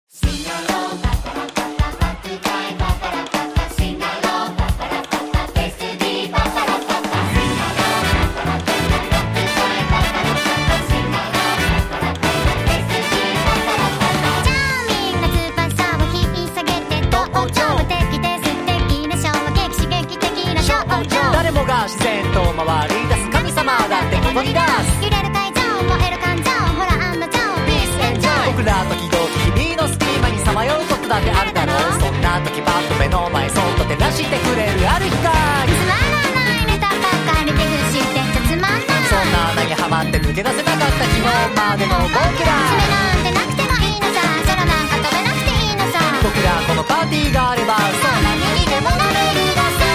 誰もが自然と回り出す神様だってここに出す揺れる会場燃える感情ほら案の定ピースエンジョイ僕ら時々日々の隙間にさまようことだってあるだろうそんな時パッと目の前そっと照らしてくれるある光つまらないネタばっかりで不してちゃつまんないそんな穴にはまって抜け出せなかった昨日までの僕ら爪なんてなくてもいいのさ空なんか飛べなくていいのさ僕らこのパーティーがあればそう何にでもなれるがさ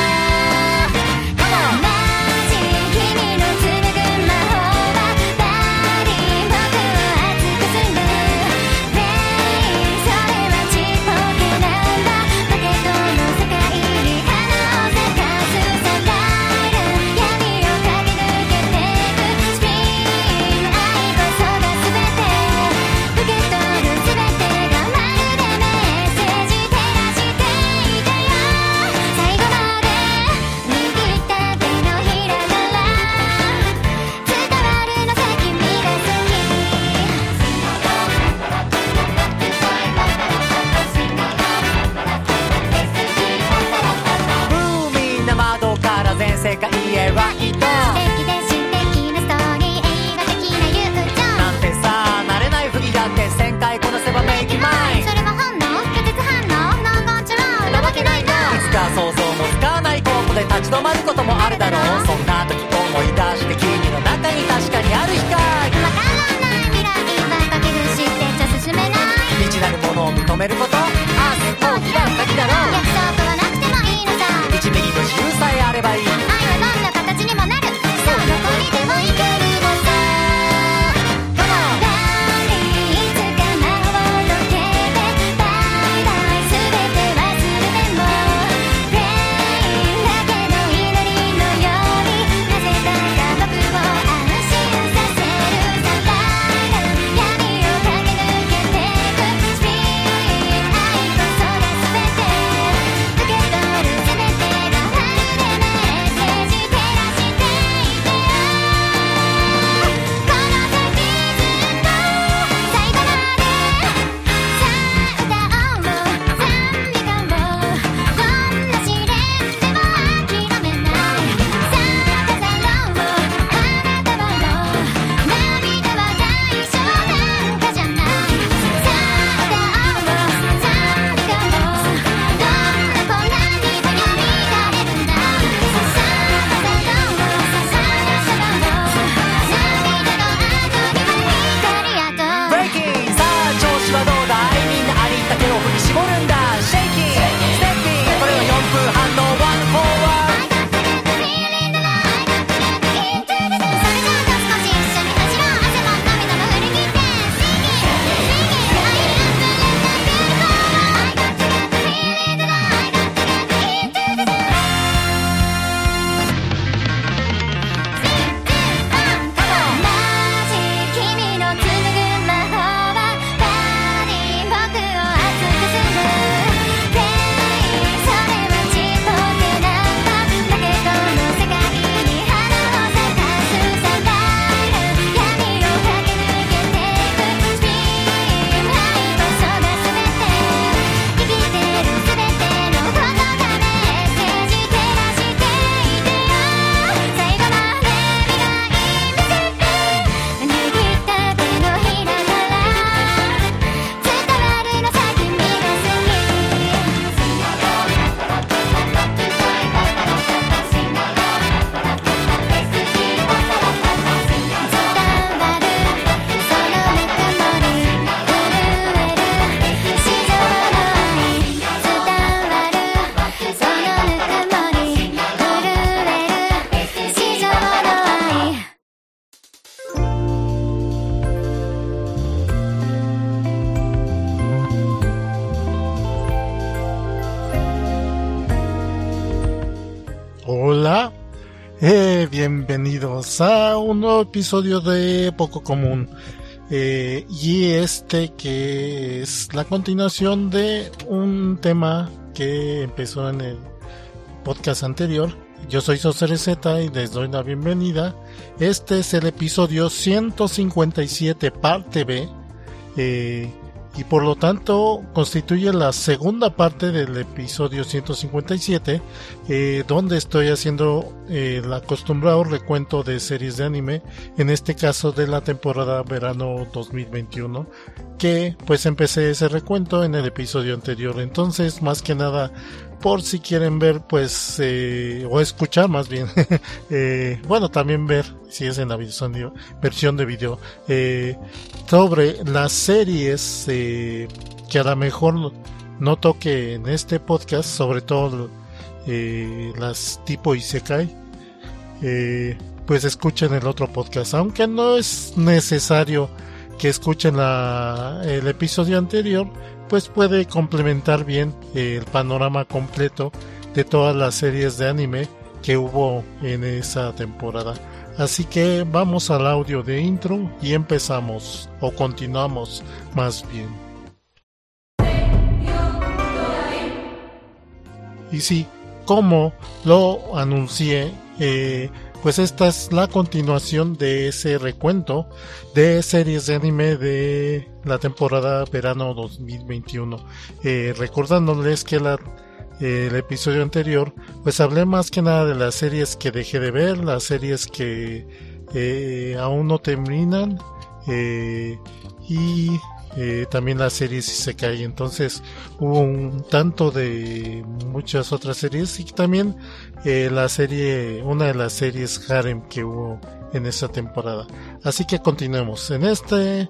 世界へは一度素敵で素敵なストーリー映画的な友情なんてさ慣れないふりだって1000回こなせばメイキマインそれは本能拒絶反応ノーコントロールなわけないのいつか想像もつかないことで立ち止まることもあるだろうそんな時思い出して君の中に確かにある光わからない未来は駆け引してちゃ進めない未知なるものを認めること明日を開く鍵だろう約束はなくてもいいのさ 1ミリの自由さえあればいい愛はどんな形にもなるさあどこにでも行けるのさいつか魔を解けてバイバイ全て忘れてもプレイだけど祈りのようになぜだか僕を安心させるサバイル闇を駆け抜けてくスピリット愛こそが全て受け取る全てがまるでメッセージ照らしていてよこの先ずっと最後までさあ歌おう賛美歌をどんな試練でも諦めないさあ飾ろう花束を涙は対象なんかじゃないさあ歌おう賛美歌をどんな困難にも蘇れるんださあ飾ろうさあ花束を涙の後には光やとブレイキンさあ調子はどうだいみんなありったけを振り絞るんだシェイキンステッピンこれは4分半のワンフォーワー I got to get the feeling that I got to get into the zone それじゃあ少し一緒に走ろう汗も涙も振り切って Sing it, sing it I am the beautiful I got to get the feeling that I got to get into the zone マジ君の紡ぐ魔法はバディ僕を熱くするプレイそれはちっぽけなんだだけどの世界に花を咲かすサバイル闇を駆け抜けてくスピーム愛こそが全て生きてる全てのことがメッセージ照らしていてよ最後まで未来見せて握った手のひらから伝わるのさ君が好き Hola, bienvenidos a un nuevo episodio de Poco Común. y que es la continuación de un tema que empezó en el podcast anterior. Yo soy Socerezeta y les doy la bienvenida. Este es el episodio 157 parte B, y por lo tanto constituye la segunda parte del episodio 157, donde estoy haciendo el acostumbrado recuento de series de anime, en este caso de la temporada verano 2021, que pues empecé ese recuento en el episodio anterior. Entonces, más que nada, por si quieren ver, pues, o escuchar más bien, bueno, también ver, si es en la versión de video, sobre las series que a lo mejor no toque en este podcast, sobre todo las tipo Isekai, pues escuchen el otro podcast, aunque no es necesario que escuchen el episodio anterior, pues puede complementar bien el panorama completo de todas las series de anime que hubo en esa temporada. Así que vamos al audio de intro y empezamos, o continuamos más bien. Y sí, como lo anuncié, pues esta es la continuación de ese recuento de series de anime de la temporada verano 2021. Recordándoles que el episodio anterior, pues hablé más que nada de las series que dejé de ver, las series que aún no terminan, y también las series Isekai. Entonces hubo un tanto de muchas otras series, y también una de las series Harem que hubo en esta temporada. Así que continuemos en este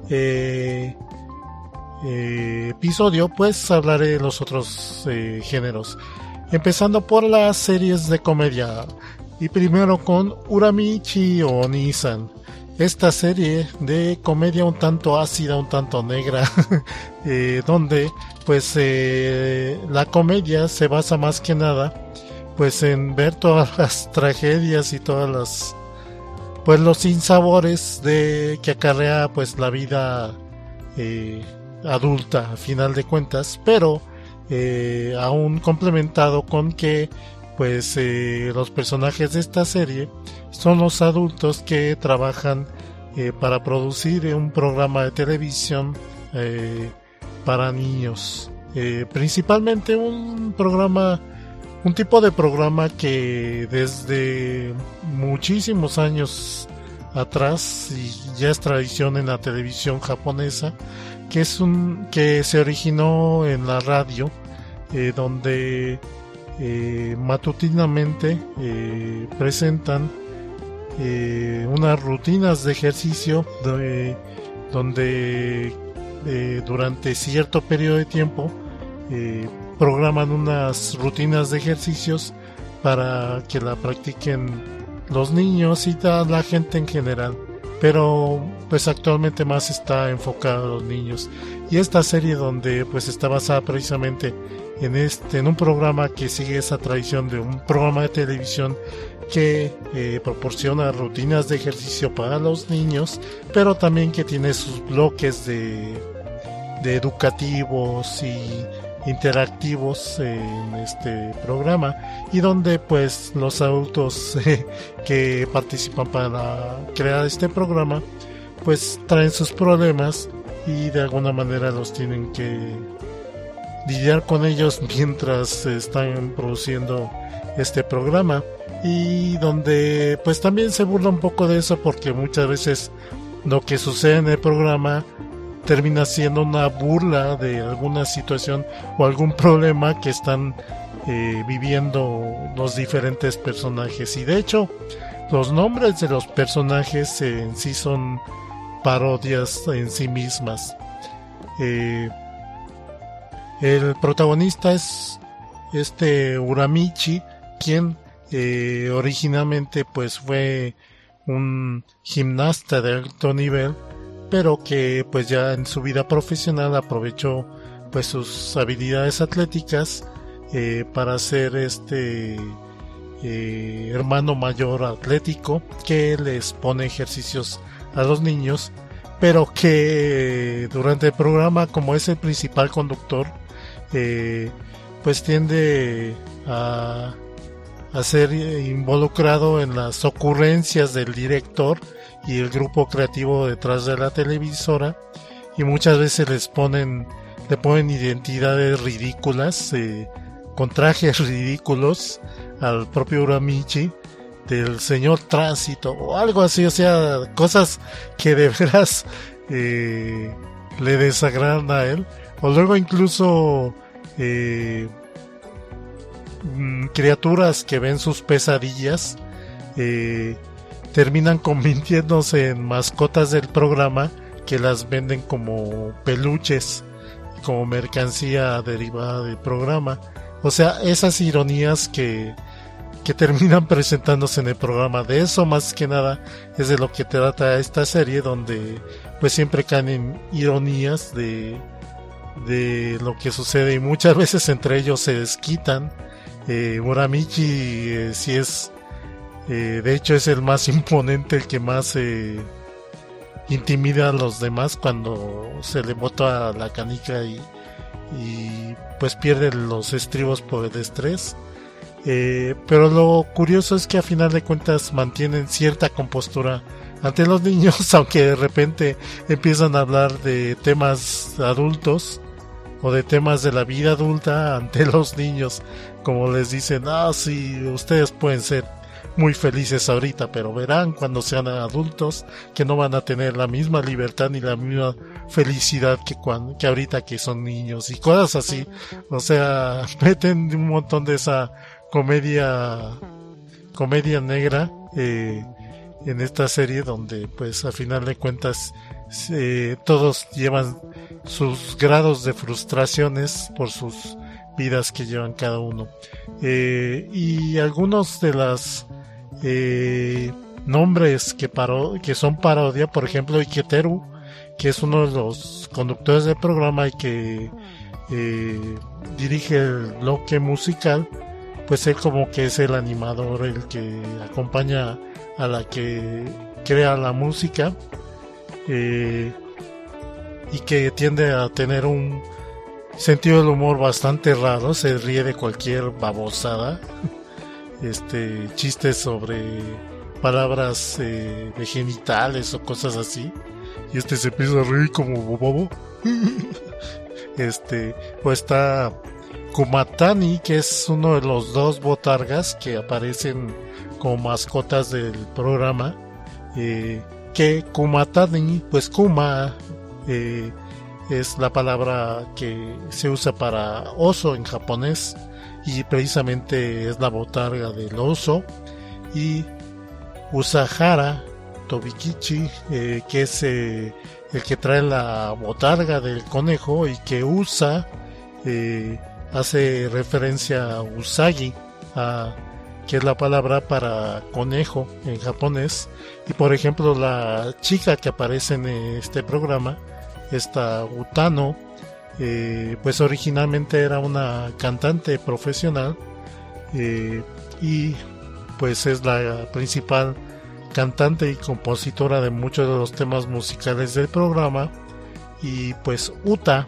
episodio, pues hablaré de los otros géneros, empezando por las series de comedia, y primero con Uramichi Onisan. Esta serie de comedia un tanto ácida, un tanto negra, donde pues la comedia se basa más que nada pues en ver todas las tragedias y todas las, pues los sinsabores que acarrea pues la vida adulta a final de cuentas, pero aún complementado con que pues los personajes de esta serie son los adultos que trabajan para producir un programa de televisión para niños, principalmente un tipo de programa que desde muchísimos años atrás y ya es tradición en la televisión japonesa, que se originó en la radio, donde matutinamente presentan unas rutinas de ejercicio donde durante cierto periodo de tiempo programan unas rutinas de ejercicios para que la practiquen los niños y la gente en general, pero pues actualmente más está enfocado a los niños. Y esta serie, donde pues está basada precisamente en un programa que sigue esa tradición de un programa de televisión que proporciona rutinas de ejercicio para los niños, pero también que tiene sus bloques de educativos y interactivos en este programa, y donde pues los adultos que participan para crear este programa pues traen sus problemas y de alguna manera los tienen que lidiar con ellos mientras están produciendo este programa, y donde pues también se burla un poco de eso, porque muchas veces lo que sucede en el programa termina siendo una burla de alguna situación o algún problema que están viviendo los diferentes personajes. Y de hecho los nombres de los personajes en sí son parodias en sí mismas. El protagonista es Uramichi, quien originalmente pues fue un gimnasta de alto nivel, pero que pues ya en su vida profesional aprovechó pues sus habilidades atléticas para ser hermano mayor atlético que les pone ejercicios a los niños pero que durante el programa, como es el principal conductor, pues tiende a ser involucrado en las ocurrencias del director y el grupo creativo detrás de la televisora, y muchas veces le ponen identidades ridículas, con trajes ridículos al propio Uramichi del señor Tránsito o algo así, o sea, cosas que de veras le desagradan a él, o luego incluso criaturas que ven sus pesadillas terminan convirtiéndose en mascotas del programa, que las venden como peluches, como mercancía derivada del programa. O sea, esas ironías que terminan presentándose en el programa. De eso más que nada es de lo que trata esta serie, donde pues siempre caen en ironías de lo que sucede, y muchas veces entre ellos se desquitan. Uramichi sí es, de hecho es el más imponente, el que más intimida a los demás cuando se le bota la canica y pues pierde los estribos por el estrés. Pero lo curioso es que a final de cuentas mantienen cierta compostura ante los niños, aunque de repente empiezan a hablar de temas adultos o de temas de la vida adulta ante los niños, como les dicen, sí, ustedes pueden ser muy felices ahorita, pero verán cuando sean adultos que no van a tener la misma libertad ni la misma felicidad que ahorita que son niños, y cosas así. O sea, meten un montón de esa comedia negra en esta serie, donde pues a final de cuentas todos llevan sus grados de frustraciones por sus vidas que llevan cada uno, y algunos de las nombres que son parodia, por ejemplo Iketeru, que es uno de los conductores del programa y que dirige el bloque musical, pues él como que es el animador, el que acompaña a la que crea la música, y que tiende a tener un sentido del humor bastante raro, se ríe de cualquier babosada, chistes sobre palabras de genitales o cosas así, y se empieza a reír como bobo. Pues está Kumatani, que es uno de los dos botargas que aparecen como mascotas del programa, que Kumatani, pues Kuma es la palabra que se usa para oso en japonés, y precisamente es la botarga del oso. Y Usahara Tobikichi, que es el que trae la botarga del conejo, y que usa hace referencia a Usagi, que es la palabra para conejo en japonés. Y por ejemplo, la chica que aparece en este programa, esta Utano, pues originalmente era una cantante profesional, y pues es la principal cantante y compositora de muchos de los temas musicales del programa. Y pues Uta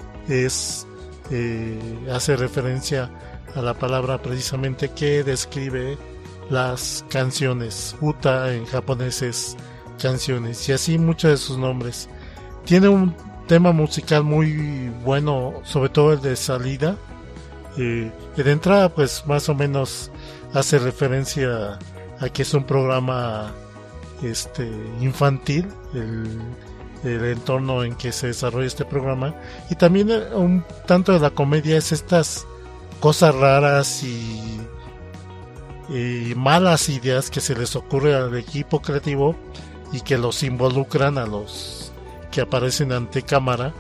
hace referencia a la palabra precisamente que describe las canciones. Uta en japonés es canciones, y así muchos de sus nombres. Tiene un tema musical muy bueno, sobre todo el de salida. De entrada pues más o menos hace referencia a que es un programa infantil, el entorno en que se desarrolla este programa, y también un tanto de la comedia es estas cosas raras y malas ideas que se les ocurre al equipo creativo y que los involucran a los que aparecen ante cámara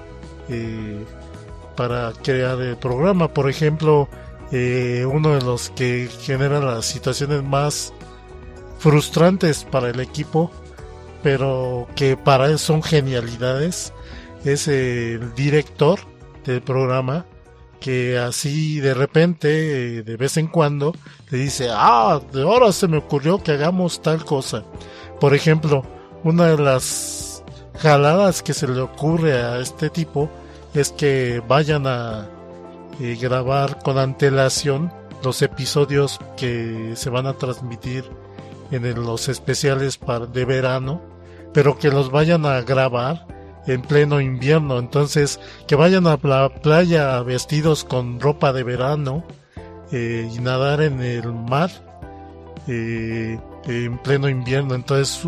para crear el programa. Por ejemplo, uno de los que genera las situaciones más frustrantes para el equipo, pero que para él son genialidades, es el director del programa, que así de repente, de vez en cuando, le dice, de ahora se me ocurrió que hagamos tal cosa. Por ejemplo, una de las jaladas que se le ocurre a este tipo es que vayan a grabar con antelación los episodios que se van a transmitir en los especiales de verano, pero que los vayan a grabar en pleno invierno. Entonces, que vayan a la playa vestidos con ropa de verano y nadar en el mar en pleno invierno. Entonces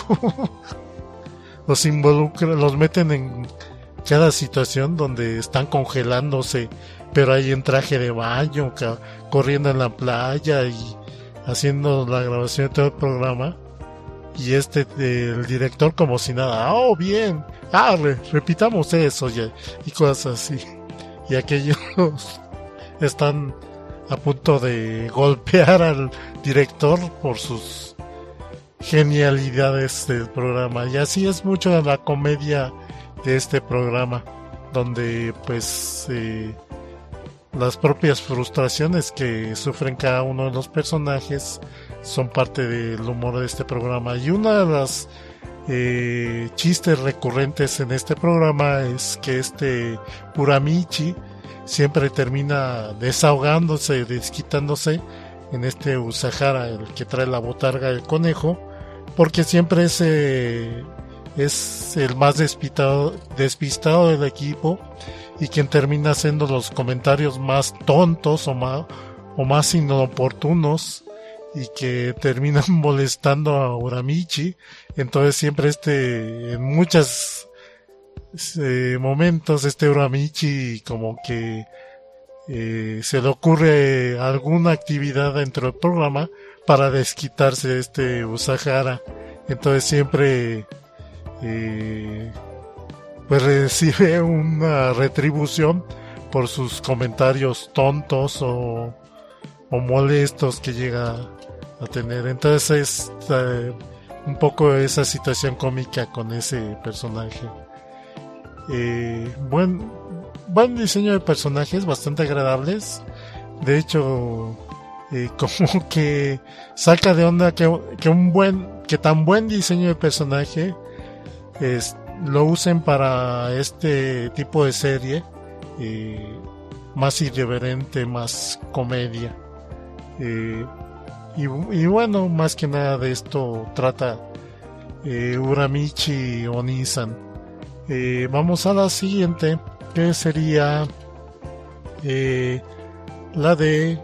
los involucran, los meten en cada situación donde están congelándose, pero ahí en traje de baño, corriendo en la playa y haciendo la grabación de todo el programa. Y el director como si nada, oh bien, repitamos eso y cosas así. Y aquellos están a punto de golpear al director por sus genialidades del programa. Y así es mucho de la comedia de este programa, donde pues las propias frustraciones que sufren cada uno de los personajes son parte del humor de este programa. Y una de las chistes recurrentes en este programa es que Uramichi siempre termina desahogándose, desquitándose en Usahara, el que trae la botarga del conejo, porque siempre es el más despistado del equipo y quien termina haciendo los comentarios más tontos o más inoportunos y que terminan molestando a Uramichi. Entonces siempre en muchos momentos Uramichi como que se le ocurre alguna actividad dentro del programa para desquitarse de Usahara. Entonces siempre pues recibe una retribución por sus comentarios tontos o molestos que llega a tener. Entonces es un poco esa situación cómica con ese personaje. Buen diseño de personajes, bastante agradables. De hecho, como que saca de onda que tan buen diseño de personaje lo usen para este tipo de serie más irreverente, más comedia. Y bueno, más que nada de esto trata Uramichi Onisan. Vamos a la siguiente, que sería la de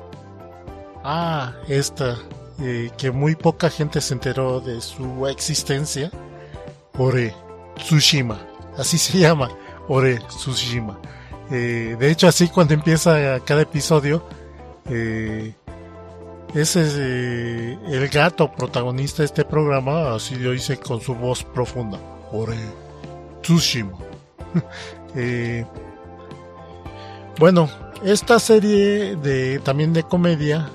que muy poca gente se enteró de su existencia. Ore Tsushima, así se llama, Ore Tsushima. De hecho, así cuando empieza cada episodio, ese es el gato protagonista de este programa, así lo dice con su voz profunda, Ore Tsushima. Bueno, esta serie también de comedia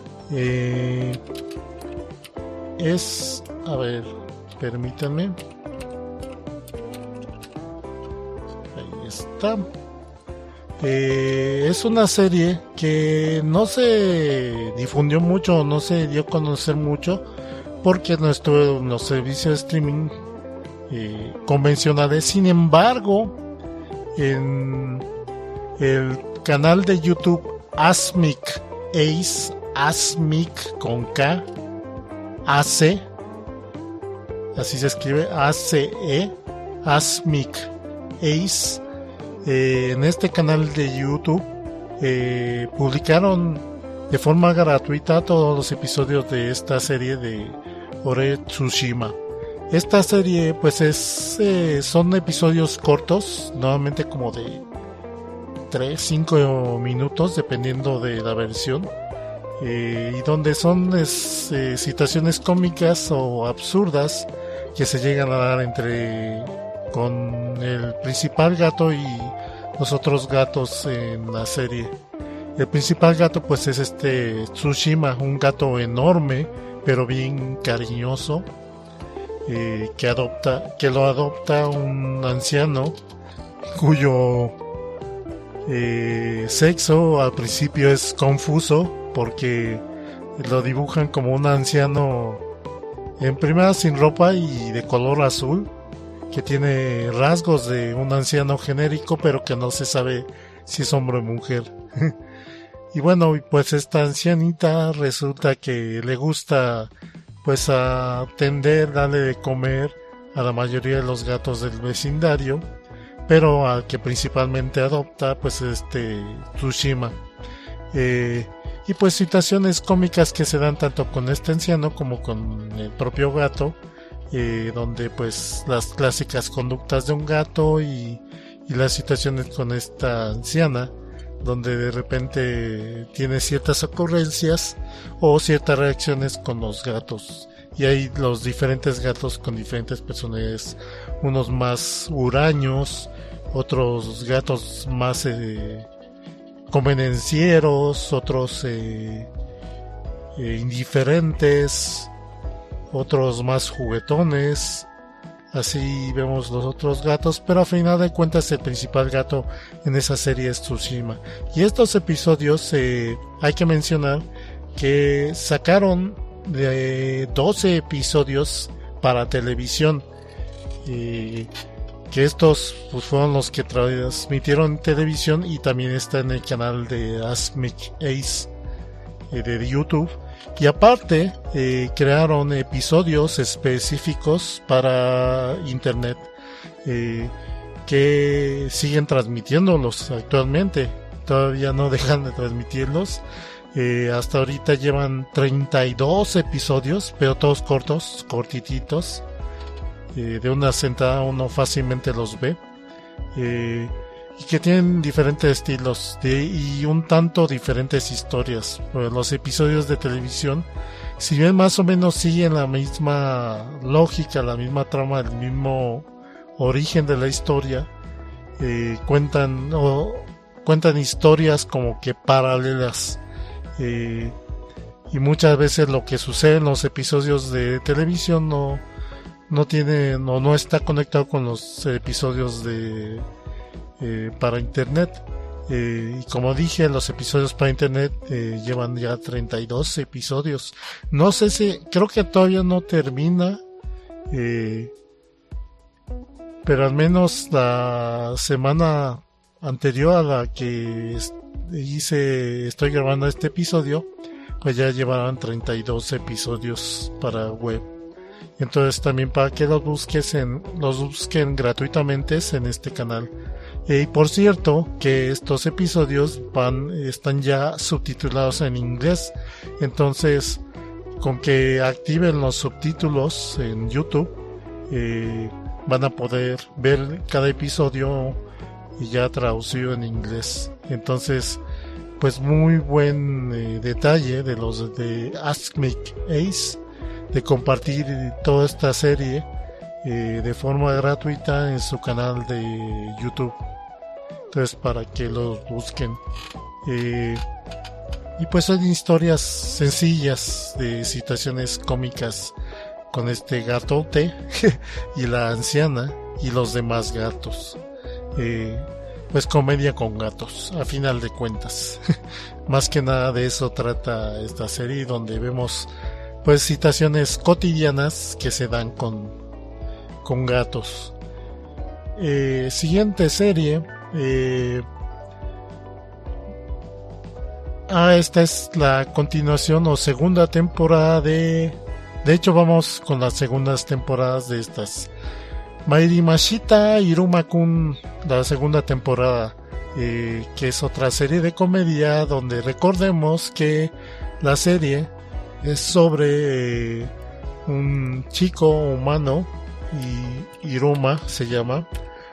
es, a ver, permítanme. Ahí está. Es una serie que no se difundió mucho, no se dio a conocer mucho, porque no estuvo en los servicios de streaming convencionales. Sin embargo, en el canal de YouTube Asmic Ace, Asmic con K, AC, así se escribe, ACE, Asmic Ace. En este canal de YouTube publicaron de forma gratuita todos los episodios de esta serie de Ore Tsushima. Esta serie pues son episodios cortos, normalmente como de 3-5 minutos dependiendo de la versión, y donde son situaciones cómicas o absurdas que se llegan a dar con el principal gato y los otros gatos en la serie. El principal gato pues es Tsushima, un gato enorme pero bien cariñoso, que lo adopta un anciano cuyo sexo al principio es confuso porque lo dibujan como un anciano en primera sin ropa y de color azul, que tiene rasgos de un anciano genérico, pero que no se sabe si es hombre o mujer. Y bueno, pues esta ancianita resulta que le gusta pues atender, darle de comer a la mayoría de los gatos del vecindario, pero al que principalmente adopta pues Tsushima. Y pues situaciones cómicas que se dan tanto con este anciano como con el propio gato, donde pues las clásicas conductas de un gato y las situaciones con esta anciana, donde de repente tiene ciertas ocurrencias o ciertas reacciones con los gatos. Y hay los diferentes gatos con diferentes personalidades, unos más huraños, otros gatos más convenencieros, otros indiferentes, otros más juguetones. Así vemos los otros gatos, pero a final de cuentas el principal gato en esa serie es Tsushima. Y estos episodios hay que mencionar que sacaron 12 episodios para televisión, que estos pues, fueron los que transmitieron en televisión, y también está en el canal de Ask Me Ace de YouTube. Y aparte crearon episodios específicos para internet, que siguen transmitiéndolos actualmente. Todavía no dejan de transmitirlos. Hasta ahorita llevan 32 episodios, pero todos cortititos. De una sentada uno fácilmente los ve. Y que tienen diferentes estilos y un tanto diferentes historias. Los episodios de televisión, si bien más o menos siguen la misma lógica, la misma trama, el mismo origen de la historia, cuentan historias como que paralelas, y muchas veces lo que sucede en los episodios de televisión no está conectado con los episodios para internet. Y como dije, los episodios para internet llevan ya 32 episodios. No sé si, creo que todavía no termina, pero al menos la semana anterior a la que estoy grabando este episodio, pues ya llevarán 32 episodios para web. Entonces también para que los busquen gratuitamente en este canal. Y por cierto que estos episodios están ya subtitulados en inglés, entonces con que activen los subtítulos en YouTube van a poder ver cada episodio ya traducido en inglés. Entonces pues muy buen detalle de los de Ask Me Ace de compartir toda esta serie de forma gratuita en su canal de YouTube. Entonces para que los busquen, y pues son historias sencillas de situaciones cómicas con este gatote y la anciana y los demás gatos. Pues comedia con gatos a final de cuentas. Más que nada de eso trata esta serie, donde vemos pues situaciones cotidianas que se dan con gatos. Siguiente serie. Esta es la continuación o segunda temporada de hecho vamos con las segundas temporadas de estas. Mairimashita Iruma-kun, la segunda temporada, que es otra serie de comedia, donde recordemos que la serie es sobre un chico humano, y Iruma se llama,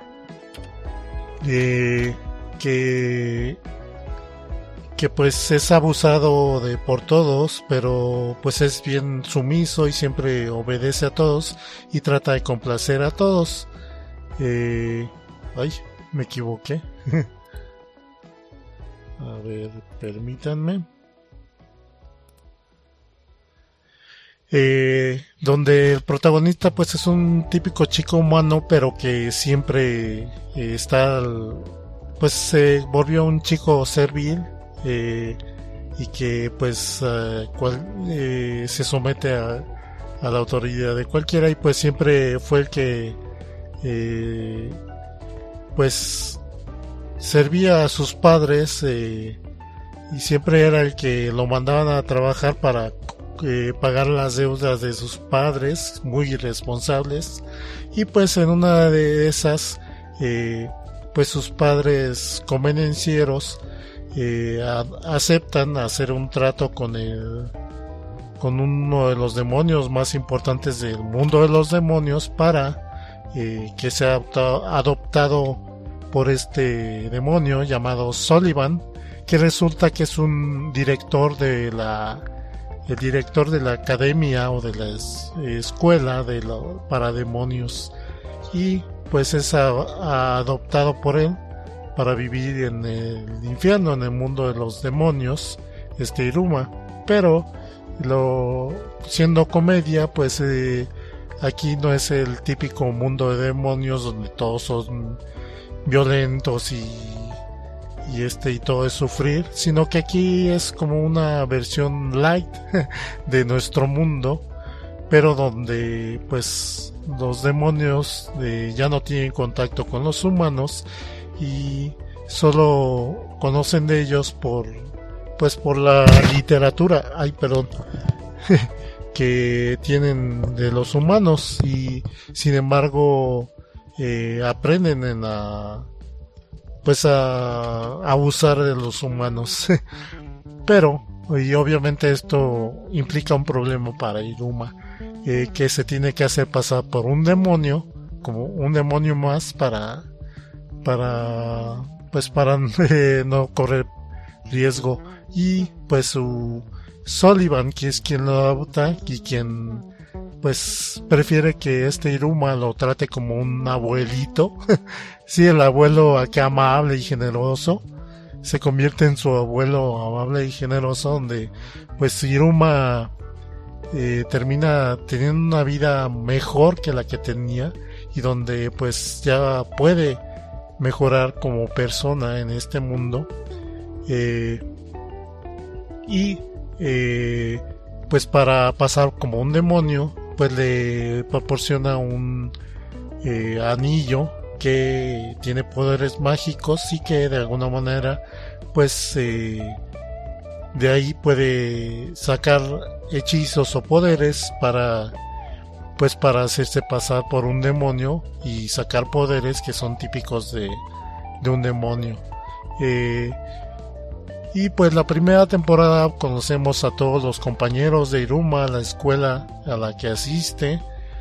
que pues es abusado por todos, pero pues es bien sumiso y siempre obedece a todos y trata de complacer a todos. Ay, me equivoqué. A ver, permítanme. Donde el protagonista pues es un típico chico humano, pero que siempre pues se volvió un chico servil, y que pues se somete a la autoridad de cualquiera, y pues siempre fue el que pues servía a sus padres y siempre era el que lo mandaban a trabajar para pagar las deudas de sus padres, muy irresponsables, y pues en una de esas pues sus padres convenencieros aceptan hacer un trato con uno de los demonios más importantes del mundo de los demonios para que sea adoptado por este demonio llamado Sullivan, que resulta que es un director el director de la academia o de la escuela para demonios, y pues es adoptado por él para vivir en el infierno, en el mundo de los demonios, Iruma. Pero siendo comedia, pues aquí no es el típico mundo de demonios donde todos son violentos y todo es sufrir, sino que aquí es como una versión light de nuestro mundo, pero donde pues los demonios ya no tienen contacto con los humanos y solo conocen de ellos por la literatura, que tienen de los humanos, y sin embargo aprenden a abusar de los humanos. Pero y obviamente esto implica un problema para Iruma, que se tiene que hacer pasar por un demonio, como un demonio más para no correr riesgo. Y pues su Sullivan, que es quien lo adopta y quien pues prefiere que Iruma lo trate como un abuelito. Sí, el abuelo acá amable y generoso se convierte en su abuelo amable y generoso, donde pues Iruma termina teniendo una vida mejor que la que tenía, y donde pues ya puede mejorar como persona en este mundo, pues para pasar como un demonio pues le proporciona un anillo que tiene poderes mágicos, y que de alguna manera pues de ahí puede sacar hechizos o poderes para hacerse pasar por un demonio y sacar poderes que son típicos de un demonio. Y pues la primera temporada conocemos a todos los compañeros de Iruma, la escuela a la que asiste,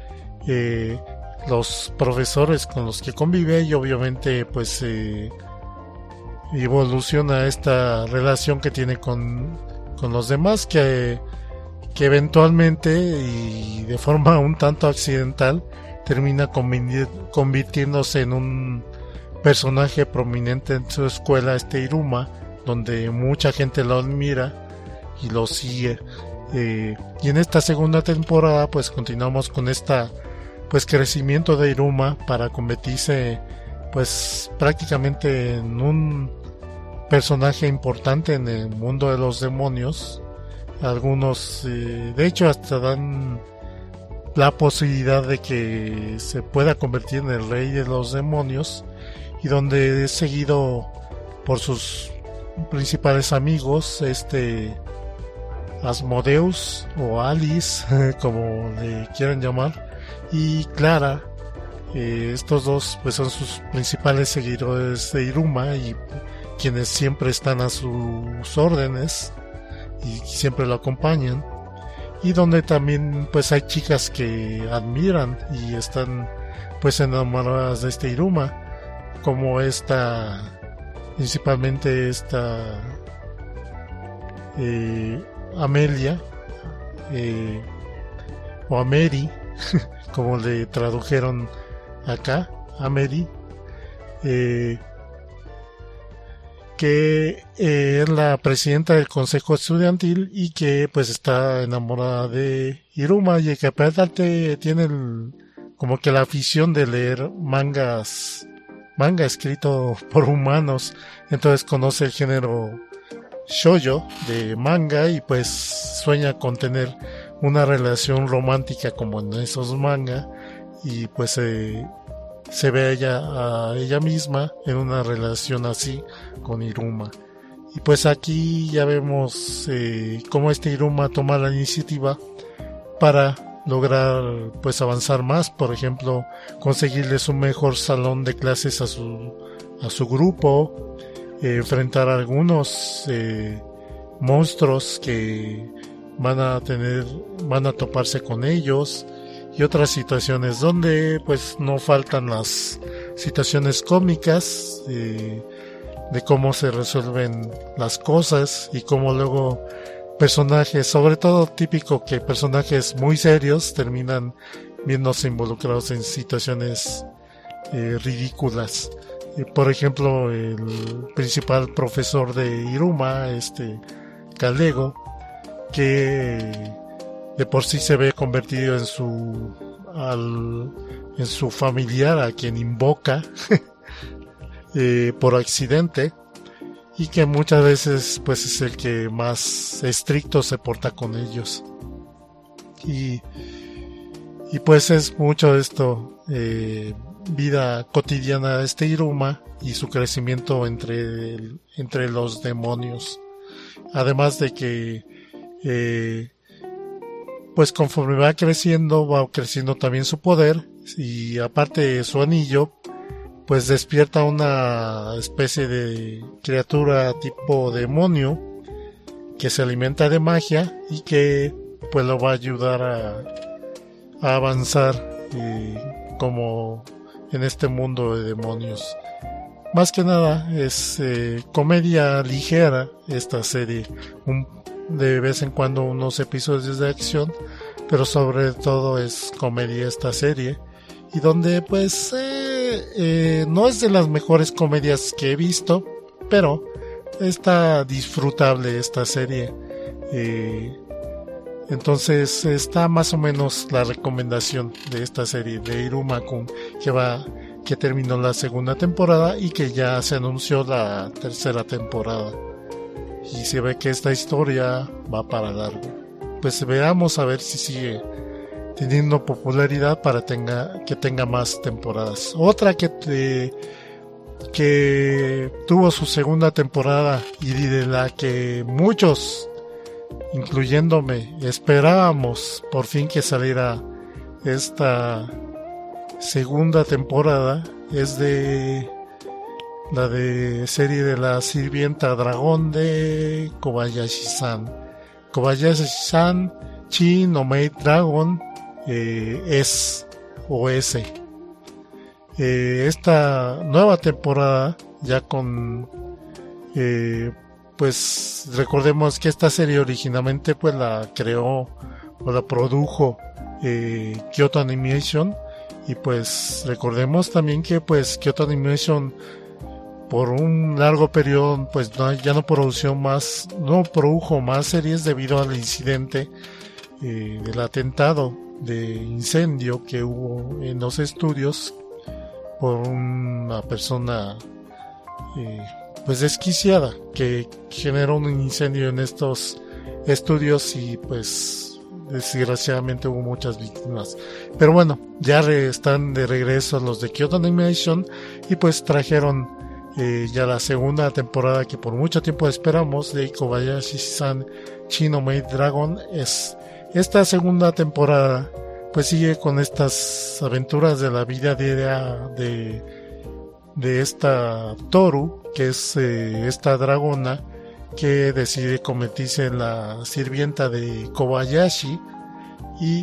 los profesores con los que convive, y obviamente pues evoluciona esta relación que tiene con los demás, que eventualmente y de forma un tanto accidental termina convirtiéndose en un personaje prominente en su escuela, Iruma, donde mucha gente lo admira y lo sigue. Y en esta segunda temporada pues continuamos con pues crecimiento de Iruma para convertirse pues prácticamente en un personaje importante en el mundo de los demonios. Algunos de hecho hasta dan la posibilidad de que se pueda convertir en el rey de los demonios, y donde es seguido por sus principales amigos, Asmodeus o Alice, como le quieran llamar, y Clara. Estos dos pues son sus principales seguidores de Iruma, y quienes siempre están a sus órdenes y siempre lo acompañan, y donde también pues hay chicas que admiran y están pues enamoradas de Iruma, como principalmente Amelia, o Ameri, como le tradujeron acá, Ameri, que es la presidenta del consejo estudiantil y que pues está enamorada de Iruma, y que aparte tiene como que la afición de leer manga escrito por humanos. Entonces conoce el género shoujo de manga y pues sueña con tener una relación romántica como en esos manga, y pues se ve a ella misma en una relación así con Iruma. Y pues aquí ya vemos cómo Iruma toma la iniciativa para lograr pues avanzar más, por ejemplo, conseguirles un mejor salón de clases a su grupo, enfrentar a algunos monstruos que van a toparse con ellos, y otras situaciones donde pues no faltan las situaciones cómicas de cómo se resuelven las cosas y cómo luego personajes, sobre todo típico que personajes muy serios terminan viéndose involucrados en situaciones ridículas. Por ejemplo, el principal profesor de Iruma, Kalego, que de por sí se ve convertido en su familiar a quien invoca por accidente, y que muchas veces pues es el que más estricto se porta con ellos, y pues es mucho esto, vida cotidiana de Iruma y su crecimiento entre los demonios, además de que pues conforme va creciendo también su poder, y aparte su anillo pues despierta una especie de criatura tipo demonio que se alimenta de magia y que pues lo va a ayudar a avanzar como en este mundo de demonios. Más que nada es comedia ligera esta serie, de vez en cuando unos episodios de acción, pero sobre todo es comedia esta serie, y donde pues no es de las mejores comedias que he visto, pero está disfrutable esta serie. Entonces está más o menos la recomendación de esta serie de Iruma-kun, que terminó la segunda temporada y que ya se anunció la tercera temporada, y se ve que esta historia va para largo. Pues veamos a ver si sigue teniendo popularidad para que tenga más temporadas. Otra que tuvo su segunda temporada y de la que muchos, incluyéndome, esperábamos por fin que saliera esta segunda temporada, es la de serie de la sirvienta dragón de Kobayashi-san. Kobayashi-san Chi no Maid Dragon S. Esta nueva temporada ya con pues recordemos que esta serie originalmente pues la creó o la produjo Kyoto Animation, y pues recordemos también que pues Kyoto Animation por un largo periodo pues ya no produjo más series debido al incidente del atentado de incendio que hubo en los estudios por una persona pues desquiciada que generó un incendio en estos estudios, y pues desgraciadamente hubo muchas víctimas. Pero bueno, ya están de regreso los de Kyoto Animation, y pues trajeron ya la segunda temporada que por mucho tiempo esperamos, de Kobayashi-san Chi no Maid Dragon. Esta segunda temporada pues sigue con estas aventuras de la vida diaria de esta Toru, que es esta dragona que decide convertirse en la sirvienta de Kobayashi, y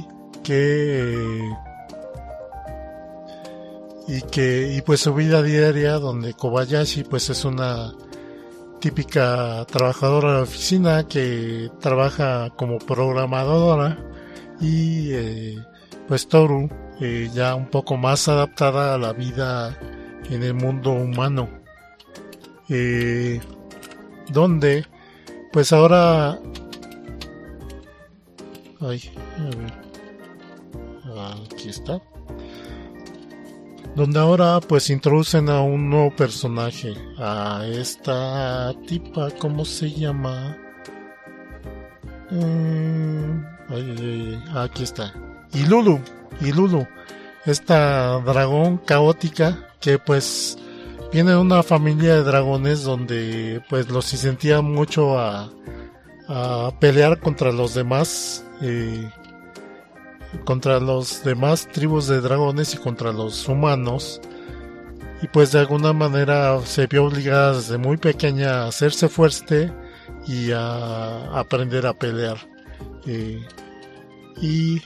pues su vida diaria, donde Kobayashi pues es una típica trabajadora de oficina que trabaja como programadora, y pues Toru ya un poco más adaptada a la vida en el mundo humano, donde pues ahora aquí está, donde ahora pues introducen a un nuevo personaje, a esta tipa, ¿cómo se llama? Aquí está, Ilulu, esta dragón caótica que pues viene de una familia de dragones donde pues los sentía mucho a pelear contra los demás tribus de dragones y contra los humanos, y pues de alguna manera se vio obligada desde muy pequeña a hacerse fuerte y a aprender a pelear, y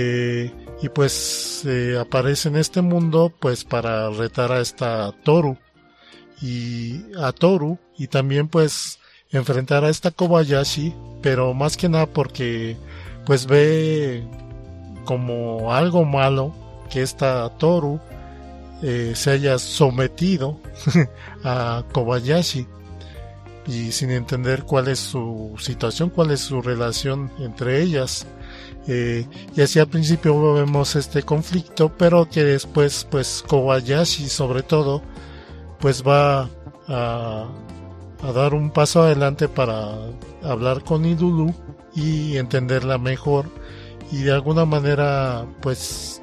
pues aparece en este mundo pues para retar a esta Toru y también pues enfrentar a esta Kobayashi, pero más que nada porque pues ve como algo malo que esta Toru se haya sometido a Kobayashi, y sin entender cuál es su situación, cuál es su relación entre ellas, y así al principio vemos este conflicto, pero que después pues Kobayashi sobre todo pues va a dar un paso adelante para hablar con Idulu y entenderla mejor, y de alguna manera pues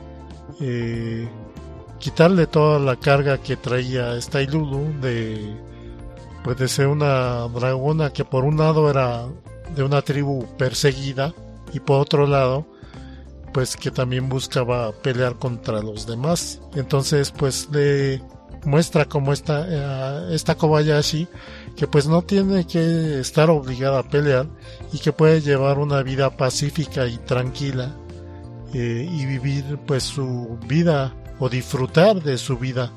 quitarle toda la carga que traía esta Idulu de ser una dragona que por un lado era de una tribu perseguida y por otro lado pues que también buscaba pelear contra los demás. Entonces pues le muestra como esta Kobayashi que pues no tiene que estar obligada a pelear y que puede llevar una vida pacífica y tranquila, y vivir pues su vida o disfrutar de su vida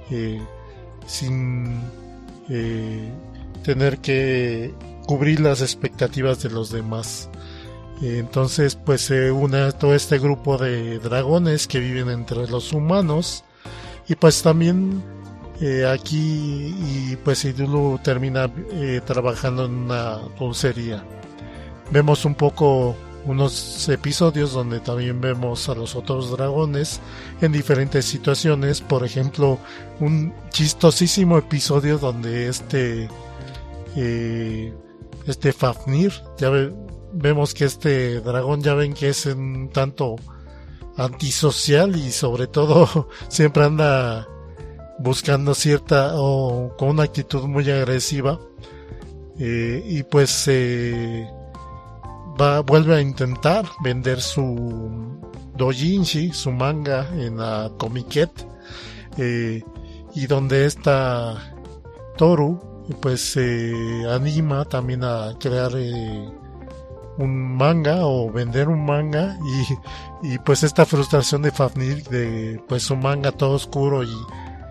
sin tener que cubrir las expectativas de los demás. Entonces pues se une a todo este grupo de dragones que viven entre los humanos, y pues también aquí y pues Idulu termina trabajando en una dulcería. Vemos un poco unos episodios donde también vemos a los otros dragones en diferentes situaciones. Por ejemplo, un chistosísimo episodio donde este Fafnir, vemos que este dragón, ya ven que es un tanto antisocial y sobre todo siempre anda buscando cierta o con una actitud muy agresiva, y pues vuelve a intentar vender su doujinshi, su manga, en la Comiket, y donde esta Toru pues se anima también a crear un manga o vender un manga, y pues esta frustración de Fafnir de pues su manga todo oscuro y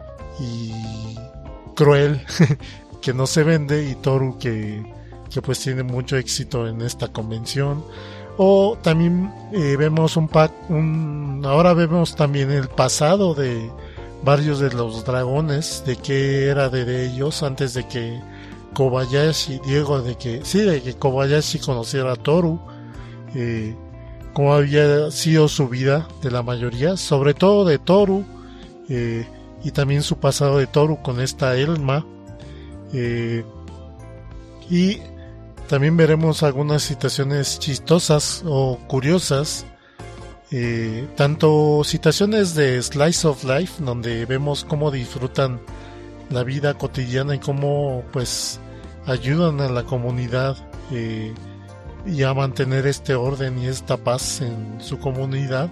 cruel que no se vende, y Toru que pues tiene mucho éxito en esta convención. O también vemos ahora vemos también el pasado de varios de los dragones, de qué era de ellos antes de que Kobayashi, de que Kobayashi conociera a Toru, cómo había sido su vida de la mayoría, sobre todo de Toru, y también su pasado de Toru con esta Elma, y también veremos algunas situaciones chistosas o curiosas, tanto situaciones de Slice of Life, donde vemos cómo disfrutan la vida cotidiana y cómo pues ayudan a la comunidad y a mantener este orden y esta paz en su comunidad,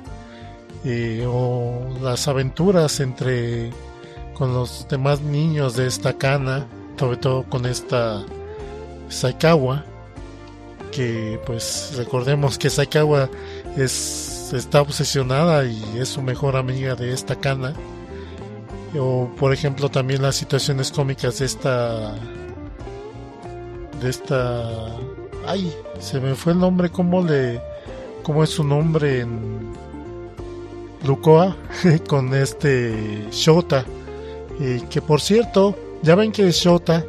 o las aventuras con los demás niños de esta Kana, sobre todo con esta Saikawa, que pues recordemos que Saikawa está obsesionada y es su mejor amiga de esta Kana. O por ejemplo también las situaciones cómicas de esta ay, se me fue el nombre, cómo es su nombre en Lukoa con este Shota, que por cierto, ya ven que Shota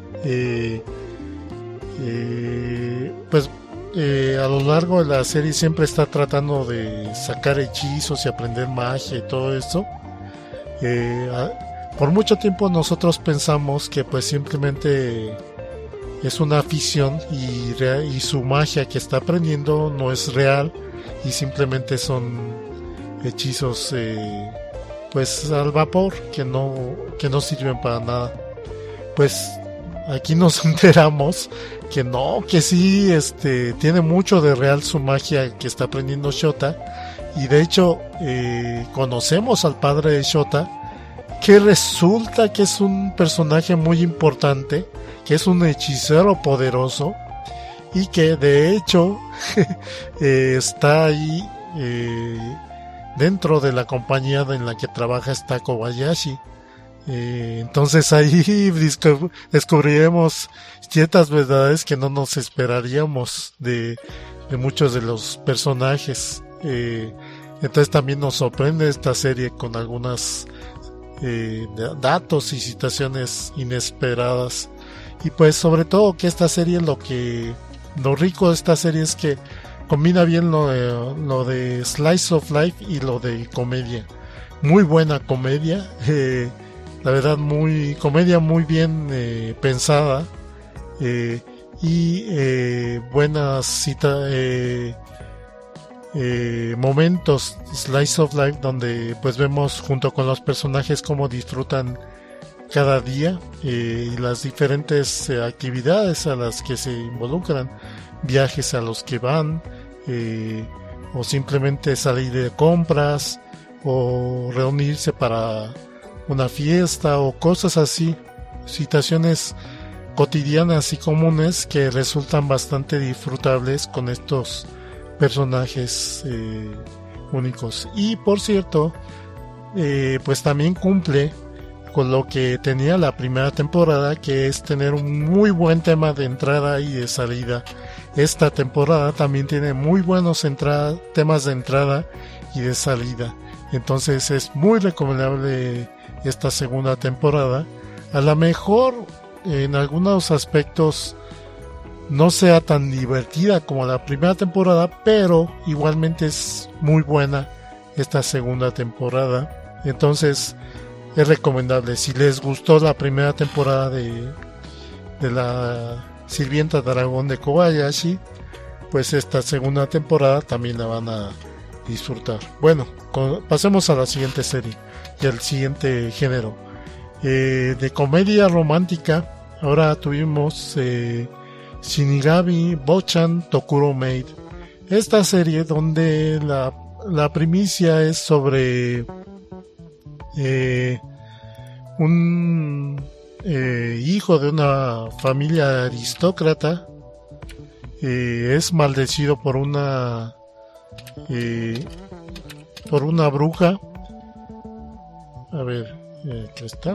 pues a lo largo de la serie siempre está tratando de sacar hechizos y aprender magia y todo eso. Por mucho tiempo nosotros pensamos que pues simplemente es una afición y su magia que está aprendiendo no es real y simplemente son hechizos pues al vapor, que no sirven para nada. Pues aquí nos enteramos que no, que sí, tiene mucho de real su magia que está aprendiendo Shota, y de hecho conocemos al padre de Shota, que resulta que es un personaje muy importante, que es un hechicero poderoso, y que de hecho está ahí dentro de la compañía en la que trabaja está Kobayashi. Entonces ahí descubriremos ciertas verdades que no nos esperaríamos de muchos de los personajes. Entonces también nos sorprende esta serie con algunos datos y situaciones inesperadas. Y pues sobre todo que esta serie, lo rico de esta serie es que combina bien lo de Slice of Life y lo de comedia. Muy buena comedia, la verdad comedia muy bien pensada, y buenas momentos Slice of Life donde pues vemos junto con los personajes cómo disfrutan cada día y las diferentes actividades a las que se involucran, viajes a los que van, o simplemente salir de compras o reunirse para una fiesta o cosas así, situaciones cotidianas y comunes que resultan bastante disfrutables con estos personajes únicos. Y por cierto, pues también cumple con lo que tenía la primera temporada, que es tener un muy buen tema de entrada y de salida. Esta temporada también tiene muy buenos temas de entrada y de salida. Entonces es muy recomendable esta segunda temporada. A lo mejor en algunos aspectos no sea tan divertida como la primera temporada, pero igualmente es muy buena esta segunda temporada. Entonces es recomendable. Si les gustó la primera temporada de la Sirvienta Dragón de Kobayashi, pues esta segunda temporada también la van a disfrutar. Bueno, pasemos a la siguiente serie y al siguiente género. De comedia romántica, ahora tuvimos Shinigami Bochan Tokuro Maid. Esta serie donde la primicia es sobre un hijo de una familia aristócrata, es maldecido por una bruja. A ver, ¿qué está?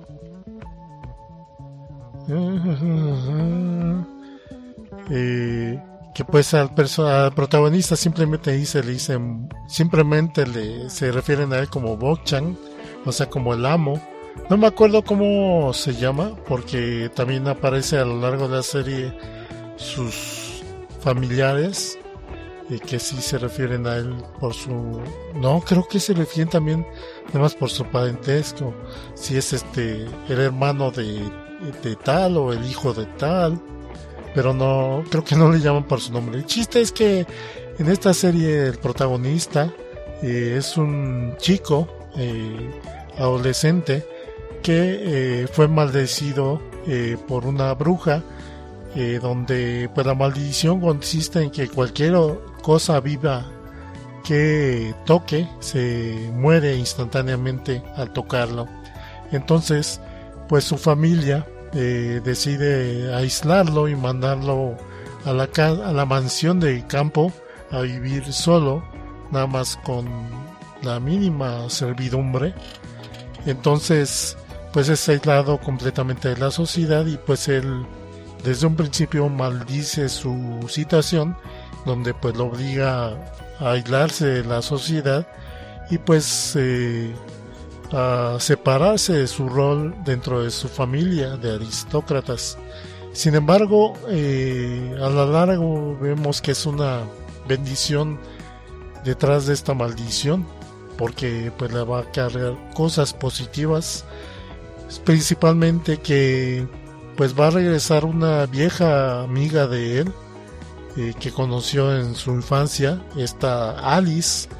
Que pues al protagonista simplemente se refieren a él como Bochan, o sea, como el amo. No me acuerdo cómo se llama, porque también aparece a lo largo de la serie sus familiares, que sí se refieren a él por su... No, creo que se refieren también además por su parentesco, si es el hermano de tal o el hijo de tal, pero no, creo que no le llaman por su nombre. El chiste es que en esta serie el protagonista es un chico adolescente que fue maldecido por una bruja, donde pues la maldición consiste en que cualquier cosa viva que toque se muere instantáneamente al tocarlo. Entonces pues su familia decide aislarlo y mandarlo a la mansión de campo a vivir solo, nada más con la mínima servidumbre. Entonces pues es aislado completamente de la sociedad, y pues él desde un principio maldice su situación, donde pues lo obliga a aislarse de la sociedad y pues a separarse de su rol dentro de su familia de aristócratas. Sin embargo, a lo largo vemos que es una bendición detrás de esta maldición, porque pues le va a cargar cosas positivas, principalmente que pues va a regresar una vieja amiga de él, que conoció en su infancia, esta Alice,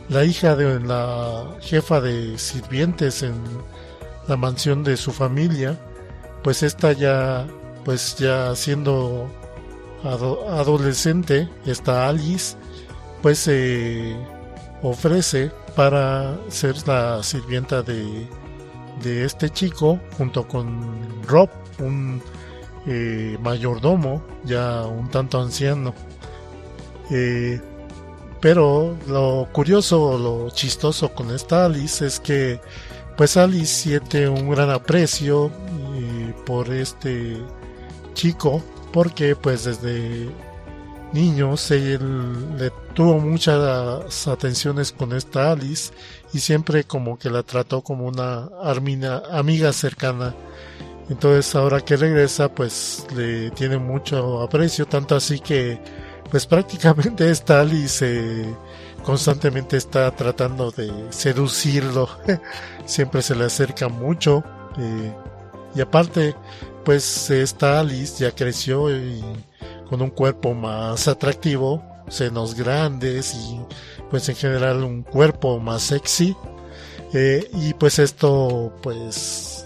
la hija de la jefa de sirvientes en la mansión de su familia, pues esta ya siendo adolescente, esta Alice pues se ofrece para ser la sirvienta de este chico junto con Rob, un mayordomo ya un tanto anciano. Pero lo curioso, lo chistoso con esta Alice es que pues Alice siente un gran aprecio por este chico, porque pues desde niños él le tuvo muchas atenciones con esta Alice y siempre como que la trató como una amiga cercana. Entonces ahora que regresa pues le tiene mucho aprecio, tanto así que pues prácticamente esta Alice constantemente está tratando de seducirlo. Siempre se le acerca mucho, y aparte pues esta Alice ya creció y con un cuerpo más atractivo, senos grandes y pues en general un cuerpo más sexy, y pues esto pues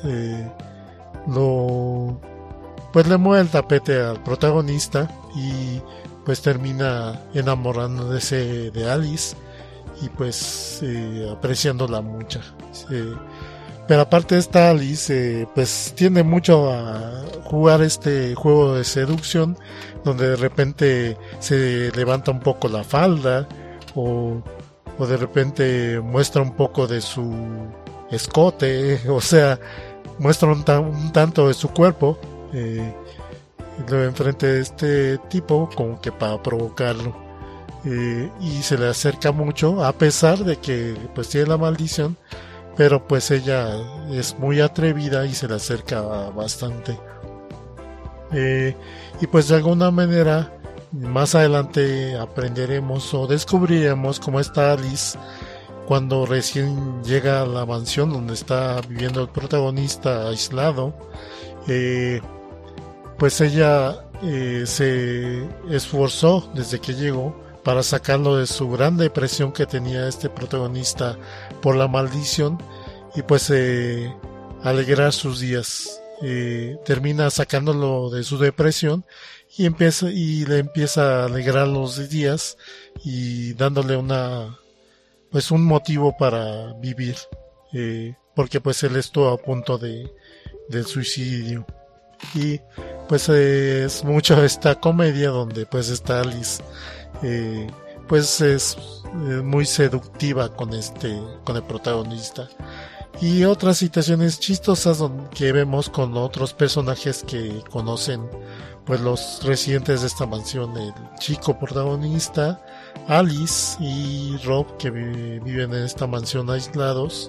le mueve el tapete al protagonista y pues termina enamorándose de Alice y pues apreciándola mucho. Pero aparte de esta Alice pues tiende mucho a jugar este juego de seducción, donde de repente se levanta un poco la falda o de repente muestra un poco de su escote, o sea, muestra un tanto de su cuerpo enfrente de este tipo como que para provocarlo, y se le acerca mucho a pesar de que pues tiene la maldición, pero pues ella es muy atrevida y se le acerca bastante, y pues de alguna manera más adelante aprenderemos o descubriremos cómo está Alice cuando recién llega a la mansión donde está viviendo el protagonista aislado. Pues ella se esforzó desde que llegó para sacarlo de su gran depresión que tenía este protagonista por la maldición y pues alegrar sus días. Termina sacándolo de su depresión y le empieza a alegrar los días y dándole un motivo para vivir, porque pues él estuvo a punto del suicidio. Y pues es mucho esta comedia donde pues esta Alice pues es muy seductiva con el protagonista, y otras situaciones chistosas que vemos con otros personajes que conocen pues los residentes de esta mansión, el chico protagonista, Alice y Rob, que viven en esta mansión aislados,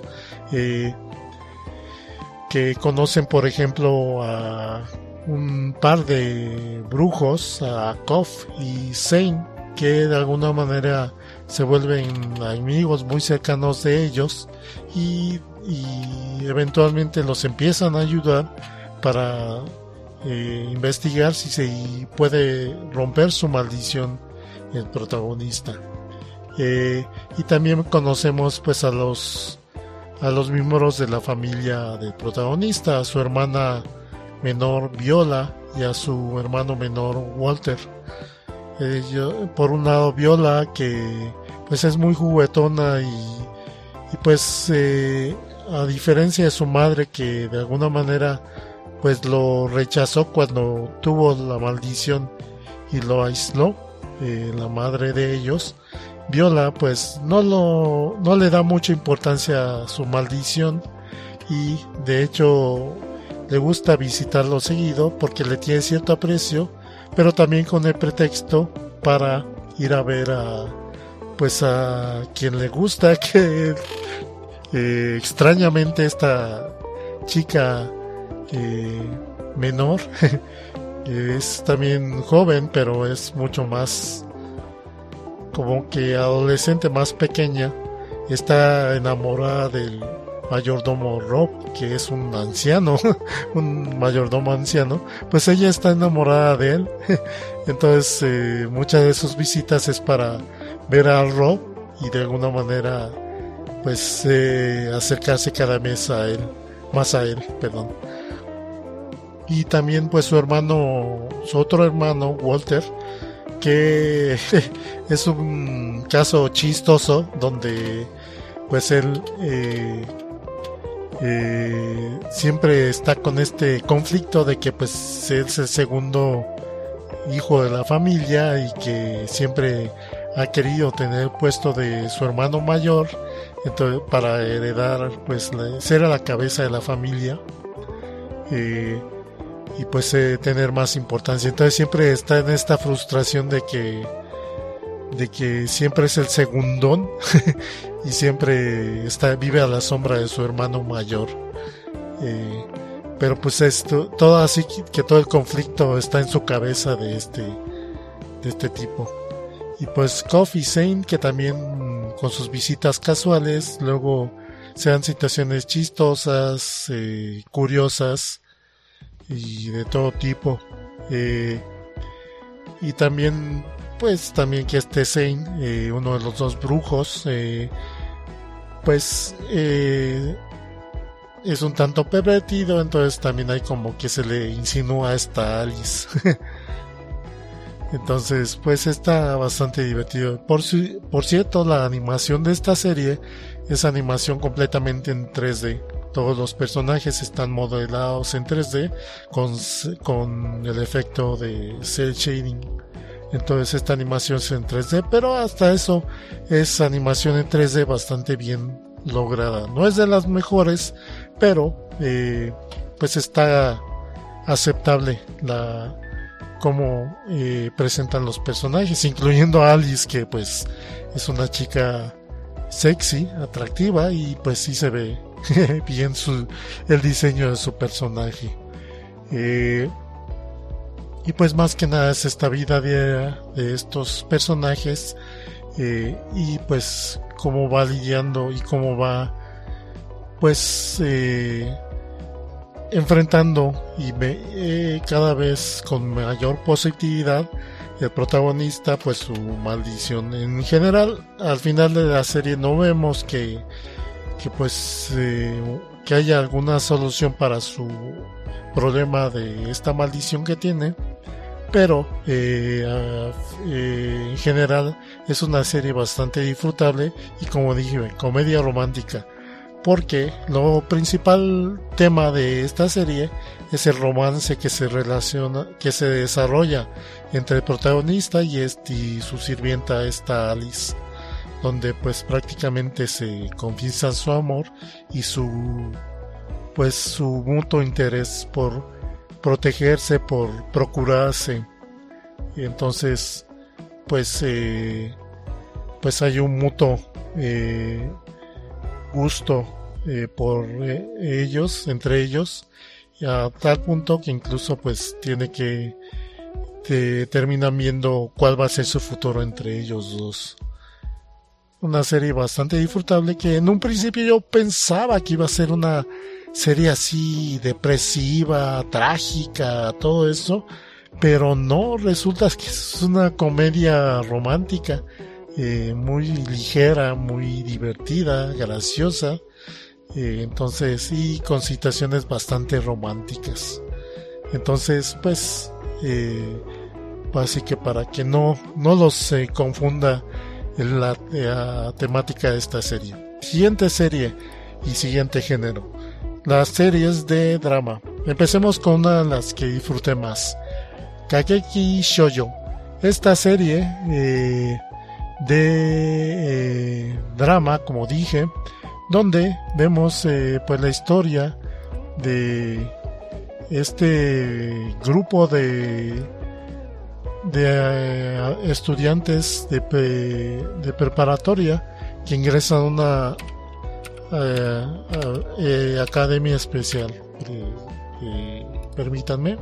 que conocen por ejemplo a un par de brujos, a Kof y Zane, que de alguna manera se vuelven amigos muy cercanos de ellos y eventualmente los empiezan a ayudar para investigar si se puede romper su maldición el protagonista. Y también conocemos pues a los miembros de la familia del protagonista, a su hermana menor Viola y a su hermano menor Walter. Por un lado Viola, que pues es muy juguetona y pues a diferencia de su madre, que de alguna manera pues lo rechazó cuando tuvo la maldición y lo aisló, la madre de ellos, Viola pues no le da mucha importancia a su maldición y de hecho le gusta visitarlo seguido porque le tiene cierto aprecio, pero también con el pretexto para ir a ver a quien le gusta, que extrañamente esta chica menor es también joven, pero es mucho más como que adolescente, más pequeña. Está enamorada del mayordomo Rob, que es un anciano, un mayordomo anciano. Pues ella está enamorada de él. Entonces muchas de sus visitas es para ver a Rob y de alguna manera pues acercarse cada mes a él, más a él, perdón. Y también pues su otro hermano Walter, que es un caso chistoso donde pues él siempre está con este conflicto de que pues es el segundo hijo de la familia y que siempre ha querido tener el puesto de su hermano mayor, entonces para heredar pues ser a la cabeza de la familia y pues tener más importancia. Entonces siempre está en esta frustración de que siempre es el segundón y siempre vive a la sombra de su hermano mayor. Pero pues todo así que todo el conflicto está en su cabeza de este tipo. Y pues Coffee y Zane, que también con sus visitas casuales luego se dan situaciones chistosas, curiosas y de todo tipo. Y también pues también que Zane, uno de los dos brujos, pues es un tanto pervertido, entonces también hay como que se le insinúa a esta Alice. Entonces pues está bastante divertido. Por cierto, la animación de esta serie es animación completamente en 3D. Todos los personajes están modelados en 3D con el efecto de cel shading. Entonces esta animación es en 3D, pero hasta eso es animación en 3D bastante bien lograda. No es de las mejores, pero pues está aceptable cómo presentan los personajes, incluyendo a Alice, que pues es una chica sexy, atractiva, y pues sí se ve bien el diseño de su personaje. Y pues más que nada es esta vida diaria de estos personajes, y pues cómo va lidiando y cómo va pues enfrentando y cada vez con mayor positividad el protagonista pues su maldición. En general, al final de la serie no vemos que haya alguna solución para su problema de esta maldición que tiene, pero en general es una serie bastante disfrutable y, como dije, comedia romántica, porque lo principal tema de esta serie es el romance que se desarrolla entre el protagonista y su sirvienta, esta Alice, donde pues prácticamente se confiesan su amor y su mutuo interés por protegerse, por procurarse. Y entonces pues hay un mutuo gusto por entre ellos, a tal punto que incluso pues terminan viendo cuál va a ser su futuro entre ellos dos. Una serie bastante disfrutable que en un principio yo pensaba que iba a ser una serie así depresiva, trágica, todo eso, pero no, resulta que es una comedia romántica, muy ligera, muy divertida, graciosa, entonces, y con situaciones bastante románticas. Entonces pues así que para que no los confunda la temática de esta serie. Siguiente serie y siguiente género, las series de drama. Empecemos con una de las que disfruté más, Kageki Shoujo. Esta serie de drama, como dije, donde vemos pues la historia de este grupo de estudiantes de preparatoria que ingresan a una academia especial. Permítanme.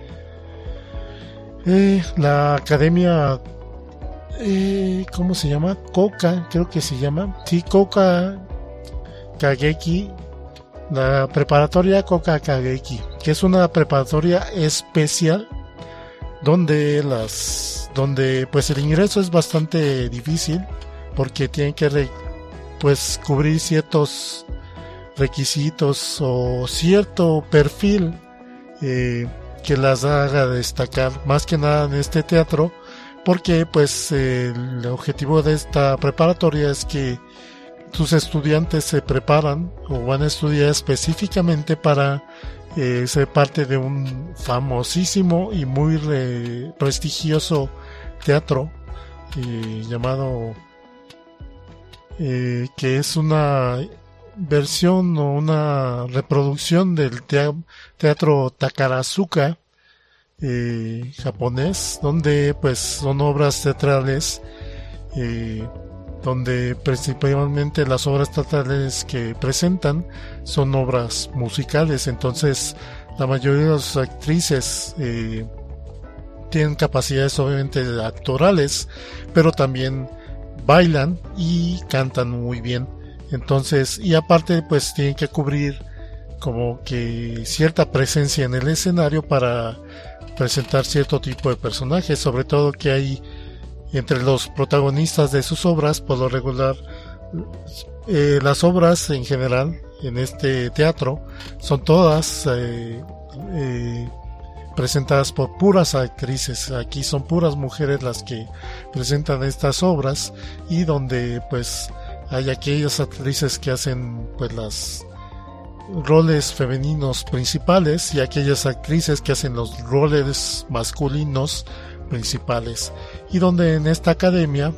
La academia, ¿cómo se llama? Koka, creo que se llama. Sí, Koka Kageki. La preparatoria Koka Kageki, que es una preparatoria especial donde pues el ingreso es bastante difícil porque tienen que pues cubrir ciertos requisitos o cierto perfil que las haga destacar más que nada en este teatro, porque pues el objetivo de esta preparatoria es que sus estudiantes se preparan o van a estudiar específicamente para ser parte de un famosísimo y muy prestigioso teatro llamado que es una versión o una reproducción del teatro Takarazuka japonés, donde pues son obras teatrales donde principalmente las obras teatrales que presentan son obras musicales. Entonces la mayoría de las actrices tienen capacidades obviamente actorales, pero también bailan y cantan muy bien. Entonces, y aparte pues tienen que cubrir como que cierta presencia en el escenario para presentar cierto tipo de personajes, sobre todo que hay entre los protagonistas de sus obras, por lo regular las obras en general en este teatro son todas presentadas por puras actrices. Aquí son puras mujeres las que presentan estas obras, y donde pues hay aquellas actrices que hacen pues las roles femeninos principales y aquellas actrices que hacen los roles masculinos principales, y donde en esta academia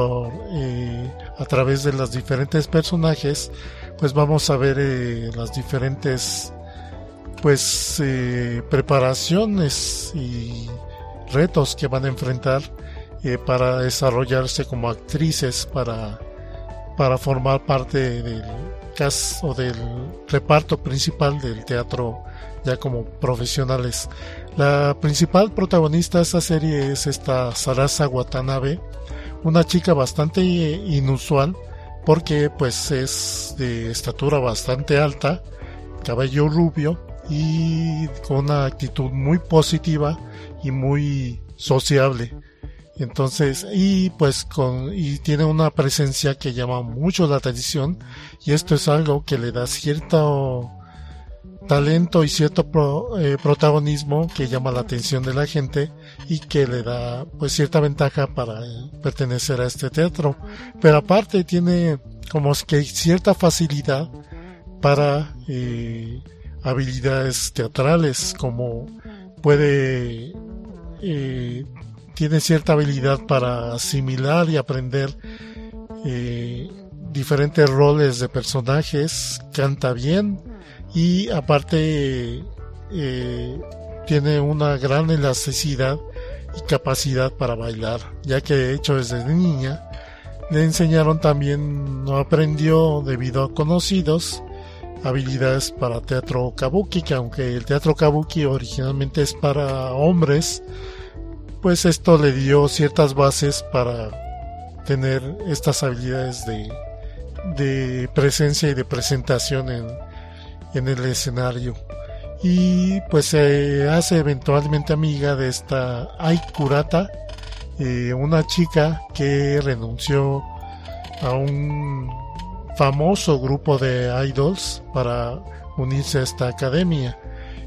a través de los diferentes personajes pues vamos a ver las diferentes pues preparaciones y retos que van a enfrentar para desarrollarse como actrices, para formar parte del cast o del reparto principal del teatro ya como profesionales. La principal protagonista de esta serie es esta Sarasa Watanabe, una chica bastante inusual porque pues es de estatura bastante alta, cabello rubio y con una actitud muy positiva y muy sociable. Entonces, y pues y tiene una presencia que llama mucho la atención, y esto es algo que le da cierto talento y cierto protagonismo que llama la atención de la gente y que le da pues cierta ventaja para pertenecer a este teatro. Pero aparte tiene como que cierta facilidad para habilidades teatrales, como puede tiene cierta habilidad para asimilar y aprender diferentes roles de personajes, canta bien, y aparte tiene una gran elasticidad y capacidad para bailar, ya que de hecho desde niña le enseñaron también, no aprendió debido a conocidos, habilidades para teatro kabuki, que aunque el teatro kabuki originalmente es para hombres, pues esto le dio ciertas bases para tener estas habilidades de presencia y de presentación en el escenario. Y pues se hace eventualmente amiga de esta Ai Kurata, una chica que renunció a un famoso grupo de idols para unirse a esta academia,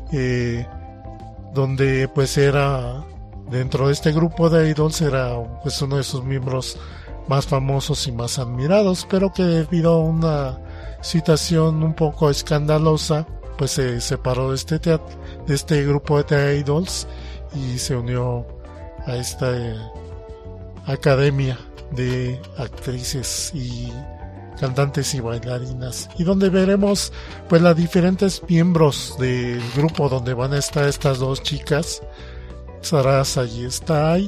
donde pues era dentro de este grupo de idols era pues uno de sus miembros más famosos y más admirados, pero que debido a una situación un poco escandalosa pues se separó de este grupo de idols y se unió a esta academia de actrices y cantantes y bailarinas, y donde veremos pues las diferentes miembros del grupo donde van a estar estas dos chicas, Sarasa y Ai,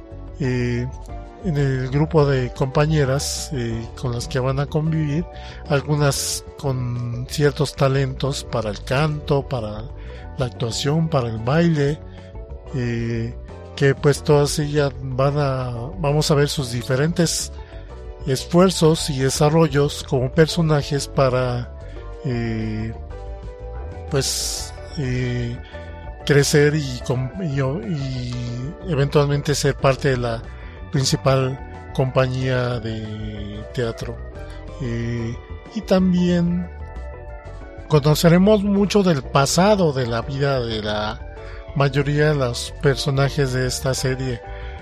en el grupo de compañeras con las que van a convivir, algunas con ciertos talentos para el canto, para la actuación, para el baile, que pues todas ellas vamos a ver sus diferentes esfuerzos y desarrollos como personajes para crecer y eventualmente ser parte de la principal compañía de teatro. Y también conoceremos mucho del pasado de la vida de la mayoría de los personajes de esta serie,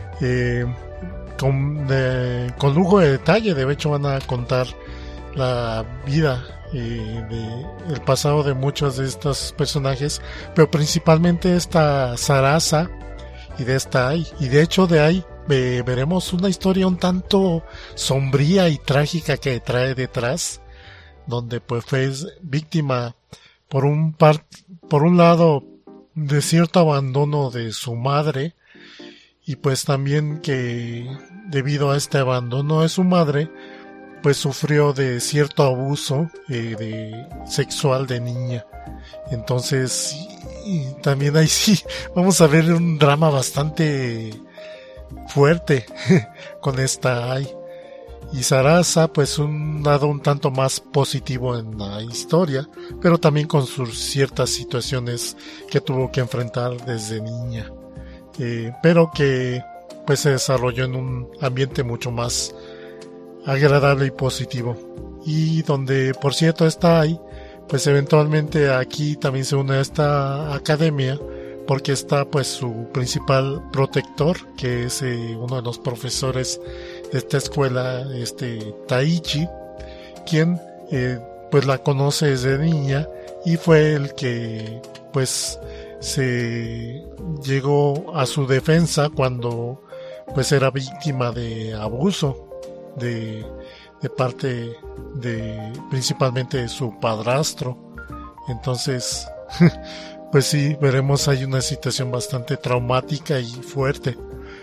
con lujo de detalle. De hecho van a contar la vida el pasado de muchos de estos personajes, pero principalmente esta Sarasa y de esta Ai. Y de hecho de Ai veremos una historia un tanto sombría y trágica que trae detrás, donde pues fue víctima por un lado de cierto abandono de su madre, y pues también que debido a este abandono de su madre pues sufrió de cierto abuso sexual de niña. Entonces y también ahí sí vamos a ver un drama bastante fuerte con esta Ai. Y Sarasa pues un lado un tanto más positivo en la historia, pero también con sus ciertas situaciones que tuvo que enfrentar desde niña, pero que pues se desarrolló en un ambiente mucho más agradable y positivo, y donde por cierto esta Ai pues eventualmente aquí también se une a esta academia, porque está pues su principal protector, que es uno de los profesores de esta escuela, Taichi, quien pues la conoce desde niña y fue el que pues se llegó a su defensa cuando pues era víctima de abuso de parte de principalmente de su padrastro. Entonces pues sí, veremos ahí una situación bastante traumática y fuerte.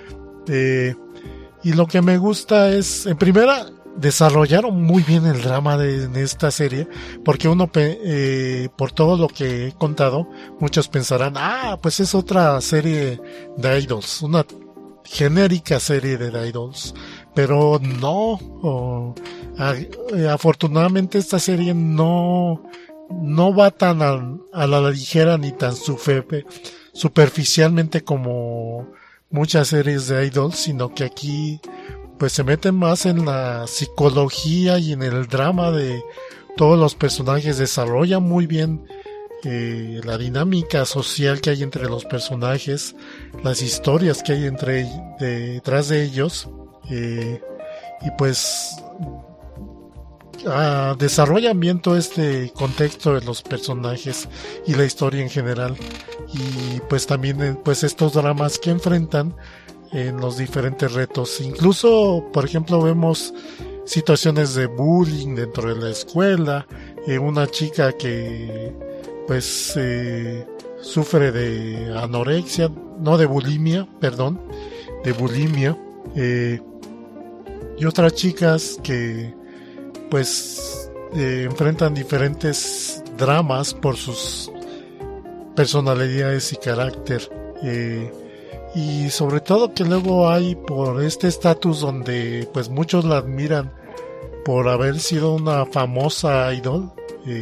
Y lo que me gusta es, en primera, desarrollaron muy bien el drama en esta serie, porque uno, por todo lo que he contado, muchos pensarán, pues es otra serie de idols, una genérica serie de idols, pero no, afortunadamente esta serie no va tan a la ligera ni tan superficialmente como muchas series de idols, sino que aquí pues se meten más en la psicología y en el drama de todos los personajes. Desarrollan muy bien la dinámica social que hay entre los personajes, las historias que hay detrás de ellos, y pues desarrollan bien todo este contexto de los personajes y la historia en general, y pues también pues estos dramas que enfrentan en los diferentes retos. Incluso por ejemplo vemos situaciones de bullying dentro de la escuela, una chica que pues sufre de anorexia, no de bulimia, perdón, de bulimia, y otras chicas que pues enfrentan diferentes dramas por sus personalidades y carácter, y sobre todo que luego hay por este estatus donde pues muchos la admiran por haber sido una famosa idol,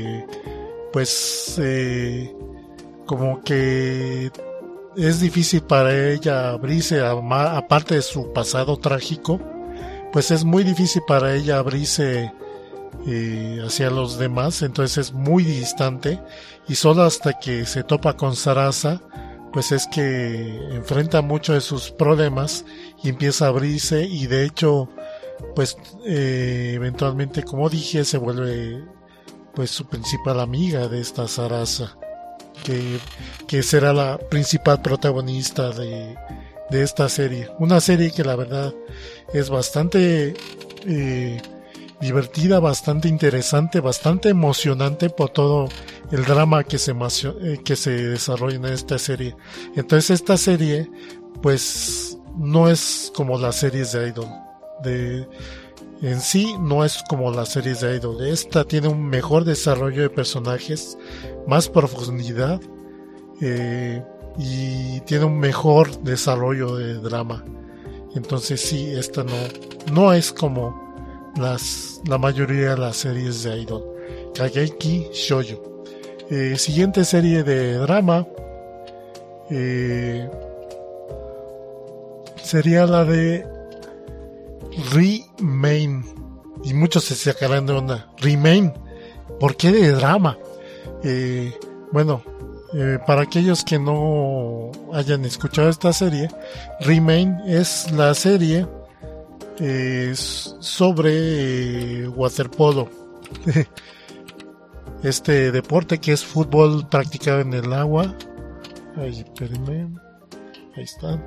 pues como que es difícil para ella abrirse, aparte de su pasado trágico, pues es muy difícil para ella abrirse hacia los demás. Entonces es muy distante, y solo hasta que se topa con Sarasa pues es que enfrenta muchos de sus problemas y empieza a abrirse, y de hecho pues eventualmente, como dije, se vuelve pues su principal amiga de esta Sarasa, que será la principal protagonista de esta serie. Una serie que la verdad es bastante divertida, bastante interesante, bastante emocionante por todo el drama que se desarrolla en esta serie. Entonces esta serie pues no es como las series de idol, en sí no es como las series de idol. Esta tiene un mejor desarrollo de personajes, más profundidad, y tiene un mejor desarrollo de drama. Entonces sí, esta no es como la mayoría de las series de idol. Kageki Shoujo. Siguiente serie de drama sería la de Remain. Y muchos se sacarán de onda. Remain, ¿por qué de drama? Bueno, para aquellos que no hayan escuchado esta serie, Remain es la serie sobre waterpolo. Este deporte que es fútbol practicado en el agua. Ay, espérenme. Ahí está.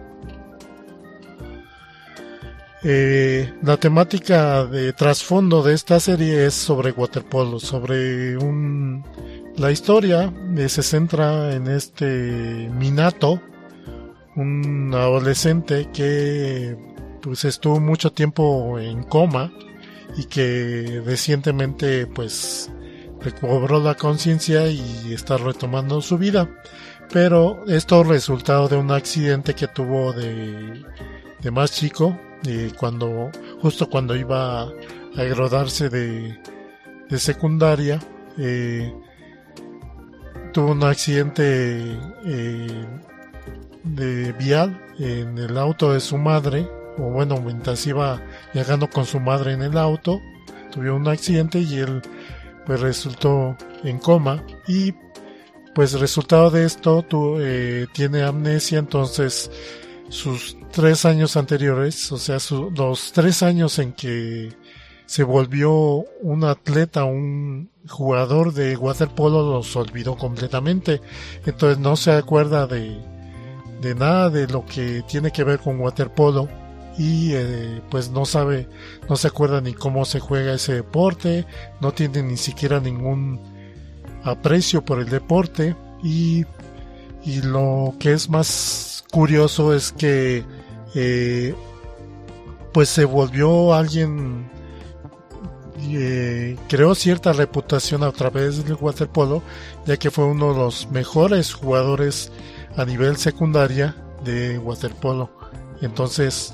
La temática de trasfondo de esta serie es sobre waterpolo, sobre la historia se centra en este Minato, un adolescente que pues estuvo mucho tiempo en coma y que recientemente pues recobró la conciencia y está retomando su vida, pero esto resultado de un accidente que tuvo de más chico, justo cuando iba a graduarse de secundaria. Tuvo un accidente de vial en el auto de su madre, o bueno, mientras iba viajando con su madre en el auto, tuvo un accidente y él pues resultó en coma, y pues resultado de esto tiene amnesia. Entonces sus 3 años anteriores, o sea, los 3 años en que se volvió un atleta, un jugador de waterpolo, los olvidó completamente. Entonces no se acuerda de nada de lo que tiene que ver con waterpolo, y pues no se acuerda ni cómo se juega ese deporte, no tiene ni siquiera ningún aprecio por el deporte, y lo que es más curioso es que pues se volvió alguien, creó cierta reputación a través del waterpolo, ya que fue uno de los mejores jugadores a nivel secundaria de waterpolo. Entonces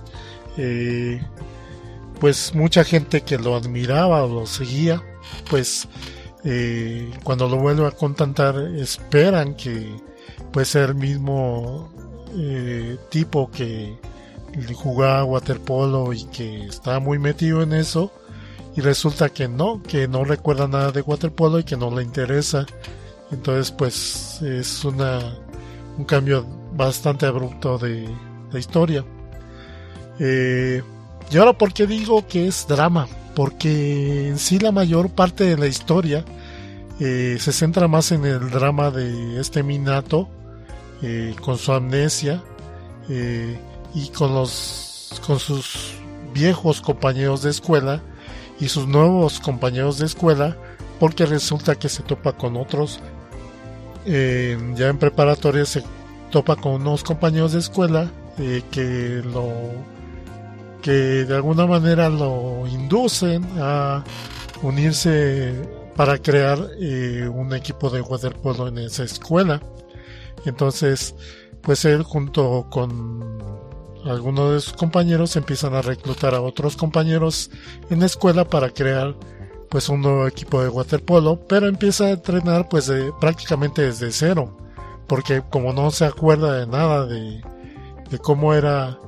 pues mucha gente que lo admiraba o lo seguía, pues cuando lo vuelve a contactar esperan que puede ser el mismo tipo que jugaba waterpolo y que estaba muy metido en eso, y resulta que no recuerda nada de waterpolo y que no le interesa. Entonces pues es un cambio bastante abrupto de la historia. Y ahora, ¿por qué digo que es drama? Porque en sí la mayor parte de la historia se centra más en el drama de este Minato, con su amnesia, y con sus viejos compañeros de escuela y sus nuevos compañeros de escuela, porque resulta que se topa con otros, ya en preparatoria se topa con unos compañeros de escuela que de alguna manera lo inducen a unirse para crear un equipo de waterpolo en esa escuela. Entonces pues él junto con algunos de sus compañeros empiezan a reclutar a otros compañeros en la escuela para crear pues un nuevo equipo de waterpolo, pero empieza a entrenar pues prácticamente desde cero, porque como no se acuerda de nada de cómo era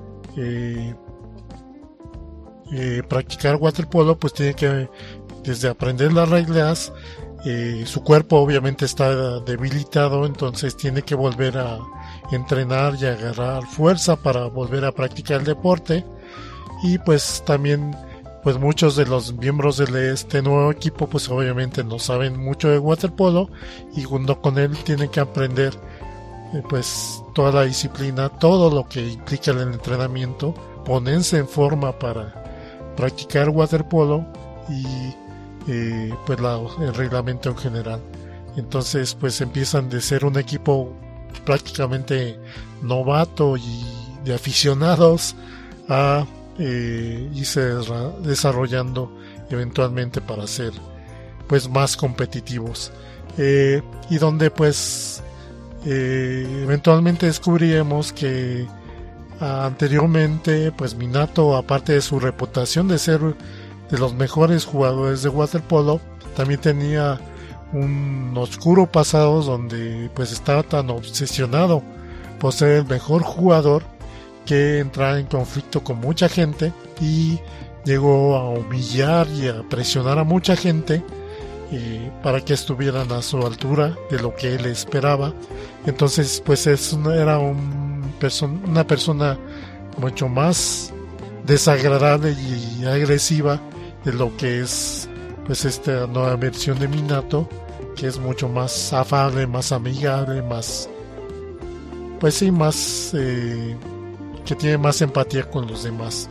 practicar waterpolo, pues tiene que desde aprender las reglas. Su cuerpo obviamente está debilitado, entonces tiene que volver a entrenar y agarrar fuerza para volver a practicar el deporte. Y pues también pues muchos de los miembros de este nuevo equipo pues obviamente no saben mucho de waterpolo, y junto con él tienen que aprender pues toda la disciplina, todo lo que implica el entrenamiento, ponerse en forma para practicar waterpolo y pues el reglamento en general. Entonces pues empiezan de ser un equipo prácticamente novato y de aficionados a irse desarrollando eventualmente para ser pues más competitivos, y donde pues eventualmente descubriremos que anteriormente pues Minato, aparte de su reputación de ser de los mejores jugadores de waterpolo, también tenía un oscuro pasado donde pues estaba tan obsesionado por ser el mejor jugador que entraba en conflicto con mucha gente, y llegó a humillar y a presionar a mucha gente para que estuvieran a su altura de lo que él esperaba. Entonces pues era una persona mucho más desagradable y agresiva de lo que es pues esta nueva versión de Minato, que es mucho más afable, más amigable, más pues sí, más que tiene más empatía con los demás.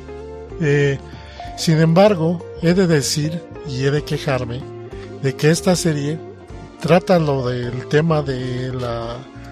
Sin embargo, he de decir y he de quejarme de que esta serie trata lo del tema de la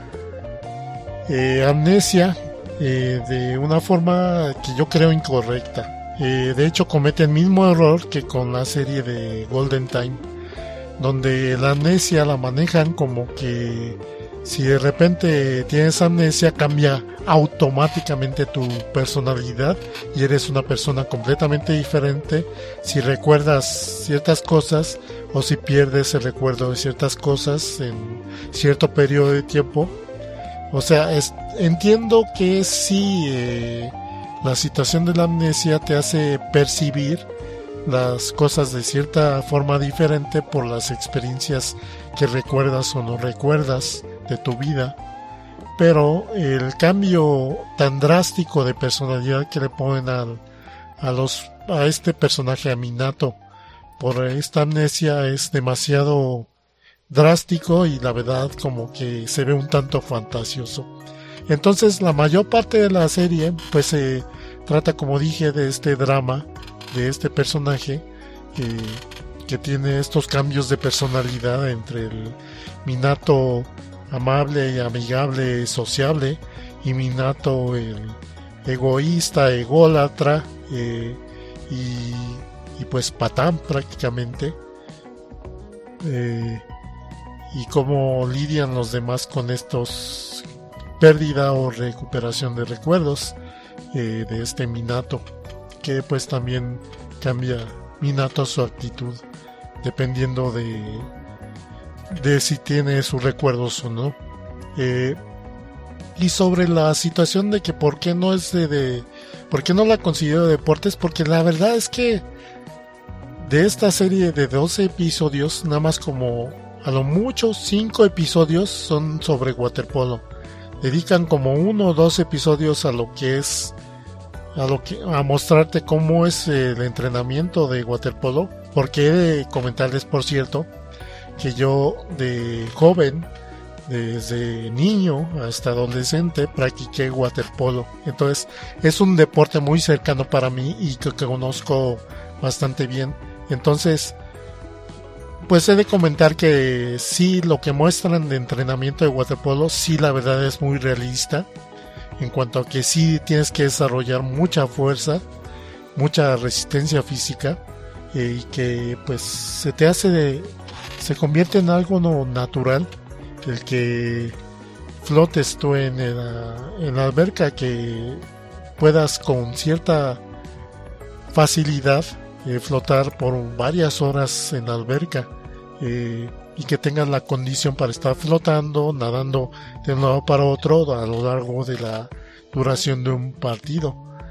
amnesia de una forma que yo creo incorrecta. De hecho, comete el mismo error que con la serie de Golden Time, donde la amnesia la manejan como que si de repente tienes amnesia cambia automáticamente tu personalidad y eres una persona completamente diferente si recuerdas ciertas cosas o si pierdes el recuerdo de ciertas cosas en cierto periodo de tiempo. O sea, entiendo que sí, la situación de la amnesia te hace percibir las cosas de cierta forma diferente por las experiencias que recuerdas o no recuerdas de tu vida, pero el cambio tan drástico de personalidad que le ponen a este personaje, a Minato, por esta amnesia es demasiado drástico y la verdad como que se ve un tanto fantasioso. Entonces la mayor parte de la serie pues se trata, como dije, de este drama de este personaje que tiene estos cambios de personalidad entre el Minato amable y amigable, sociable, y Minato el egoísta, ególatra y pues patán prácticamente, y cómo lidian los demás con estos pérdida o recuperación de recuerdos de este Minato, que pues también cambia Minato su actitud dependiendo de si tiene sus recuerdos o no. Y sobre la situación de que por qué no es por qué no la considero deportes, porque la verdad es que de esta serie de 12 episodios, nada más como a lo mucho 5 episodios son sobre waterpolo. Dedican como 1 o 2 episodios a lo que es a mostrarte cómo es el entrenamiento de waterpolo, porque he de comentarles, por cierto, que yo de joven, desde niño hasta adolescente, practiqué waterpolo. Entonces es un deporte muy cercano para mí y que conozco bastante bien. Entonces pues he de comentar que sí, lo que muestran de entrenamiento de waterpolo, sí, la verdad es muy realista, en cuanto a que sí tienes que desarrollar mucha fuerza, mucha resistencia física, y que pues se convierte en algo no natural el que flotes tú en la alberca, que puedas con cierta facilidad flotar por varias horas en la alberca, y que tengas la condición para estar flotando, nadando de un lado para otro a lo largo de la duración de un partido.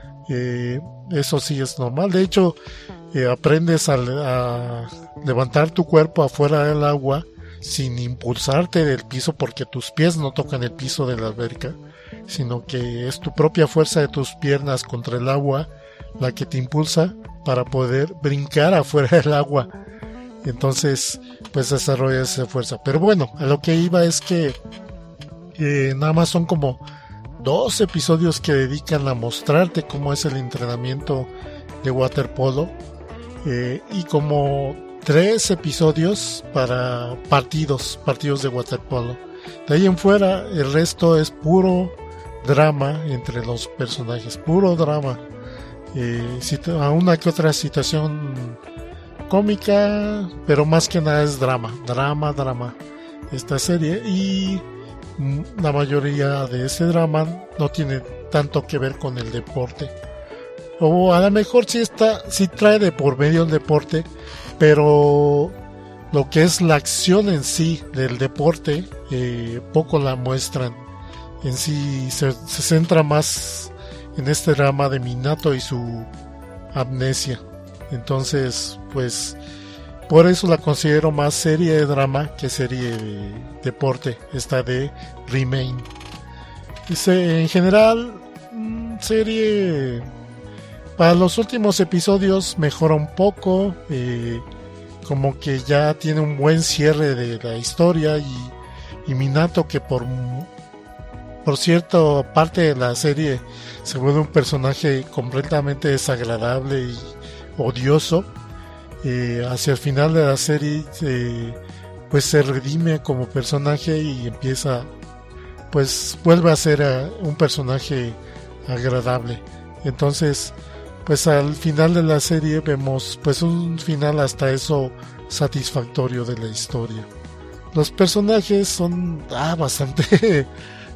Eso sí es normal. De hecho, aprendes a levantar tu cuerpo afuera del agua sin impulsarte del piso, porque tus pies no tocan el piso de la alberca, sino que es tu propia fuerza de tus piernas contra el agua la que te impulsa para poder brincar afuera del agua. Entonces pues desarrollas esa fuerza. Pero bueno, a lo que iba es que nada más son como 2 episodios que dedican a mostrarte cómo es el entrenamiento de waterpolo, y como 3 episodios para partidos de waterpolo. De ahí en fuera el resto es puro drama entre los personajes, puro drama. A una que otra situación cómica, pero más que nada es drama esta serie, y la mayoría de ese drama no tiene tanto que ver con el deporte, o a lo mejor sí trae de por medio el deporte, pero lo que es la acción en sí del deporte poco la muestran. En sí se centra más en este drama de Minato y su amnesia. Entonces, pues por eso la considero más serie de drama que serie de deporte, esta de Remain. En general, serie para los últimos episodios mejora un poco, como que ya tiene un buen cierre de la historia, y Minato, que por cierta parte de la serie se vuelve un personaje completamente desagradable y odioso, hacia el final de la serie pues se redime como personaje y empieza, pues vuelve a ser un personaje agradable. Entonces, pues al final de la serie vemos pues un final hasta eso satisfactorio de la historia. Los personajes son bastante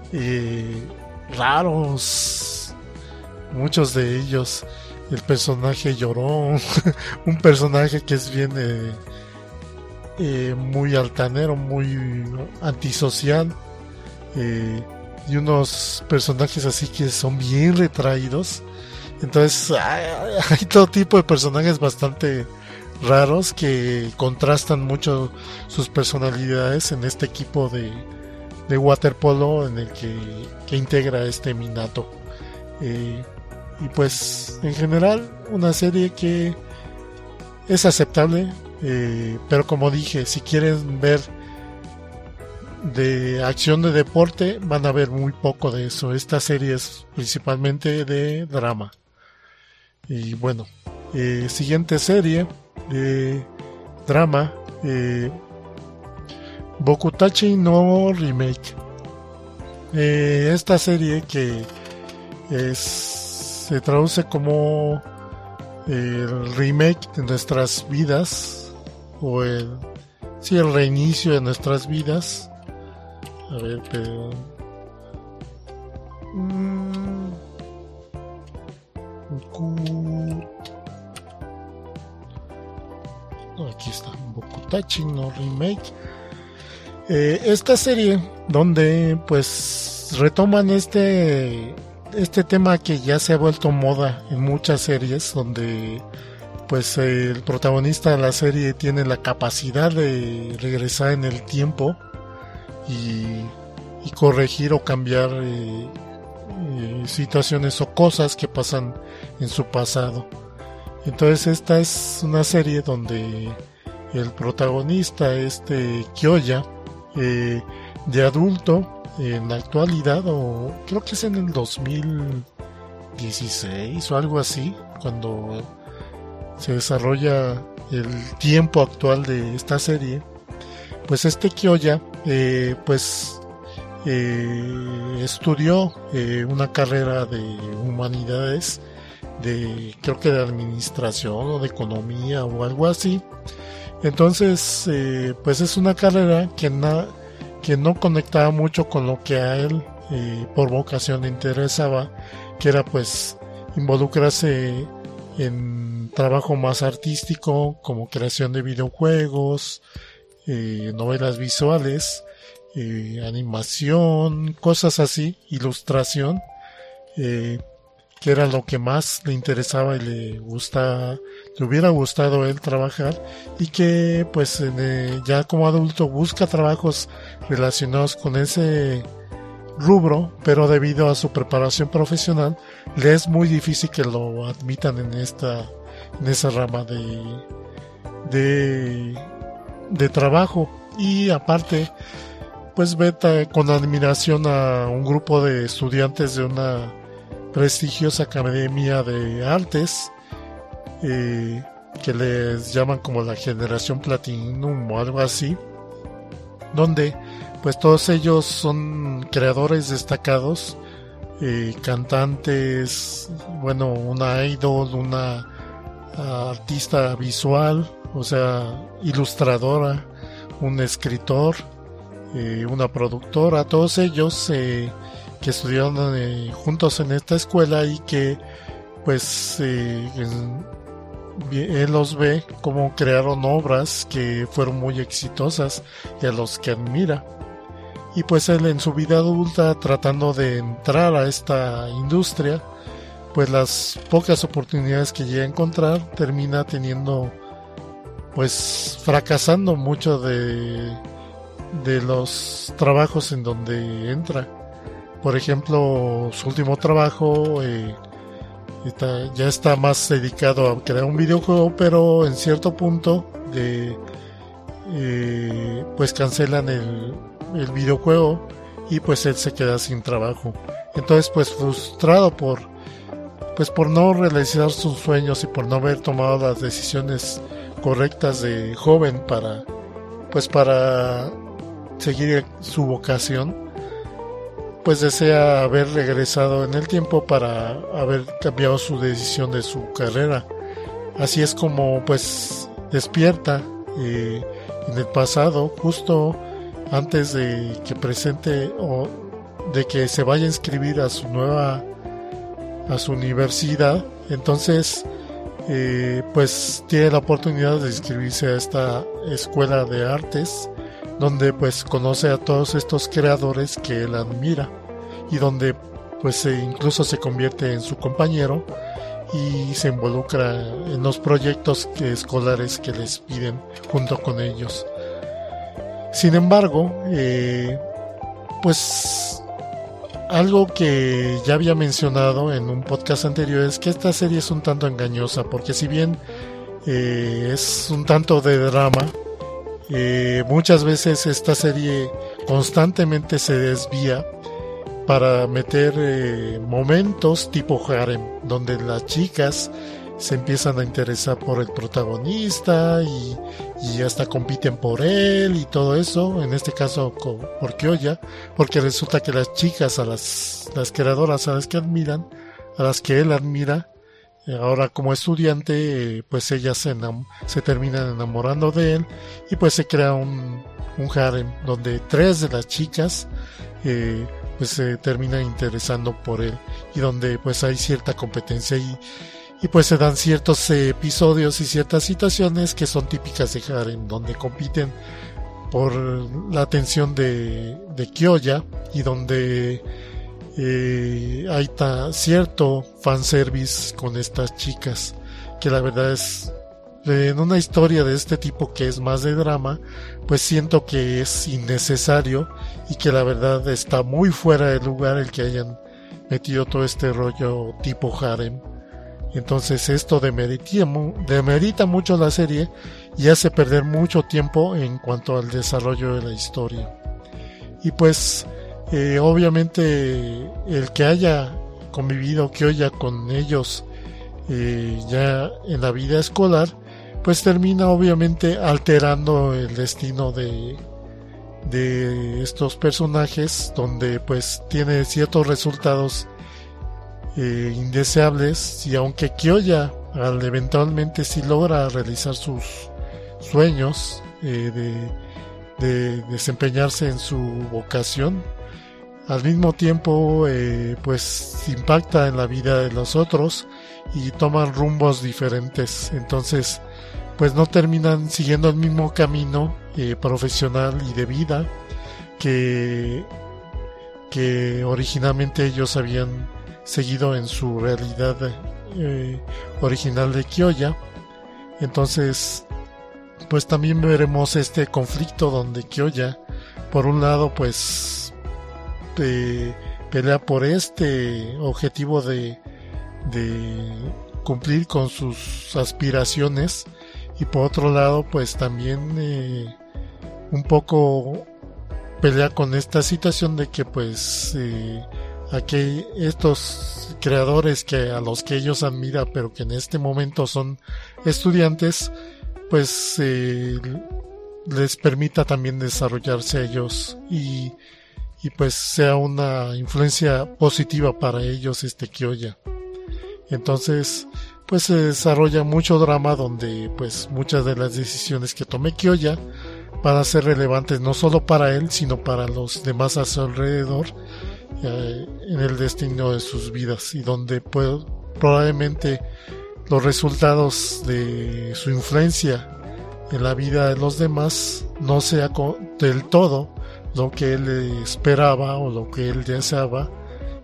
raros, muchos de ellos. El personaje llorón, un personaje que es bien muy altanero, muy antisocial, y unos personajes así que son bien retraídos. Entonces hay todo tipo de personajes bastante raros que contrastan mucho sus personalidades en este equipo de waterpolo en el que integra este Minato. Y pues en general una serie que es aceptable, pero como dije, si quieren ver de acción de deporte van a ver muy poco de eso. Esta serie es principalmente de drama. Y bueno, siguiente serie de drama, Bokutachi no Remake. Esta serie que se traduce como el remake de nuestras vidas, o el reinicio de nuestras vidas. A ver, pero aquí está, Bokutachi no Remake. Esta serie donde pues retoman este tema que ya se ha vuelto moda en muchas series, donde pues el protagonista de la serie tiene la capacidad de regresar en el tiempo y corregir o cambiar situaciones o cosas que pasan en su pasado. Entonces esta es una serie donde el protagonista, Kyoya, de adulto, en la actualidad, o creo que es en el 2016 o algo así, cuando se desarrolla el tiempo actual de esta serie, pues Kyoya estudió una carrera de humanidades, creo que de administración o de economía o algo así. Entonces pues es una carrera que no conectaba mucho con lo que a él por vocación le interesaba, que era pues involucrarse en trabajo más artístico, como creación de videojuegos, novelas visuales, animación, cosas así, ilustración, que era lo que más le interesaba y le hubiera gustado a él trabajar, y que pues ya como adulto busca trabajos relacionados con ese rubro, pero debido a su preparación profesional le es muy difícil que lo admitan en esa rama de trabajo. Y aparte pues ve con admiración a un grupo de estudiantes de una prestigiosa academia de artes, que les llaman como la generación Platinum o algo así, donde pues todos ellos son creadores destacados, cantantes, bueno, una idol, una artista visual, o sea, ilustradora, un escritor, una productora, todos ellos que estudiaron juntos en esta escuela, y que pues él los ve como crearon obras que fueron muy exitosas y a los que admira. Y pues él en su vida adulta, tratando de entrar a esta industria, pues las pocas oportunidades que llega a encontrar termina teniendo, pues fracasando mucho de los trabajos en donde entra. Por ejemplo, su último trabajo ya está más dedicado a crear un videojuego, pero en cierto punto pues cancelan el videojuego y pues él se queda sin trabajo. Entonces, pues frustrado por no realizar sus sueños y por no haber tomado las decisiones correctas de joven para seguir su vocación, pues desea haber regresado en el tiempo para haber cambiado su decisión de su carrera. Así es como pues despierta en el pasado, justo antes de que presente o de que se vaya a inscribir a su universidad. Entonces pues tiene la oportunidad de inscribirse a esta escuela de artes, donde pues conoce a todos estos creadores que él admira y donde pues incluso se convierte en su compañero y se involucra en los proyectos escolares que les piden junto con ellos. Sin embargo, pues algo que ya había mencionado en un podcast anterior es que esta serie es un tanto engañosa, porque si bien es un tanto de drama, muchas veces esta serie constantemente se desvía para meter momentos tipo harem, donde las chicas se empiezan a interesar por el protagonista y hasta compiten por él y todo eso, en este caso por Kyoya, porque resulta que las chicas, las creadoras a las que él admira, ahora como estudiante, pues ellas se terminan enamorando de él y pues se crea un harem donde 3 de las chicas pues se terminan interesando por él y donde pues hay cierta competencia y pues se dan ciertos episodios y ciertas situaciones que son típicas de harem, donde compiten por la atención de Kyoya y donde hay cierto fanservice con estas chicas, que la verdad es, en una historia de este tipo que es más de drama, pues siento que es innecesario y que la verdad está muy fuera de lugar el que hayan metido todo este rollo tipo harem. Entonces esto demerita mucho la serie y hace perder mucho tiempo en cuanto al desarrollo de la historia. Y pues obviamente el que haya convivido Kyoya con ellos ya en la vida escolar, pues termina obviamente alterando el destino de estos personajes, donde pues tiene ciertos resultados indeseables. Y aunque Kyoya eventualmente sí logra realizar sus sueños de desempeñarse en su vocación, al mismo tiempo pues impacta en la vida de los otros y toman rumbos diferentes. Entonces pues no terminan siguiendo el mismo camino profesional y de vida que originalmente ellos habían seguido en su realidad original de Kyoya. Entonces pues también veremos este conflicto donde Kyoya, por un lado, pues pelea por este objetivo de cumplir con sus aspiraciones, y por otro lado pues también un pelea con esta situación de que pues aquí estos creadores a los que ellos admiran, pero que en este momento son estudiantes, pues les permita también desarrollarse a ellos y pues sea una influencia positiva para ellos Kyoya. Entonces pues se desarrolla mucho drama, donde pues muchas de las decisiones que tome Kyoya van a ser relevantes no solo para él, sino para los demás a su alrededor en el destino de sus vidas, y donde probablemente los resultados de su influencia en la vida de los demás no sea del todo lo que él esperaba o lo que él deseaba,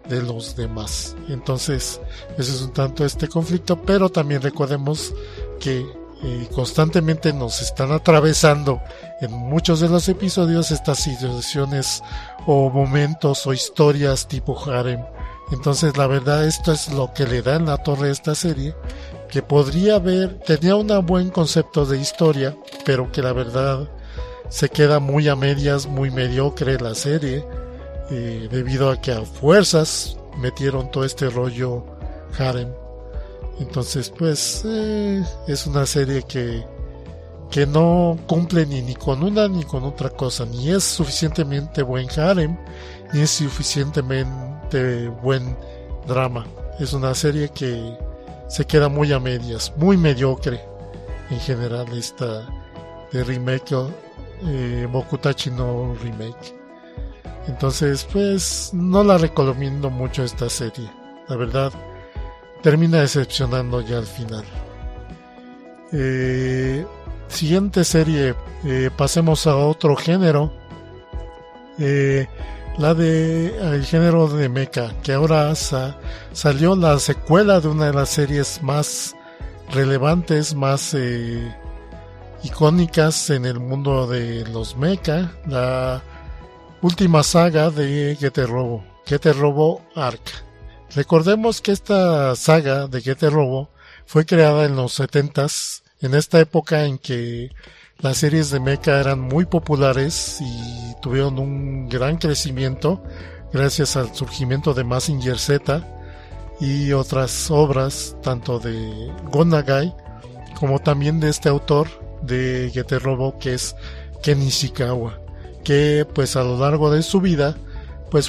de los demás. Entonces, ese es un tanto este conflicto, pero también recordemos que constantemente nos están atravesando en muchos de los episodios estas situaciones o momentos o historias tipo harem. Entonces, la verdad, esto es lo que le da en la torre a esta serie, que tenía un buen concepto de historia, pero que la verdad se queda muy a medias, muy mediocre la serie, debido a que a fuerzas metieron todo este rollo harem. Entonces, pues, es una serie que no cumple ni con una ni con otra cosa, ni es suficientemente buen harem, ni es suficientemente buen drama. Es una serie que se queda muy a medias, muy mediocre en general, esta de remake, Bokutachi no Remake. Entonces, pues, no la recomiendo mucho esta serie, la verdad. Termina decepcionando ya al final. Siguiente serie, pasemos a otro género, el género de mecha, que ahora salió la secuela de una de las series más relevantes, más icónicas en el mundo de los mecha, la última saga de Getter Robo Arc. Recordemos que esta saga de Getter Robo fue creada en los 70s, en esta época en que las series de mecha eran muy populares y tuvieron un gran crecimiento gracias al surgimiento de Mazinger Z y otras obras, tanto de Go Nagai como también de este autor de Getter Robo, que es Ken Ishikawa, que pues a lo largo de su vida pues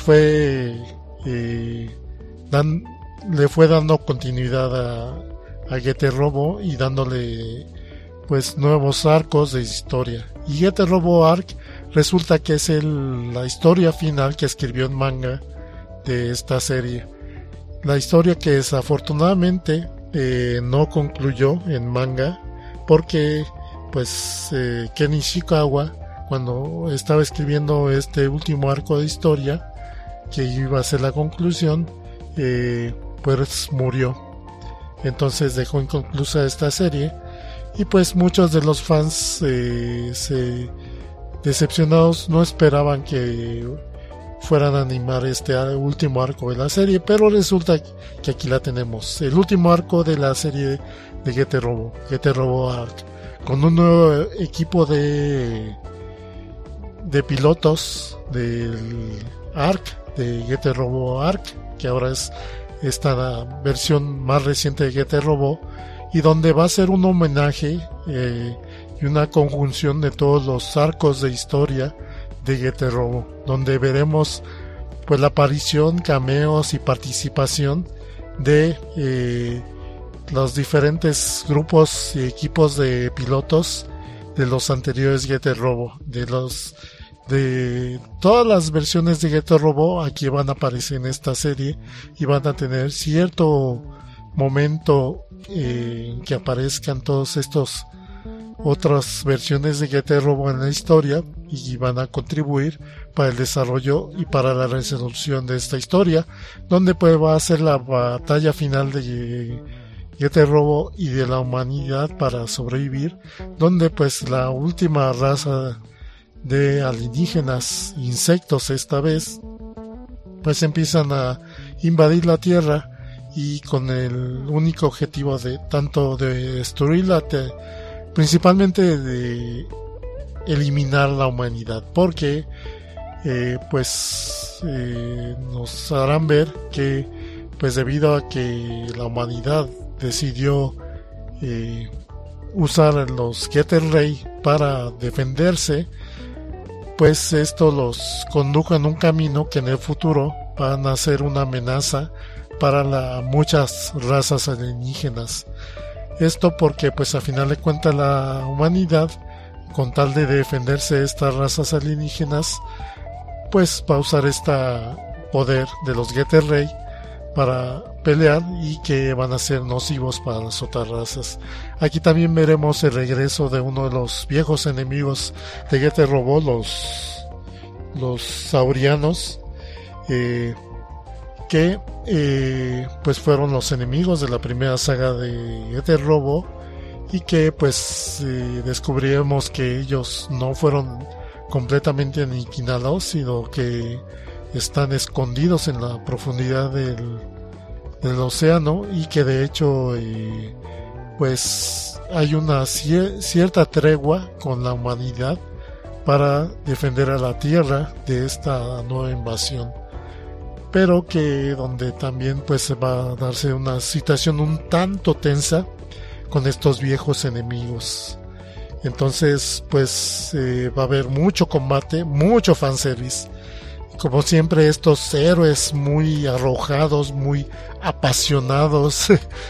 le fue dando continuidad a Getter Robo y dándole pues nuevos arcos de historia. Y Getter Robo Arc resulta que es la historia final que escribió en manga de esta serie. La historia que desafortunadamente no concluyó en manga, porque pues Ken Ishikawa, cuando estaba escribiendo este último arco de historia que iba a ser la conclusión, pues murió. Entonces dejó inconclusa esta serie y pues muchos de los fans decepcionados no esperaban que fueran a animar este último arco de la serie, pero resulta que aquí la tenemos, el último arco de la serie de Getter Robo Arc, con un nuevo equipo de pilotos del Arc, de Getter Robo Arc, que ahora es esta versión más reciente de Getter Robo, y donde va a ser un homenaje y una conjunción de todos los arcos de historia de Getter Robo, donde veremos pues la aparición, cameos y participación de los diferentes grupos y equipos de pilotos de los anteriores Getter Robo, de todas las versiones de Getter Robo. Aquí van a aparecer en esta serie y van a tener cierto momento en que aparezcan todos estos otras versiones de Getter Robo en la historia y van a contribuir para el desarrollo y para la resolución de esta historia, donde pues va a ser la batalla final de Getter Robo y de la humanidad para sobrevivir, donde pues la última raza de alienígenas, insectos esta vez, pues empiezan a invadir la Tierra, y con el único objetivo de tanto de destruirla, principalmente de eliminar la humanidad, porque nos harán ver que pues debido a que la humanidad decidió usar los Getter Ray para defenderse, pues esto los condujo en un camino que en el futuro van a ser una amenaza para muchas razas alienígenas. Esto porque pues a final de cuentas la humanidad, con tal de defenderse de estas razas alienígenas, pues va a usar este poder de los Getter Ray para pelear, y que van a ser nocivos para las otras razas. Aquí también veremos el regreso de uno de los viejos enemigos de Getter Robo, los saurianos, que pues fueron los enemigos de la primera saga de Getter Robo, y que pues descubriremos que ellos no fueron completamente aniquilados, sino que están escondidos en la profundidad del océano, y que de hecho pues hay una cierta tregua con la humanidad para defender a la Tierra de esta nueva invasión, pero que donde también pues va a darse una situación un tanto tensa con estos viejos enemigos. Entonces pues va a haber mucho combate, mucho fanservice, como siempre estos héroes muy arrojados, muy apasionados,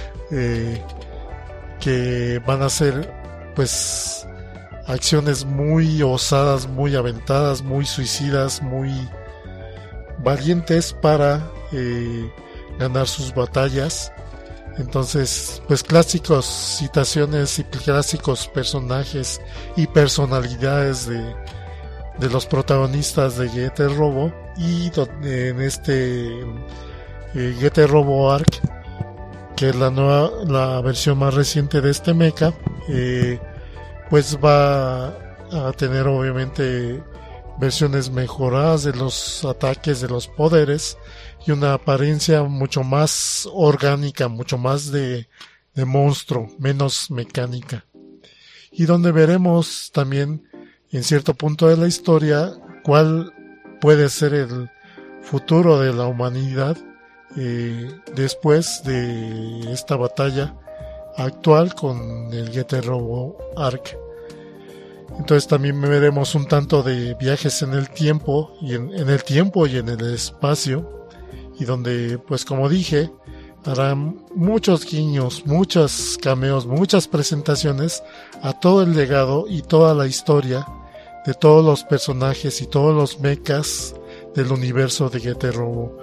que van a hacer pues acciones muy osadas, muy aventadas, muy suicidas, muy valientes para ganar sus batallas. Entonces pues clásicos citaciones y clásicos personajes y personalidades de los protagonistas de Getter Robo, y en este Getter Robo Arc, que es la versión más reciente de este mecha, pues va a tener obviamente versiones mejoradas de los ataques, de los poderes, y una apariencia mucho más orgánica, mucho más de monstruo, menos mecánica, y donde veremos también en cierto punto de la historia cuál puede ser el futuro de la humanidad después de esta batalla actual con el Getter Robo Arc. Entonces también veremos un tanto de viajes en el tiempo y en el tiempo y en el espacio, y donde pues como dije harán muchos guiños, muchos cameos, muchas presentaciones a todo el legado y toda la historia de todos los personajes y todos los mechas del universo de Getter Robo,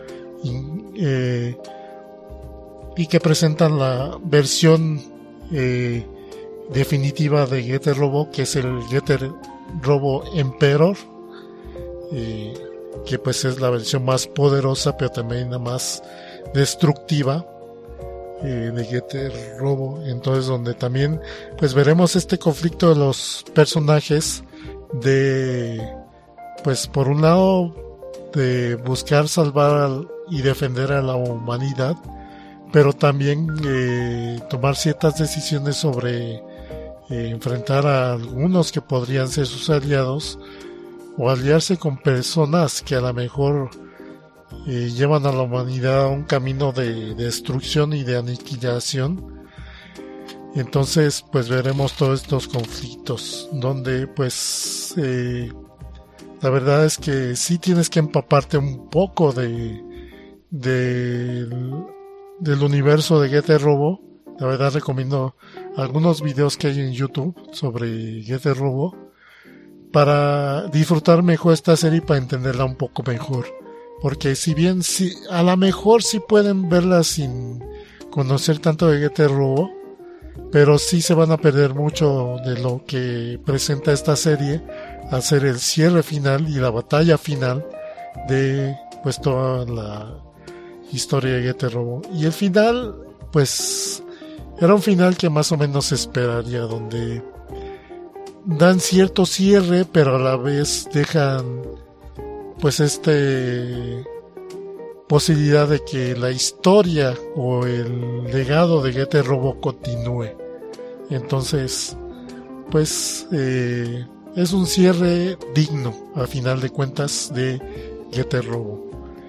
y que presentan la versión definitiva de Getter Robo, que es el Getter Robo Emperor, que pues es la versión más poderosa pero también la más destructiva de Getter Robo. Entonces donde también pues veremos este conflicto de los personajes, de pues por un lado de buscar salvar y defender a la humanidad, pero también tomar ciertas decisiones sobre enfrentar a algunos que podrían ser sus aliados, o aliarse con personas que a lo mejor llevan a la humanidad a un camino de destrucción y de aniquilación. Entonces pues veremos todos estos conflictos, donde pues la verdad es que sí tienes que empaparte un poco del universo de Getter Robo. La verdad recomiendo algunos videos que hay en YouTube sobre Getter Robo para disfrutar mejor esta serie y para entenderla un poco mejor, porque si bien a lo mejor sí pueden verla sin conocer tanto de Getter Robo, pero sí se van a perder mucho de lo que presenta esta serie al ser el cierre final y la batalla final de pues toda la historia de Getter Robo. Y el final pues era un final que más o menos se esperaría, donde dan cierto cierre pero a la vez dejan pues posibilidad de que la historia o el legado de Getter Robo continúe. Entonces pues es un cierre digno a final de cuentas de Getter Robo.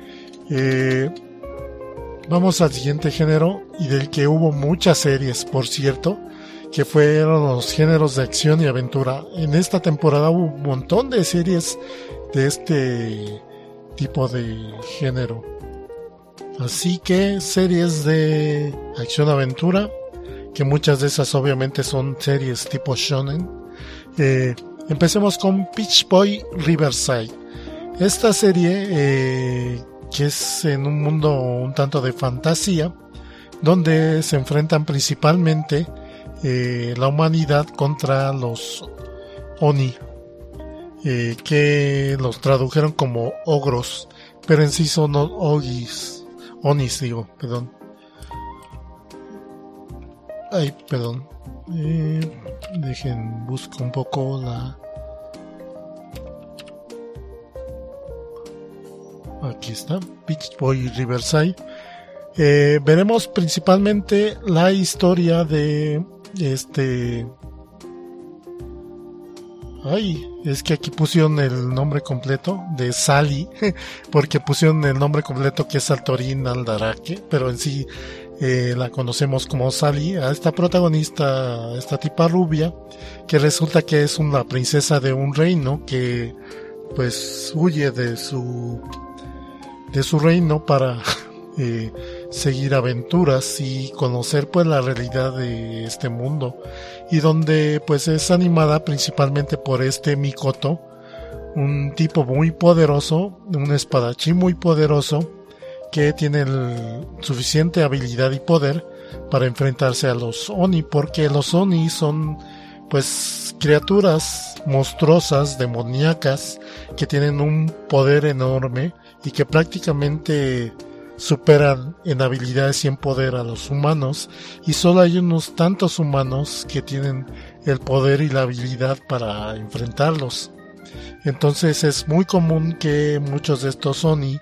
Vamos al siguiente género, y del que hubo muchas series, por cierto, que fueron los géneros de acción y aventura. En esta temporada hubo un montón de series de este tipo de género. Así que series de acción-aventura, que muchas de esas obviamente son series tipo shonen. Empecemos con Peach Boy Riverside. Esta serie que es en un mundo un tanto de fantasía, donde se enfrentan principalmente la humanidad contra los Oni, que los tradujeron como ogros, pero en sí son ogis Onis, digo, perdón. Ay, perdón. Busco un poco la... Aquí está, Beach Boy Riverside. Veremos principalmente la historia de es que aquí pusieron el nombre completo de Sally, porque pusieron el nombre completo que es Saltorín Aldarake, pero en sí la conocemos como Sally, a esta protagonista, esta tipa rubia, que resulta que es la princesa de un reino que pues huye de su reino para seguir aventuras y conocer pues la realidad de este mundo, y donde pues es animada principalmente por Mikoto, un tipo muy poderoso, un espadachín muy poderoso que tiene suficiente habilidad y poder para enfrentarse a los Oni, porque los Oni son pues criaturas monstruosas, demoníacas, que tienen un poder enorme y que prácticamente superan en habilidades y en poder a los humanos, y solo hay unos tantos humanos que tienen el poder y la habilidad para enfrentarlos. Entonces es muy común que muchos de estos Oni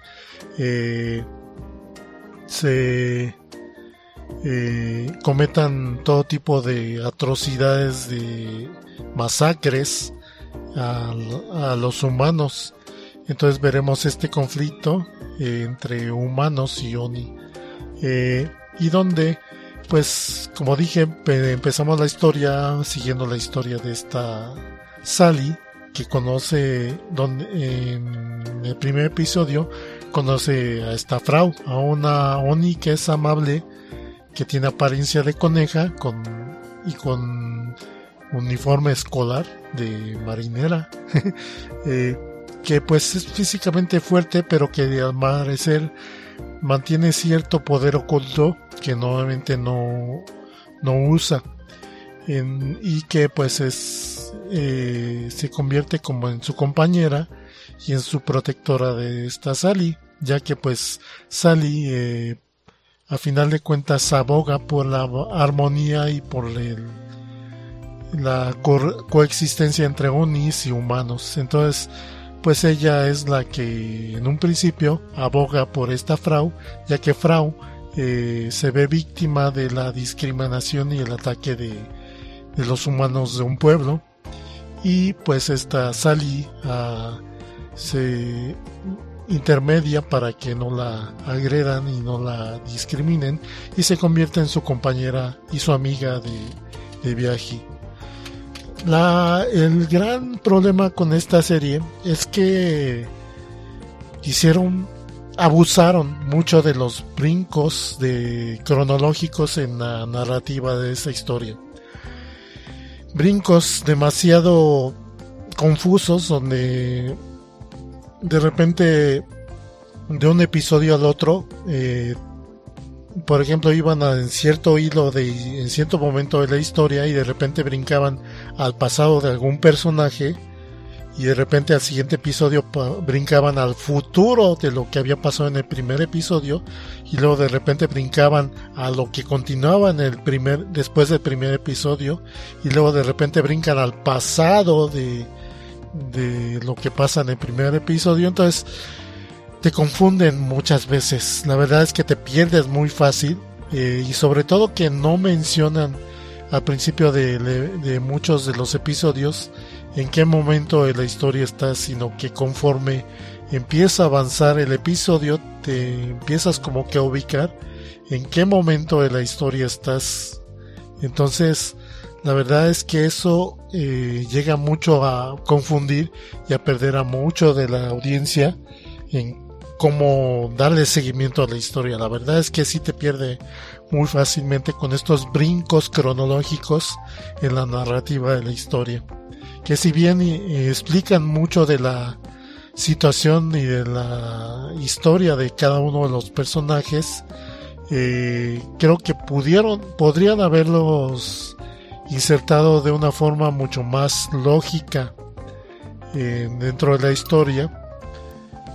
cometan todo tipo de atrocidades, de masacres a los humanos. Entonces veremos este conflicto entre humanos y Oni, y donde pues como dije, empezamos la historia siguiendo la historia de esta Sally, que conoce en el primer episodio conoce a esta Frau, a una Oni que es amable, que tiene apariencia de coneja y con uniforme escolar de marinera, que pues es físicamente fuerte, pero que al parecer mantiene cierto poder oculto que normalmente no usa, y que pues se convierte como en su compañera y en su protectora de esta Sally, ya que pues Sally a final de cuentas aboga por la armonía y por la coexistencia entre Onis y humanos. Entonces pues ella es la que en un principio aboga por esta Frau, ya que Frau se ve víctima de la discriminación y el ataque de los humanos de un pueblo, y pues esta Sally se intermedia para que no la agredan y no la discriminen, y se convierte en su compañera y su amiga de viaje. El gran problema con esta serie es que abusaron mucho de los brincos cronológicos en la narrativa de esa historia. Brincos demasiado confusos, donde de repente de un episodio al otro, por ejemplo, iban en cierto hilo en cierto momento de la historia y de repente brincaban al pasado de algún personaje, y de repente al siguiente episodio brincaban al futuro de lo que había pasado en el primer episodio, y luego de repente brincaban a lo que continuaba después del primer episodio, y luego de repente brincan al pasado de lo que pasa en el primer episodio. Entonces te confunden muchas veces, la verdad es que te pierdes muy fácil, y sobre todo que no mencionan al principio de muchos de los episodios en qué momento de la historia estás, sino que conforme empieza a avanzar el episodio te empiezas como que a ubicar en qué momento de la historia estás. Entonces la verdad es que eso llega mucho a confundir y a perder a mucho de la audiencia en cómo darle seguimiento a la historia. La verdad es que sí te pierde muy fácilmente con estos brincos cronológicos en la narrativa de la historia, que si bien explican mucho de la situación y de la historia de cada uno de los personajes, creo que podrían haberlos insertado de una forma mucho más lógica dentro de la historia,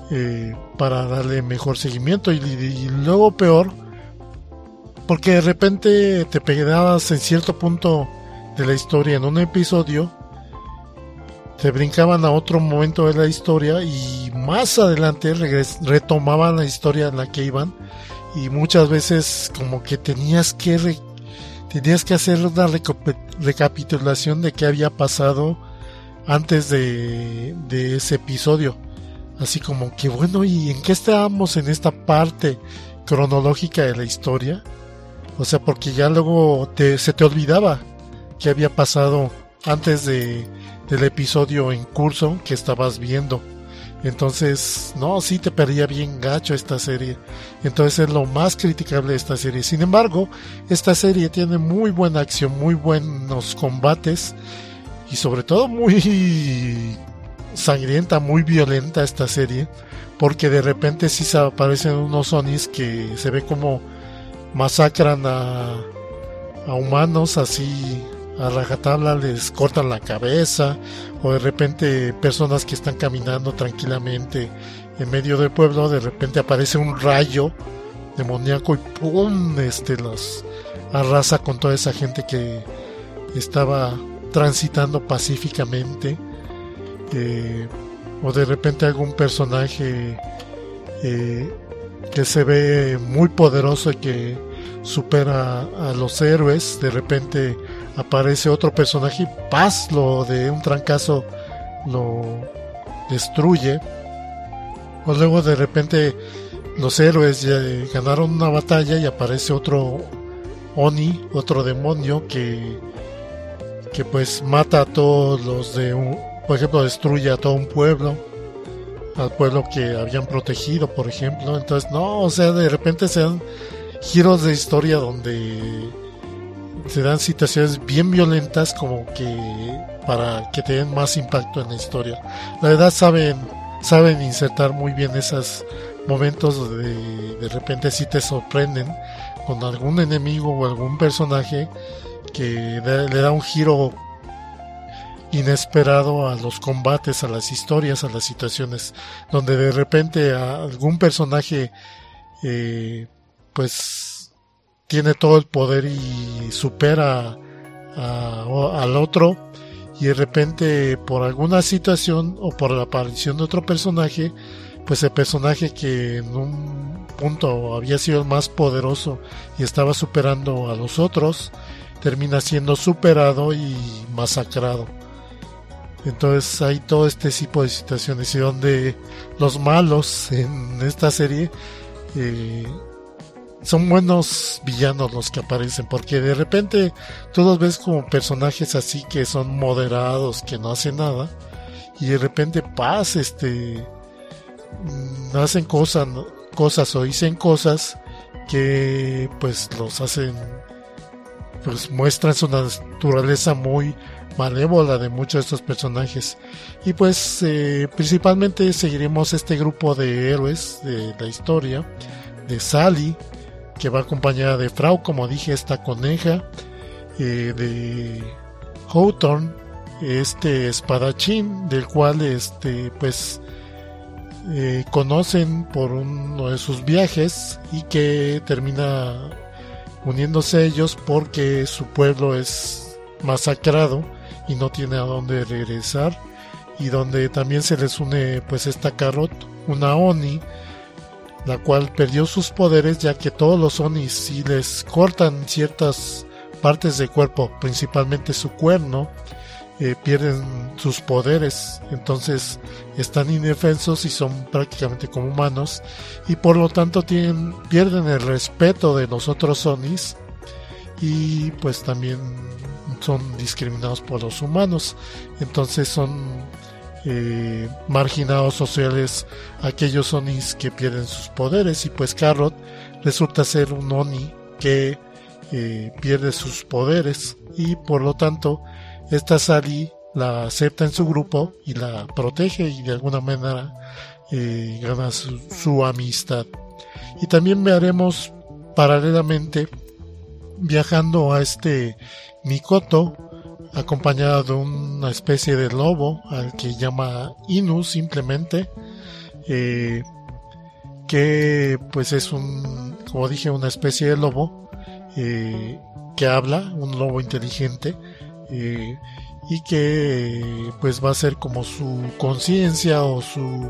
para darle mejor seguimiento y luego peor, porque de repente te quedabas en cierto punto de la historia en un episodio, te brincaban a otro momento de la historia y más adelante retomaban la historia en la que iban, y muchas veces como que tenías que hacer una recapitulación de qué había pasado antes de ese episodio, así como que bueno, ¿y en qué estábamos en esta parte cronológica de la historia? O sea, porque ya luego se te olvidaba qué había pasado antes del episodio en curso que estabas viendo. Entonces, no, sí te perdía bien gacho esta serie. Entonces es lo más criticable de esta serie. Sin embargo, esta serie tiene muy buena acción, muy buenos combates y sobre todo muy sangrienta, muy violenta esta serie, porque de repente sí se aparecen unos Onis que se ve como masacran a humanos así a rajatabla, les cortan la cabeza, o de repente personas que están caminando tranquilamente en medio del pueblo, de repente aparece un rayo demoníaco y ¡pum! Los arrasa con toda esa gente que estaba transitando pacíficamente, o de repente algún personaje que se ve muy poderoso y que supera a los héroes, de repente aparece otro personaje y ¡paz! Lo de un trancazo lo destruye. O luego de repente los héroes ya ganaron una batalla y aparece otro Oni, otro demonio que pues mata a todos los por ejemplo, destruye a todo un pueblo, al pueblo que habían protegido, por ejemplo. Entonces, no, o sea, de repente se dan giros de historia donde se dan situaciones bien violentas como que para que te den más impacto en la historia. La verdad saben insertar muy bien esos momentos donde de repente sí te sorprenden con algún enemigo o algún personaje que le da un giro inesperado a los combates, a las historias, a las situaciones, donde de repente algún personaje pues tiene todo el poder y supera al otro, y de repente por alguna situación o por la aparición de otro personaje, pues el personaje que en un punto había sido el más poderoso y estaba superando a los otros, termina siendo superado y masacrado. Entonces hay todo este tipo de situaciones, y donde los malos en esta serie son buenos villanos los que aparecen, porque de repente tú los ves como personajes así que son moderados, que no hacen nada, y de repente hacen cosas o dicen cosas que pues los hacen, pues muestran su naturaleza muy malévola de muchos de estos personajes. Y pues principalmente seguiremos este grupo de héroes de la historia de Sally, que va acompañada de Frau, como dije, esta coneja, de Hawthorne, este espadachín del cual conocen por uno de sus viajes, y que termina uniéndose a ellos porque su pueblo es masacrado y no tiene a dónde regresar, y donde también se les une pues esta Carrot, una Oni, la cual perdió sus poderes, ya que todos los Onis, si les cortan ciertas partes del cuerpo, principalmente su cuerno, pierden sus poderes. Entonces están indefensos y son prácticamente como humanos, y por lo tanto pierden el respeto de los otros Onis, y pues también son discriminados por los humanos. Entonces son marginados sociales aquellos Onis que pierden sus poderes, y pues Carrot resulta ser un Oni que pierde sus poderes, y por lo tanto esta Sally la acepta en su grupo y la protege, y de alguna manera gana su amistad. Y también veremos paralelamente viajando a Mikoto, acompañada de una especie de lobo al que llama Inu simplemente, que pues es como dije, una especie de lobo que habla, un lobo inteligente, y que pues va a ser como su conciencia o su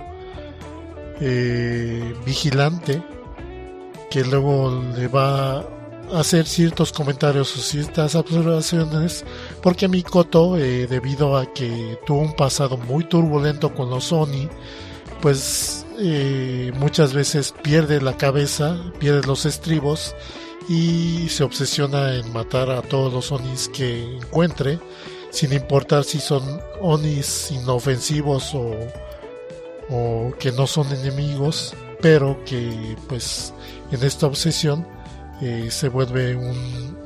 vigilante, que luego le va a hacer ciertos comentarios o ciertas observaciones, porque Mikoto, debido a que tuvo un pasado muy turbulento con los Oni, pues muchas veces pierde la cabeza, pierde los estribos y se obsesiona en matar a todos los Onis que encuentre, sin importar si son Onis inofensivos o que no son enemigos, pero que pues en esta obsesión se vuelve un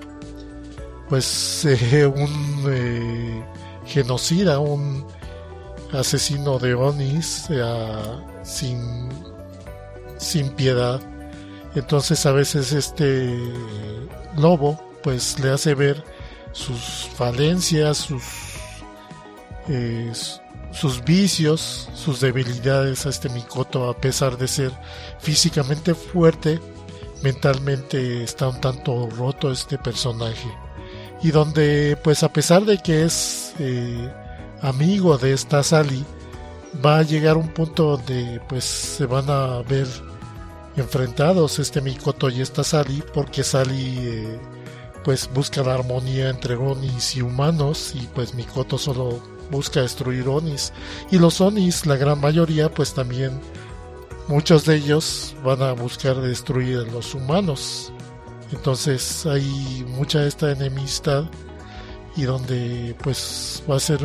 genocida, un asesino de Onis sin piedad. Entonces a veces este lobo pues le hace ver sus falencias, sus vicios, sus debilidades a este Mikoto. A pesar de ser físicamente fuerte, mentalmente está un tanto roto este personaje, y donde pues a pesar de que es amigo de esta Sally, va a llegar un punto donde pues se van a ver enfrentados este Mikoto y esta Sally, porque Sally pues busca la armonía entre Onis y humanos, y pues Mikoto solo busca destruir Onis. Y los Onis, la gran mayoría, pues también muchos de ellos van a buscar destruir a los humanos. Entonces hay mucha esta enemistad, y donde pues va a ser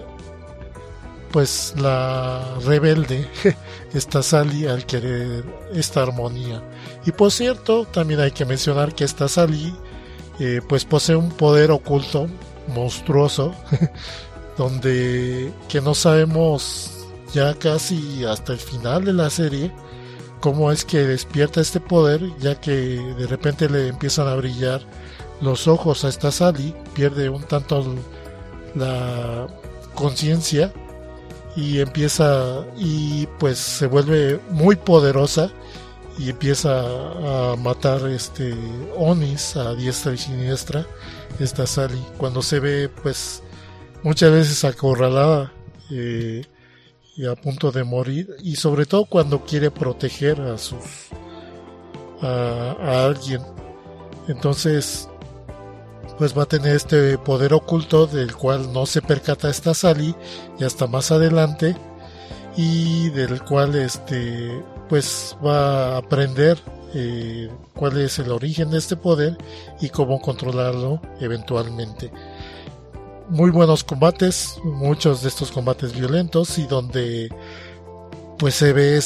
pues la rebelde esta Sally al querer esta armonía. Y por cierto, también hay que mencionar que esta Sally pues posee un poder oculto monstruoso donde que no sabemos ya casi hasta el final de la serie cómo es que despierta este poder, ya que de repente le empiezan a brillar los ojos a esta Sally, pierde un tanto la conciencia y pues se vuelve muy poderosa y empieza a matar Onis a diestra y siniestra, esta Sally, cuando se ve pues muchas veces acorralada y a punto de morir, y sobre todo cuando quiere proteger a alguien. Entonces pues va a tener este poder oculto del cual no se percata esta Sally y hasta más adelante, y del cual pues va a aprender cuál es el origen de este poder y cómo controlarlo eventualmente. Muy buenos combates, muchos de estos combates violentos, y donde pues se ve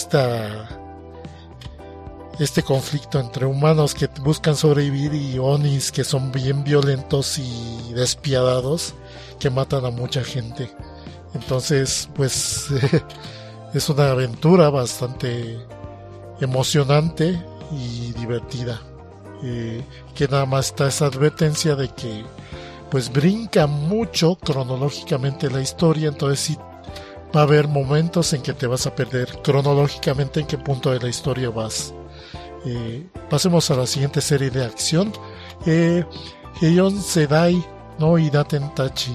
este conflicto entre humanos que buscan sobrevivir y Onis que son bien violentos y despiadados, que matan a mucha gente. Entonces pues es una aventura bastante emocionante y divertida, que nada más está esa advertencia de que pues brinca mucho cronológicamente la historia. Entonces sí va a haber momentos en que te vas a perder cronológicamente en qué punto de la historia vas. Pasemos a la siguiente serie de acción, Heion Sedai no Idaten Tachi.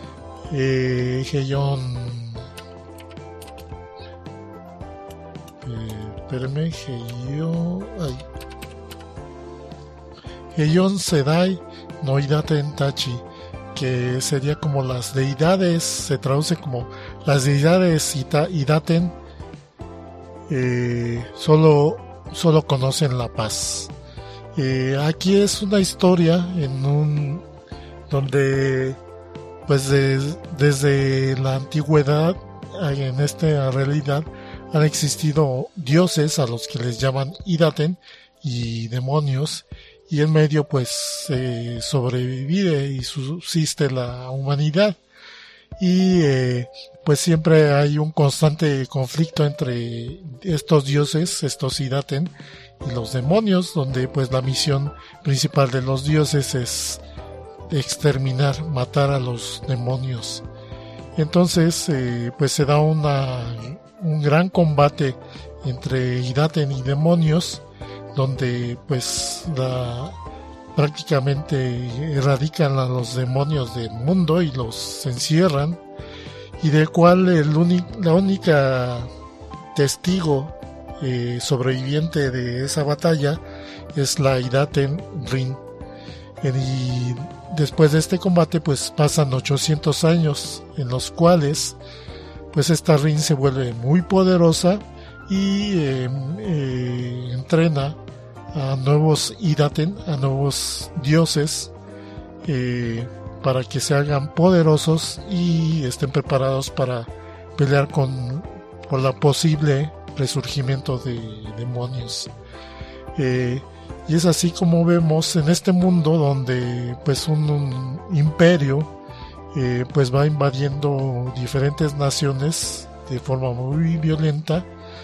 Heion Sedai no Idaten Tachi, que sería como las deidades, se traduce como las deidades Idaten solo conocen la paz. Aquí es una historia donde pues desde la antigüedad en esta realidad han existido dioses a los que les llaman Idaten y demonios, y en medio pues sobrevive y subsiste la humanidad, y pues siempre hay un constante conflicto entre estos dioses, estos Idaten, y los demonios, donde pues la misión principal de los dioses es exterminar, matar a los demonios. Entonces pues se da un gran combate entre Idaten y demonios, donde pues prácticamente erradican a los demonios del mundo y los encierran, y del cual la única testigo sobreviviente de esa batalla es la Idaten Rin. Y después de este combate pues pasan 800 años en los cuales pues esta Rin se vuelve muy poderosa y entrena a nuevos Idaten, a nuevos dioses, para que se hagan poderosos y estén preparados para pelear por la posible resurgimiento de demonios. Y es así como vemos en este mundo donde pues un imperio pues va invadiendo diferentes naciones de forma muy violenta,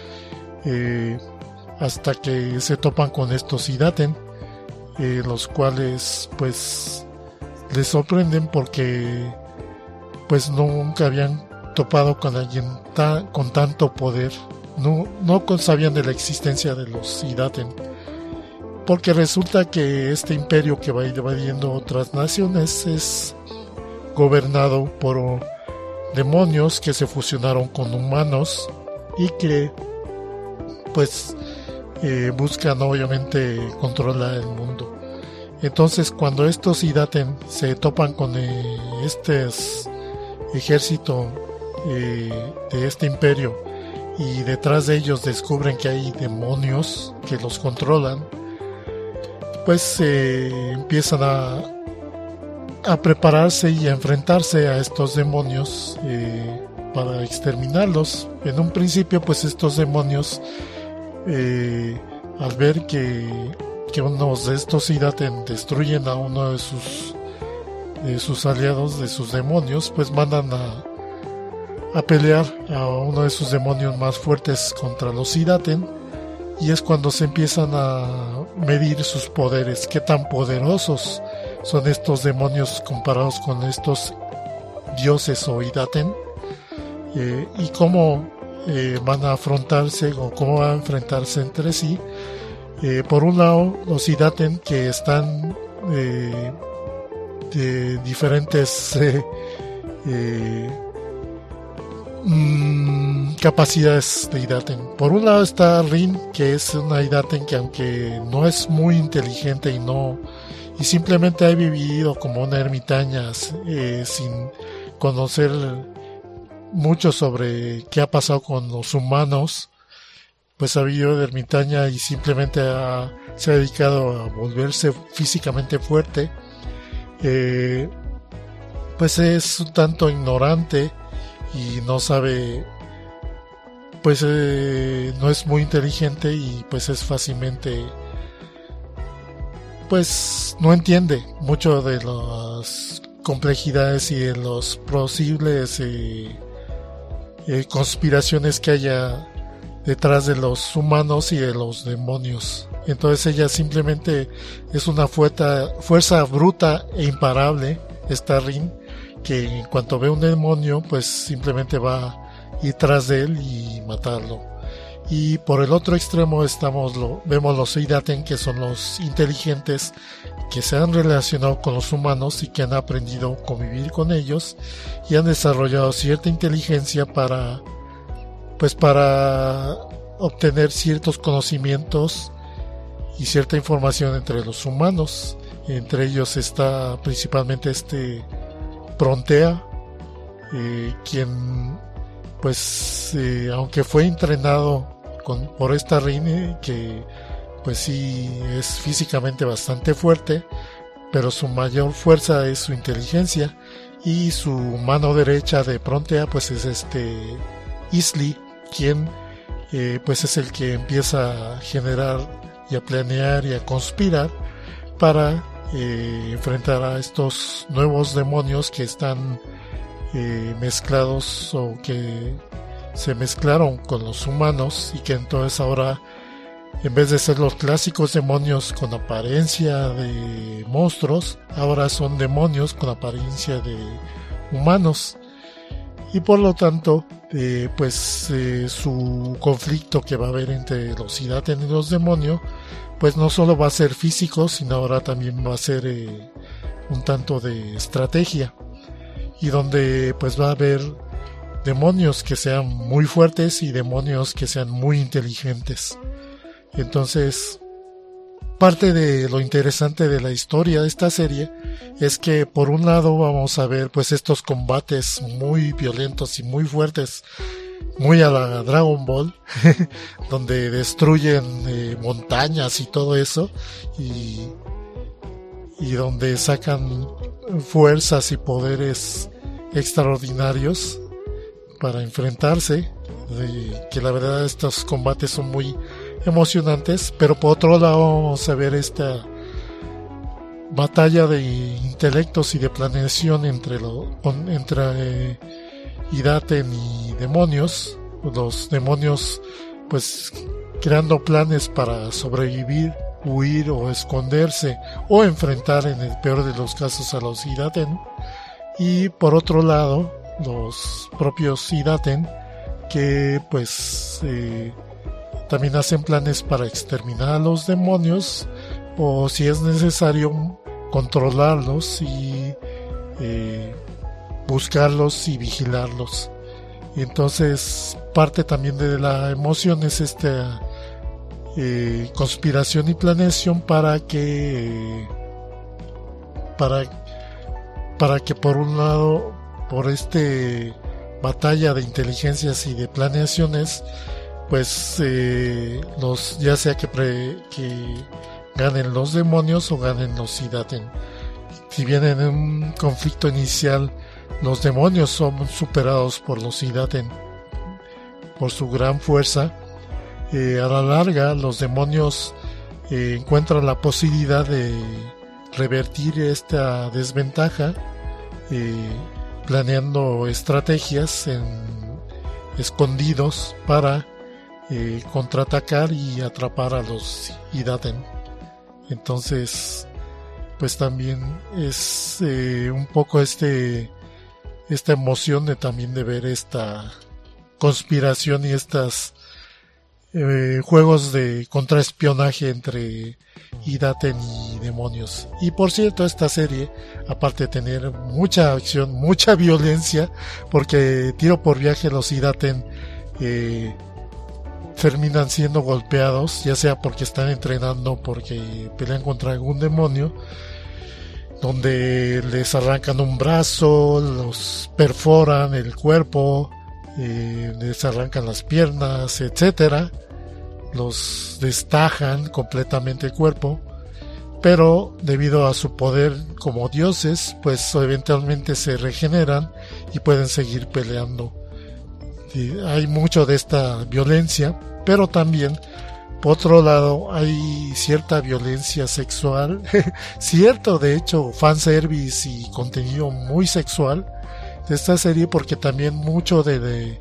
hasta que se topan con estos Idaten, los cuales pues les sorprenden porque pues nunca habían topado con alguien con tanto poder. No sabían de la existencia de los Idaten, porque resulta que este imperio que va invadiendo otras naciones es gobernado por demonios que se fusionaron con humanos y que pues buscan obviamente controlar el mundo. Entonces cuando estos Idaten se topan con este ejército de este imperio, y detrás de ellos descubren que hay demonios que los controlan, pues empiezan a prepararse y a enfrentarse a estos demonios para exterminarlos. En un principio pues estos demonios, al ver que unos de estos Idaten destruyen a uno de sus aliados, de sus demonios, pues mandan a pelear a uno de sus demonios más fuertes contra los Idaten, y es cuando se empiezan a medir sus poderes, qué tan poderosos son estos demonios comparados con estos dioses o Idaten, y cómo van a afrontarse o cómo van a enfrentarse entre sí. Por un lado, los Idaten, que están de diferentes capacidades de Idaten. Por un lado está Rin, que es una Idaten que, aunque no es muy inteligente y simplemente ha vivido como una ermitaña, sin conocer mucho sobre qué ha pasado con los humanos, pues ha vivido de ermitaña y simplemente se ha dedicado a volverse físicamente fuerte. Pues es un tanto ignorante y no sabe, pues no es muy inteligente, y pues es fácilmente, pues no entiende mucho de las complejidades y de los posibles conspiraciones que haya detrás de los humanos y de los demonios. Entonces ella simplemente es una fuerza bruta e imparable, esta Rin, que en cuanto ve un demonio pues simplemente va a ir tras de él y matarlo. Y por el otro extremo vemos los Idaten, que son los inteligentes, que se han relacionado con los humanos y que han aprendido a convivir con ellos y han desarrollado cierta inteligencia para obtener ciertos conocimientos y cierta información entre los humanos. Entre ellos está principalmente Prontea, quien pues aunque fue entrenado por esta Rin, que pues sí es físicamente bastante fuerte, pero su mayor fuerza es su inteligencia, y su mano derecha de Prontea pues es Isli, quien pues es el que empieza a generar y a planear y a conspirar para enfrentar a estos nuevos demonios que están mezclados, o que se mezclaron con los humanos, y que entonces ahora, en vez de ser los clásicos demonios con apariencia de monstruos, ahora son demonios con apariencia de humanos. y por lo tanto su conflicto que va a haber entre los Idaten y los demonios pues no solo va a ser físico, sino ahora también va a ser un tanto de estrategia, y donde pues va a haber demonios que sean muy fuertes y demonios que sean muy inteligentes. Entonces, parte de lo interesante de la historia de esta serie es que por un lado vamos a ver pues estos combates muy violentos y muy fuertes, muy a la Dragon Ball, donde destruyen montañas y todo eso, y donde sacan fuerzas y poderes extraordinarios para enfrentarse, que la verdad estos combates son muy emocionantes. Pero por otro lado vamos a ver esta batalla de intelectos y de planeación entre Idaten y demonios, los demonios pues creando planes para sobrevivir, huir o esconderse o enfrentar en el peor de los casos a los Idaten, y por otro lado los propios Idaten que pues también hacen planes para exterminar a los demonios, o si es necesario controlarlos y buscarlos y vigilarlos. Y entonces parte también de la emoción es esta conspiración y planeación para que por un lado, por batalla de inteligencias y de planeaciones, pues ya sea que ganen los demonios o ganen los Idaten. Si bien en un conflicto inicial los demonios son superados por los Idaten por su gran fuerza, a la larga los demonios encuentran la posibilidad de revertir esta desventaja, planeando estrategias escondidos para contraatacar y atrapar a los Idaten. Entonces pues también es un poco esta emoción de ver esta conspiración y estas juegos de contraespionaje entre Idaten y demonios. Y por cierto, esta serie, aparte de tener mucha acción, mucha violencia, porque tiro por viaje los Idaten terminan siendo golpeados, ya sea porque están entrenando, porque pelean contra algún demonio, donde les arrancan un brazo, los perforan el cuerpo, les arrancan las piernas, etcétera, los destajan completamente el cuerpo, pero debido a su poder como dioses, pues eventualmente se regeneran y pueden seguir peleando. Hay mucho de esta violencia, pero también por otro lado hay cierta violencia sexual, cierto de hecho fanservice y contenido muy sexual de esta serie, porque también mucho de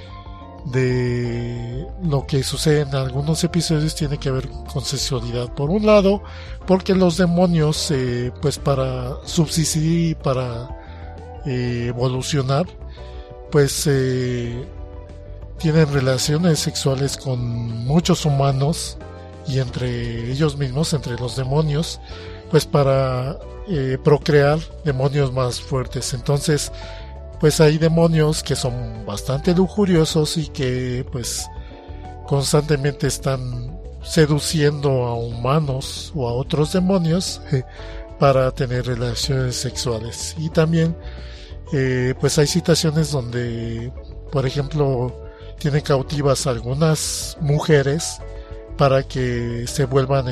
lo que sucede en algunos episodios tiene que ver con sexualidad. Por un lado, porque los demonios pues para subsistir y para evolucionar, pues tienen relaciones sexuales con muchos humanos y entre ellos mismos, entre los demonios, pues para procrear demonios más fuertes. Entonces pues hay demonios que son bastante lujuriosos y que pues constantemente están seduciendo a humanos o a otros demonios para tener relaciones sexuales. Y también pues hay situaciones donde, por ejemplo, tienen cautivas a algunas mujeres para que se vuelvan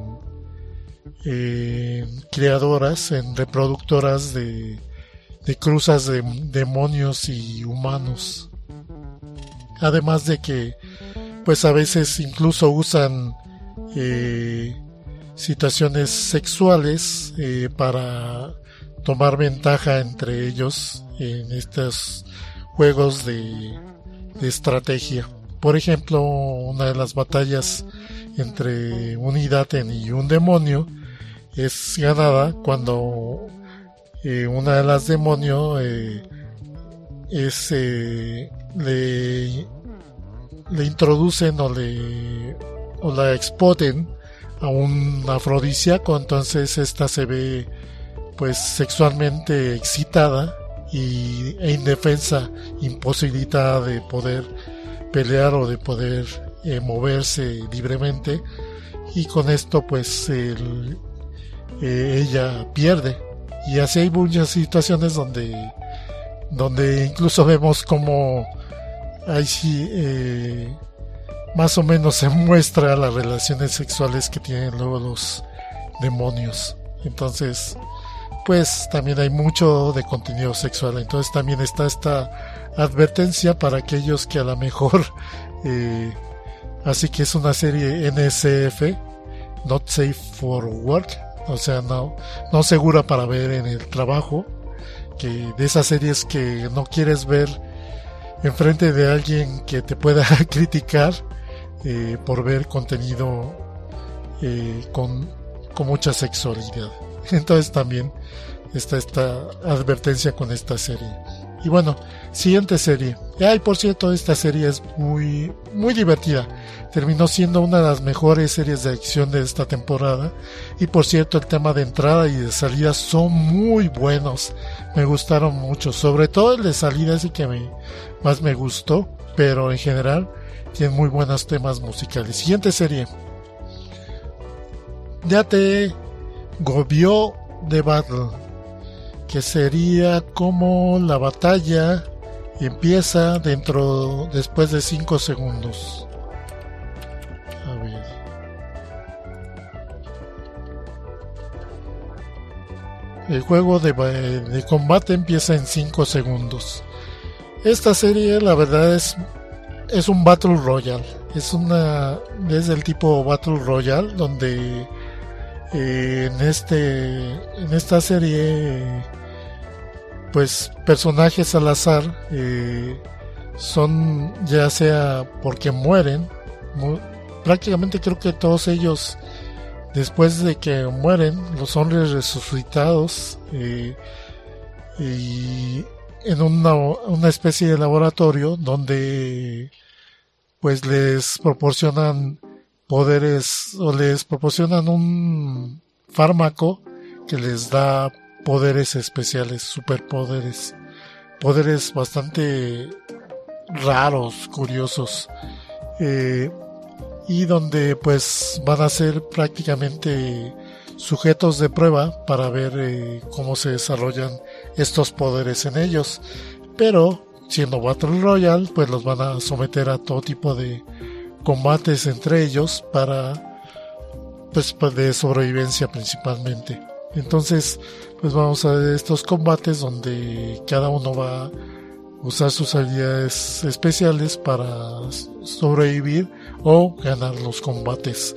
en creadoras, en reproductoras de cruzas de demonios y humanos. Además de que pues a veces incluso usan situaciones sexuales para tomar ventaja entre ellos en estos juegos de estrategia. Por ejemplo, una de las batallas entre un Idaten y un demonio es ganada cuando una de las demonios es le introducen o la exponen a un afrodisíaco, entonces esta se ve pues sexualmente excitada e indefensa, imposibilitada de poder pelear o de poder moverse libremente, y con esto pues ella pierde. Y así hay muchas situaciones donde incluso vemos como ahí sí más o menos se muestra las relaciones sexuales que tienen luego los demonios. Entonces pues también hay mucho de contenido sexual, entonces también está esta advertencia para aquellos que a lo mejor así que es una serie NSF, Not Safe for Work, o sea, no segura para ver en el trabajo, que de esas series que no quieres ver enfrente de alguien que te pueda criticar por ver contenido con mucha sexualidad. Entonces también está esta advertencia con esta serie. Y bueno, siguiente serie. Ay, por cierto, esta serie es muy, muy divertida. Terminó siendo una de las mejores series de acción de esta temporada. Y por cierto, el tema de entrada y de salida son muy buenos. Me gustaron mucho. Sobre todo el de salida es el que más me gustó. Pero en general, tiene muy buenos temas musicales. Siguiente serie. Yate Gobyo de Battle, que sería como la batalla empieza después de 5 segundos. A ver. El juego de combate empieza en 5 segundos. Esta serie, la verdad, es un Battle Royale. Es del tipo Battle Royale, donde en esta serie pues personajes al azar son ya sea porque mueren, prácticamente creo que todos ellos después de que mueren los son resucitados y en una especie de laboratorio donde pues les proporcionan poderes o les proporcionan un fármaco que les da poderes especiales, superpoderes, poderes bastante raros, curiosos, y donde pues van a ser prácticamente sujetos de prueba para ver cómo se desarrollan estos poderes en ellos, pero siendo Battle Royale pues los van a someter a todo tipo de combates entre ellos para pues de sobrevivencia principalmente. Entonces pues vamos a ver estos combates donde cada uno va a usar sus habilidades especiales para sobrevivir o ganar los combates.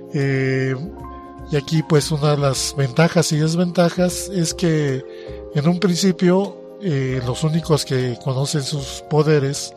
Y aquí pues una de las ventajas y desventajas es que en un principio los únicos que conocen sus poderes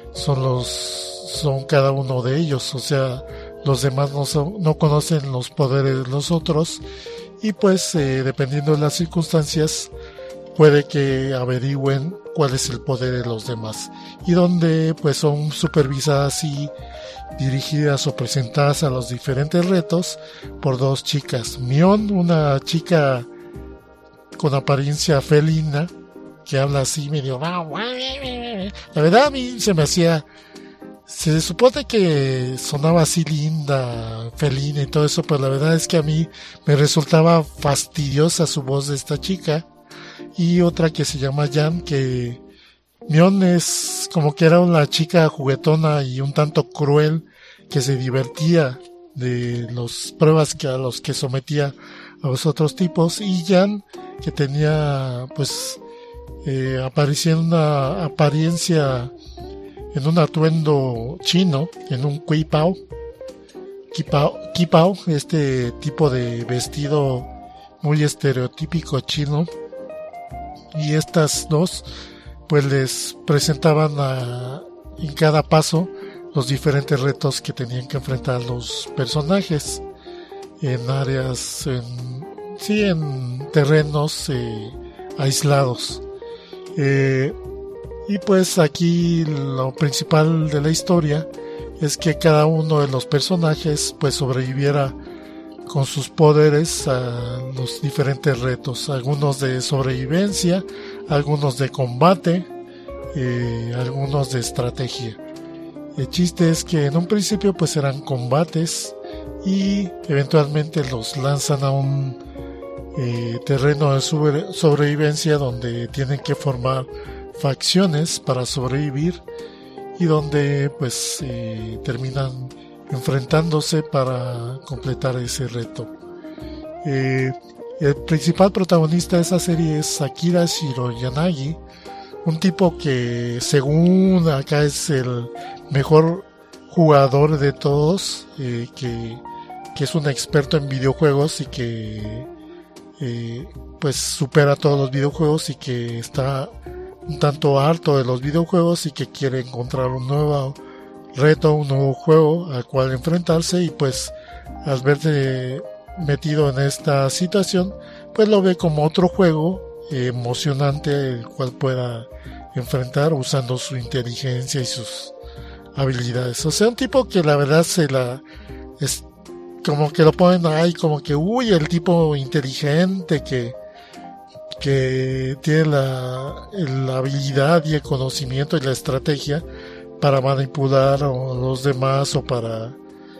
son cada uno de ellos, o sea, los demás no conocen los poderes de los otros, y pues dependiendo de las circunstancias puede que averigüen cuál es el poder de los demás, y donde pues son supervisadas y dirigidas o presentadas a los diferentes retos por dos chicas. Mion, una chica con apariencia felina que habla así medio, la verdad a mí se supone que sonaba así linda, felina y todo eso, pero la verdad es que a mí me resultaba fastidiosa su voz de esta chica. Y otra que se llama Jan, que Mion es como que era una chica juguetona y un tanto cruel que se divertía de las pruebas a los que sometía a los otros tipos, y Jan que tenía pues aparecía en una apariencia, en un atuendo chino, en un Qipao, este tipo de vestido muy estereotípico chino. Y estas dos pues les presentaban en cada paso los diferentes retos que tenían que enfrentar los personajes en áreas, en terrenos aislados. Y pues aquí lo principal de la historia es que cada uno de los personajes pues sobreviviera con sus poderes a los diferentes retos, algunos de sobrevivencia, algunos de combate, algunos de estrategia. El chiste es que en un principio pues eran combates y eventualmente los lanzan a un terreno de sobrevivencia donde tienen que formar facciones para sobrevivir y donde pues terminan enfrentándose para completar ese reto. El principal protagonista de esa serie es Akira Shiroyanagi, un tipo que según acá es el mejor jugador de todos, que es un experto en videojuegos y que pues supera todos los videojuegos y que está un tanto harto de los videojuegos y que quiere encontrar un nuevo reto, un nuevo juego al cual enfrentarse, y pues al verse metido en esta situación pues lo ve como otro juego emocionante el cual pueda enfrentar usando su inteligencia y sus habilidades. O sea, un tipo que la verdad es como que lo ponen ahí como que uy, el tipo inteligente que tiene la habilidad y el conocimiento y la estrategia para manipular a los demás o para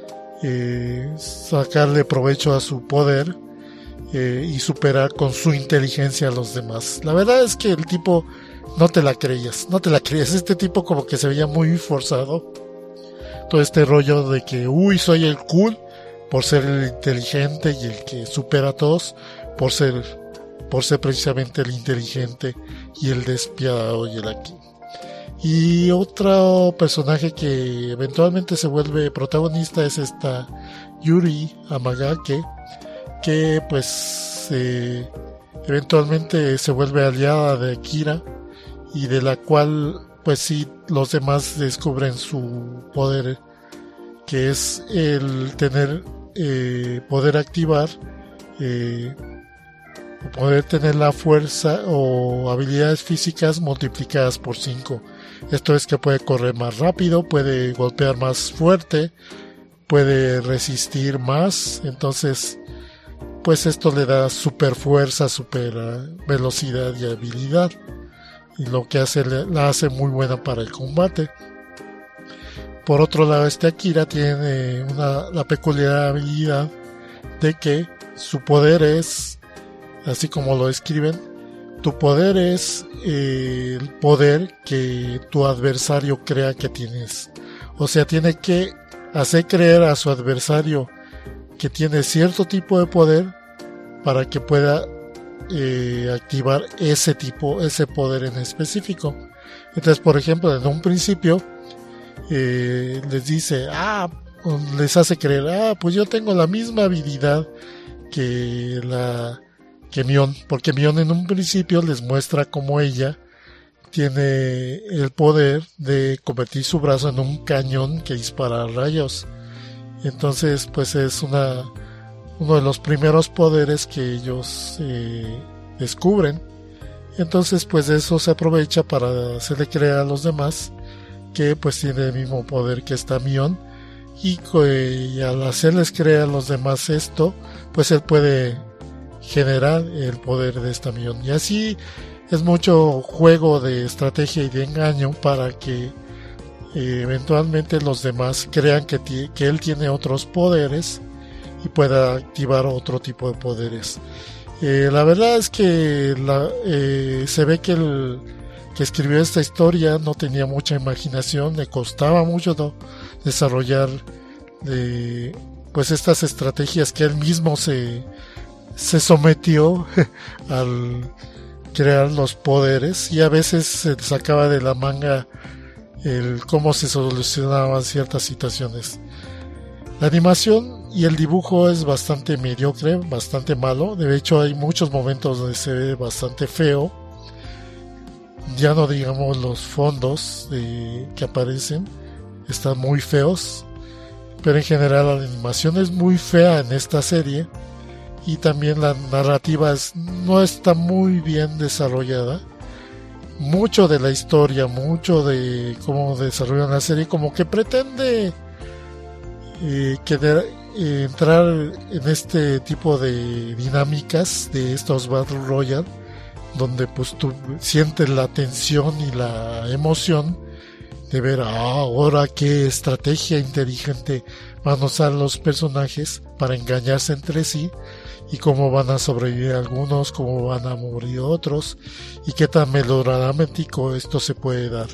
sacarle provecho a su poder y superar con su inteligencia a los demás. La verdad es que el tipo no te la creías. Este tipo como que se veía muy forzado. Todo este rollo de que uy, soy el cool por ser el inteligente y el que supera a todos, por ser precisamente el inteligente y el despiadado y el aquí. Y otro personaje que eventualmente se vuelve protagonista es esta Yuri Amagake, que pues eventualmente se vuelve aliada de Akira y de la cual pues sí los demás descubren su poder, que es el tener poder activar poder tener la fuerza o habilidades físicas multiplicadas por 5. Esto es que puede correr más rápido, puede golpear más fuerte, puede resistir más. Entonces pues esto le da super fuerza, super velocidad y habilidad, y lo que hace la hace muy buena para el combate. Por otro lado, este Akira tiene la peculiar habilidad de que su poder es, así como lo escriben, tu poder es el poder que tu adversario crea que tienes. O sea, tiene que hacer creer a su adversario que tiene cierto tipo de poder para que pueda activar ese poder en específico. Entonces, por ejemplo, en un principio les dice, les hace creer, pues yo tengo la misma habilidad que Mion, porque Mion en un principio les muestra cómo ella tiene el poder de convertir su brazo en un cañón que dispara rayos. Entonces pues es uno de los primeros poderes que ellos descubren. Entonces pues de eso se aprovecha para hacerle creer a los demás que pues tiene el mismo poder que esta Mion, y al hacerles creer a los demás esto, pues él puede generar el poder de esta Mion. Y así es mucho juego de estrategia y de engaño para que eventualmente los demás crean que él tiene otros poderes y pueda activar otro tipo de poderes. La verdad es que se ve que el que escribió esta historia no tenía mucha imaginación, le costaba mucho desarrollar pues estas estrategias que él mismo se sometió al crear los poderes, y a veces se sacaba de la manga el cómo se solucionaban ciertas situaciones. La animación y el dibujo es bastante mediocre, bastante malo. De hecho hay muchos momentos donde se ve bastante feo. Ya no digamos los fondos que aparecen, están muy feos. Pero en general la animación es muy fea en esta serie. Y también la narrativa no está muy bien desarrollada. mucho de la historia, mucho de cómo desarrollan la serie, como que pretende entrar en este tipo de dinámicas de estos Battle Royale, donde pues tú sientes la tensión y la emoción de ver ahora qué estrategia inteligente van a usar los personajes para engañarse entre sí, y cómo van a sobrevivir algunos, cómo van a morir otros, y qué tan melodramático esto se puede dar.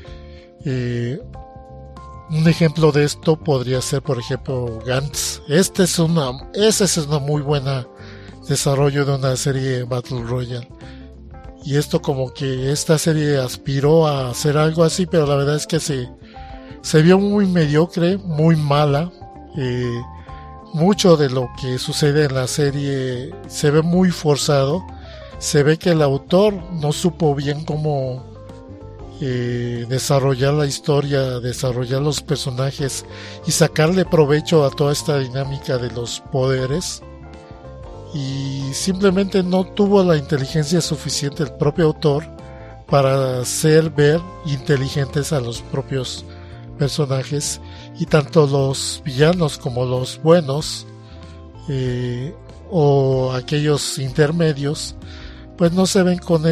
Un ejemplo de esto podría ser, por ejemplo, Gantz. Ese es una muy buena desarrollo de una serie Battle Royale. Y esto como que esta serie aspiró a hacer algo así, pero la verdad es que se vio muy mediocre, muy mala. Mucho de lo que sucede en la serie se ve muy forzado. Se ve que el autor no supo bien cómo desarrollar la historia, desarrollar los personajes y sacarle provecho a toda esta dinámica de los poderes. Y simplemente no tuvo la inteligencia suficiente el propio autor para hacer ver inteligentes a los propios personajes, y tanto los villanos como los buenos o aquellos intermedios pues no se ven con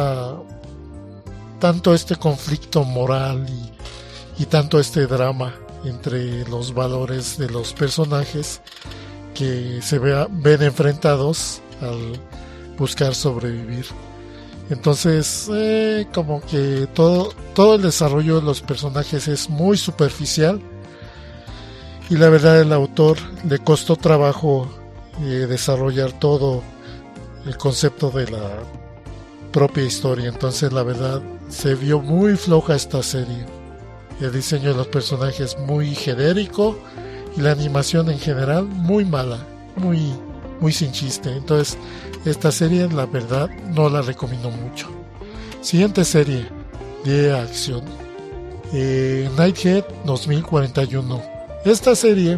tanto este conflicto moral y tanto este drama entre los valores de los personajes que se ven enfrentados al buscar sobrevivir. Entonces como que todo el desarrollo de los personajes es muy superficial, y la verdad el autor le costó trabajo desarrollar todo el concepto de la propia historia. Entonces la verdad se vio muy floja esta serie. El diseño de los personajes muy genérico y la animación en general muy mala, muy sin chiste. Entonces esta serie la verdad no la recomiendo mucho. Siguiente serie de acción, Nighthead 2041. Esta serie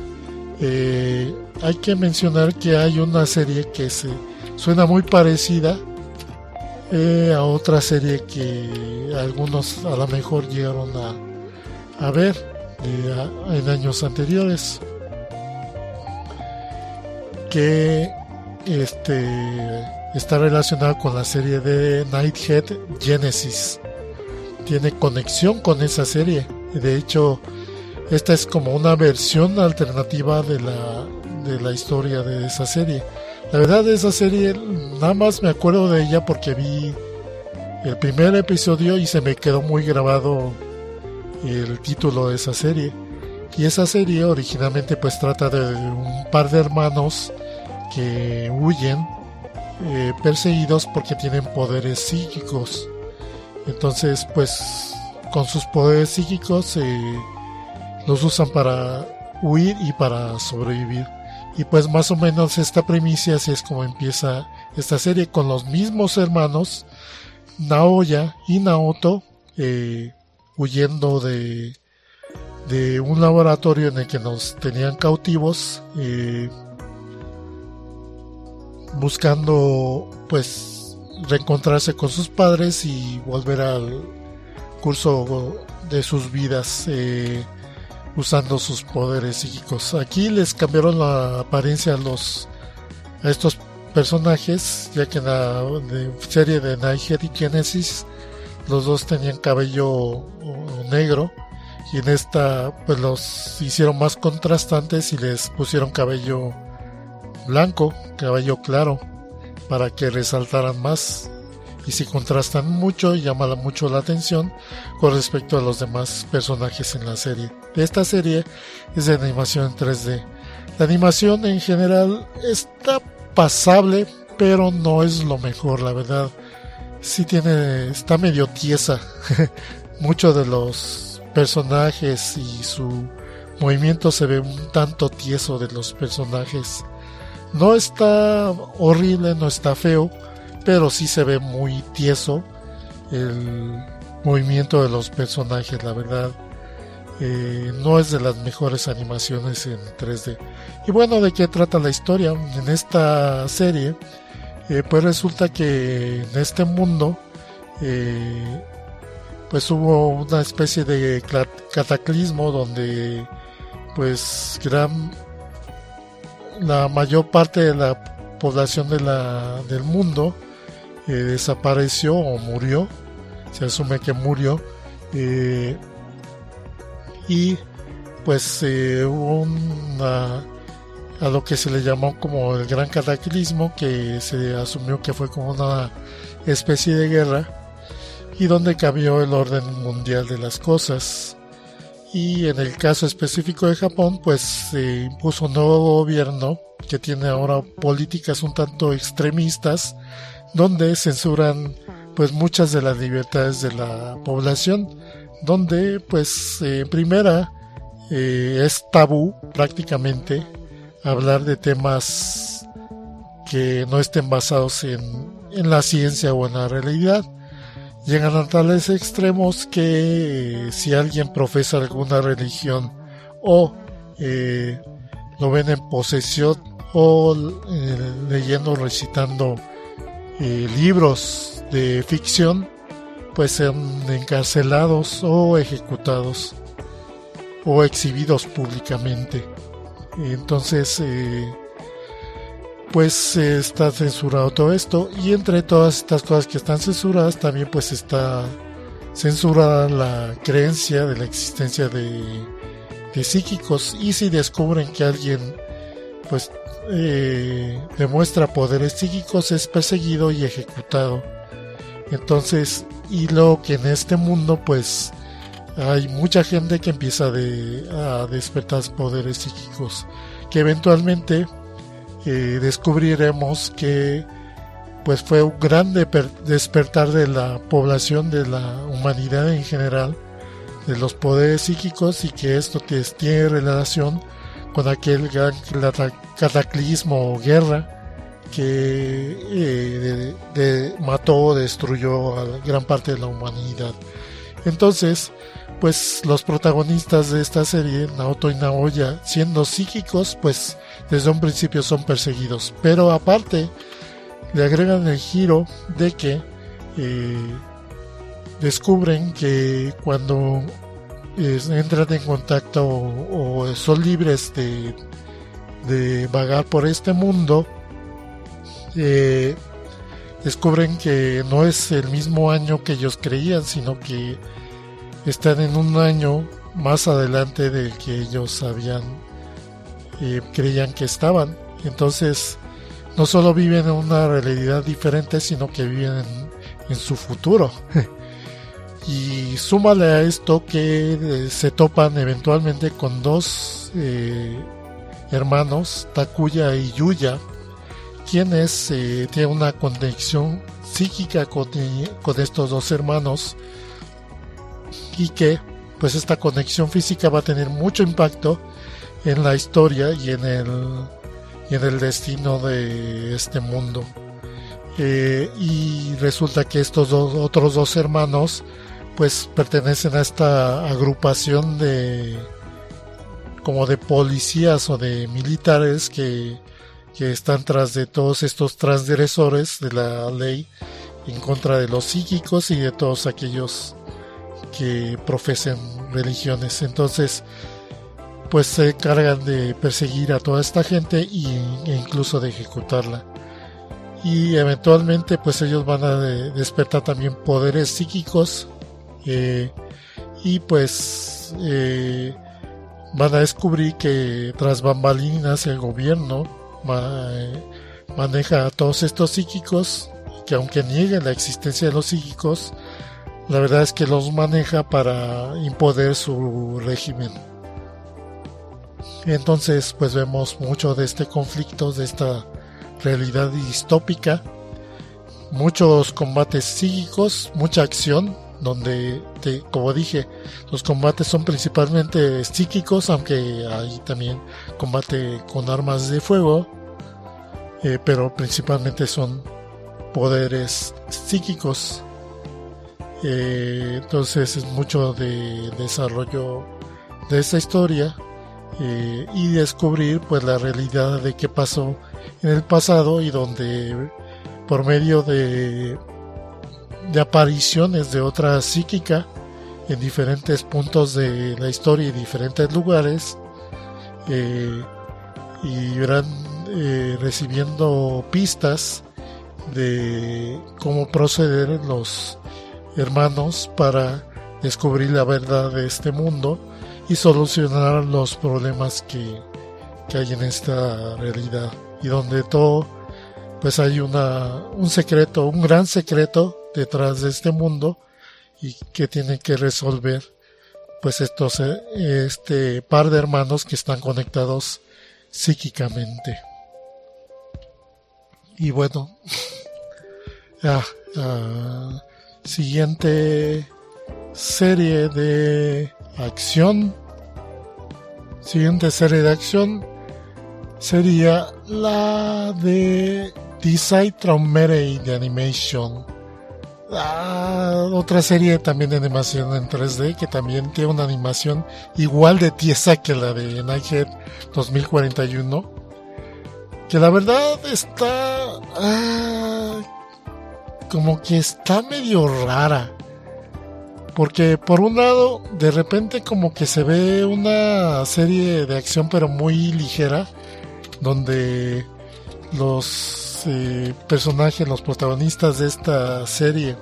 hay que mencionar que hay una serie que se suena muy parecida a otra serie que algunos a lo mejor llegaron a ver en años anteriores, que está relacionada con la serie de Nighthead Genesis. Tiene conexión con esa serie. De hecho, esta es como una versión alternativa de la historia de esa serie. La verdad, de esa serie nada más me acuerdo de ella porque vi el primer episodio y se me quedó muy grabado el título de esa serie. Y esa serie originalmente pues trata de un par de hermanos que huyen perseguidos porque tienen poderes psíquicos. Entonces pues con sus poderes psíquicos los usan para huir y para sobrevivir. Y pues más o menos esta premisa así es como empieza esta serie, con los mismos hermanos Naoya y Naoto huyendo de un laboratorio en el que nos tenían cautivos, buscando pues reencontrarse con sus padres y volver al curso de sus vidas, usando sus poderes psíquicos. Aquí les cambiaron la apariencia a estos personajes, ya que en la serie de Nighthead y Genesis los dos tenían cabello negro, y en esta pues los hicieron más contrastantes y les pusieron cabello blanco, cabello claro, para que resaltaran más y se contrastan mucho y llaman mucho la atención con respecto a los demás personajes en la serie. Esta serie es de animación en 3D. La animación en general está pasable, pero no es lo mejor, la verdad. Sí está medio tiesa. Muchos de los personajes y su movimiento se ve un tanto tieso de los personajes. No está horrible, no está feo, pero sí se ve muy tieso el movimiento de los personajes, la verdad. No es de las mejores animaciones en 3D. Y bueno, ¿de qué trata la historia? En esta serie pues resulta que en este mundo pues hubo una especie de cataclismo donde pues la mayor parte de la población del mundo desapareció o murió, se asume que murió, y pues hubo a lo que se le llamó como el gran cataclismo, que se asumió que fue como una especie de guerra, y donde cambió el orden mundial de las cosas. Y en el caso específico de Japón, pues se impuso un nuevo gobierno que tiene ahora políticas un tanto extremistas, donde censuran pues muchas de las libertades de la población, donde pues en primera es tabú prácticamente hablar de temas que no estén basados en la ciencia o en la realidad. Llegan a tales extremos que si alguien profesa alguna religión o lo ven en posesión o leyendo o recitando libros de ficción, pues sean encarcelados o ejecutados o exhibidos públicamente. Entonces pues está censurado todo esto, y entre todas estas cosas que están censuradas también pues está censurada la creencia de la existencia de psíquicos, y si descubren que alguien pues demuestra poderes psíquicos es perseguido y ejecutado. Entonces, y luego que en este mundo pues hay mucha gente que empieza a despertar poderes psíquicos, que eventualmente descubriremos que pues fue un gran despertar de la población, de la humanidad en general, de los poderes psíquicos, y que esto tiene relación con aquel gran cataclismo o guerra que mató o destruyó a gran parte de la humanidad. Entonces, pues los protagonistas de esta serie, Naoto y Naoya, siendo psíquicos, pues desde un principio son perseguidos, pero aparte le agregan el giro de que descubren que cuando entran en contacto o son libres de vagar por este mundo, descubren que no es el mismo año que ellos creían, sino que están en un año más adelante del que ellos creían que estaban. Entonces no solo viven en una realidad diferente, sino que viven en su futuro. Y súmale a esto que se topan eventualmente con dos hermanos, Takuya y Yuya, quienes tienen una conexión psíquica con estos dos hermanos, y que pues esta conexión física va a tener mucho impacto en la historia y en el destino de este mundo. Y resulta que estos otros dos hermanos pues pertenecen a esta agrupación como de policías o de militares que están tras de todos estos transgresores de la ley, en contra de los psíquicos y de todos aquellos que profesen religiones. Entonces pues se encargan de perseguir a toda esta gente e incluso de ejecutarla, y eventualmente pues ellos van a despertar también poderes psíquicos, y pues van a descubrir que tras bambalinas el gobierno maneja a todos estos psíquicos, que aunque nieguen la existencia de los psíquicos, la verdad es que los maneja para imponer su régimen. Entonces pues vemos mucho de este conflicto, de esta realidad distópica, muchos combates psíquicos, mucha acción, donde como dije, los combates son principalmente psíquicos, aunque hay también combate con armas de fuego, pero principalmente son poderes psíquicos. Entonces es mucho de desarrollo de esta historia, y descubrir pues la realidad de qué pasó en el pasado, y donde por medio de de apariciones de otra psíquica en diferentes puntos de la historia y diferentes lugares, y irán recibiendo pistas de cómo proceder los hermanos para descubrir la verdad de este mundo y solucionar los problemas que hay en esta realidad, y donde todo pues hay un secreto, un gran secreto detrás de este mundo, y que tienen que resolver pues este par de hermanos que están conectados psíquicamente. Y bueno, siguiente serie de acción sería la de Deicide Traumerei de Animation. Otra serie también de animación en 3D que también tiene una animación igual de tiesa que la de Nighthead 2041, que la verdad está como que está medio rara, porque por un lado de repente como que se ve una serie de acción pero muy ligera, donde los personajes, los protagonistas de esta serie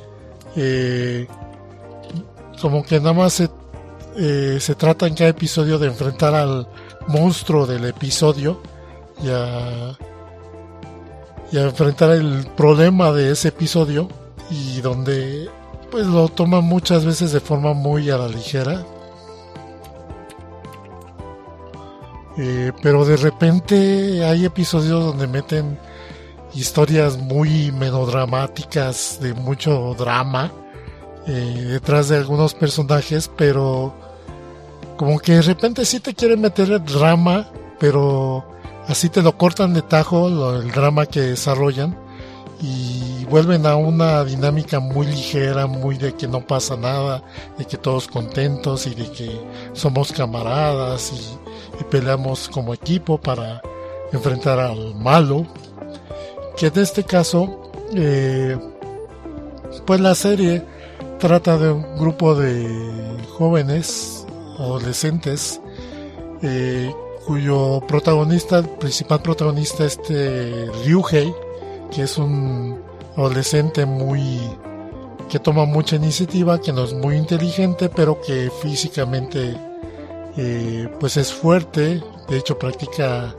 como que nada más se trata en cada episodio de enfrentar al monstruo del episodio y a enfrentar el problema de ese episodio, y donde pues lo toman muchas veces de forma muy a la ligera, pero de repente hay episodios donde meten historias muy melodramáticas, de mucho drama detrás de algunos personajes, pero como que de repente sí te quieren meter el drama, pero así te lo cortan de tajo el drama que desarrollan, y vuelven a una dinámica muy ligera, muy de que no pasa nada, de que todos contentos y de que somos camaradas y peleamos como equipo para enfrentar al malo. Que en este caso pues la serie trata de un grupo de jóvenes adolescentes cuyo principal protagonista es Ryuhei, que es un adolescente que toma mucha iniciativa, que no es muy inteligente, pero que físicamente pues es fuerte. De hecho practica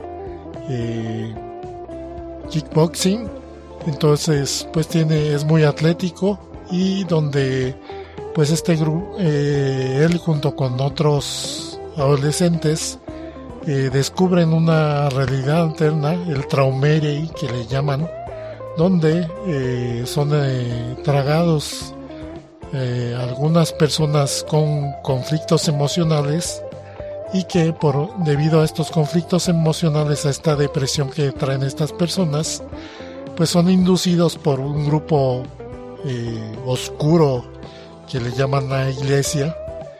kickboxing, entonces pues es muy atlético, y donde pues él junto con otros adolescentes descubren una realidad alterna, el Traumerei que le llaman, donde son tragados algunas personas con conflictos emocionales, y que debido a estos conflictos emocionales, a esta depresión que traen estas personas, pues son inducidos por un grupo oscuro que le llaman la iglesia,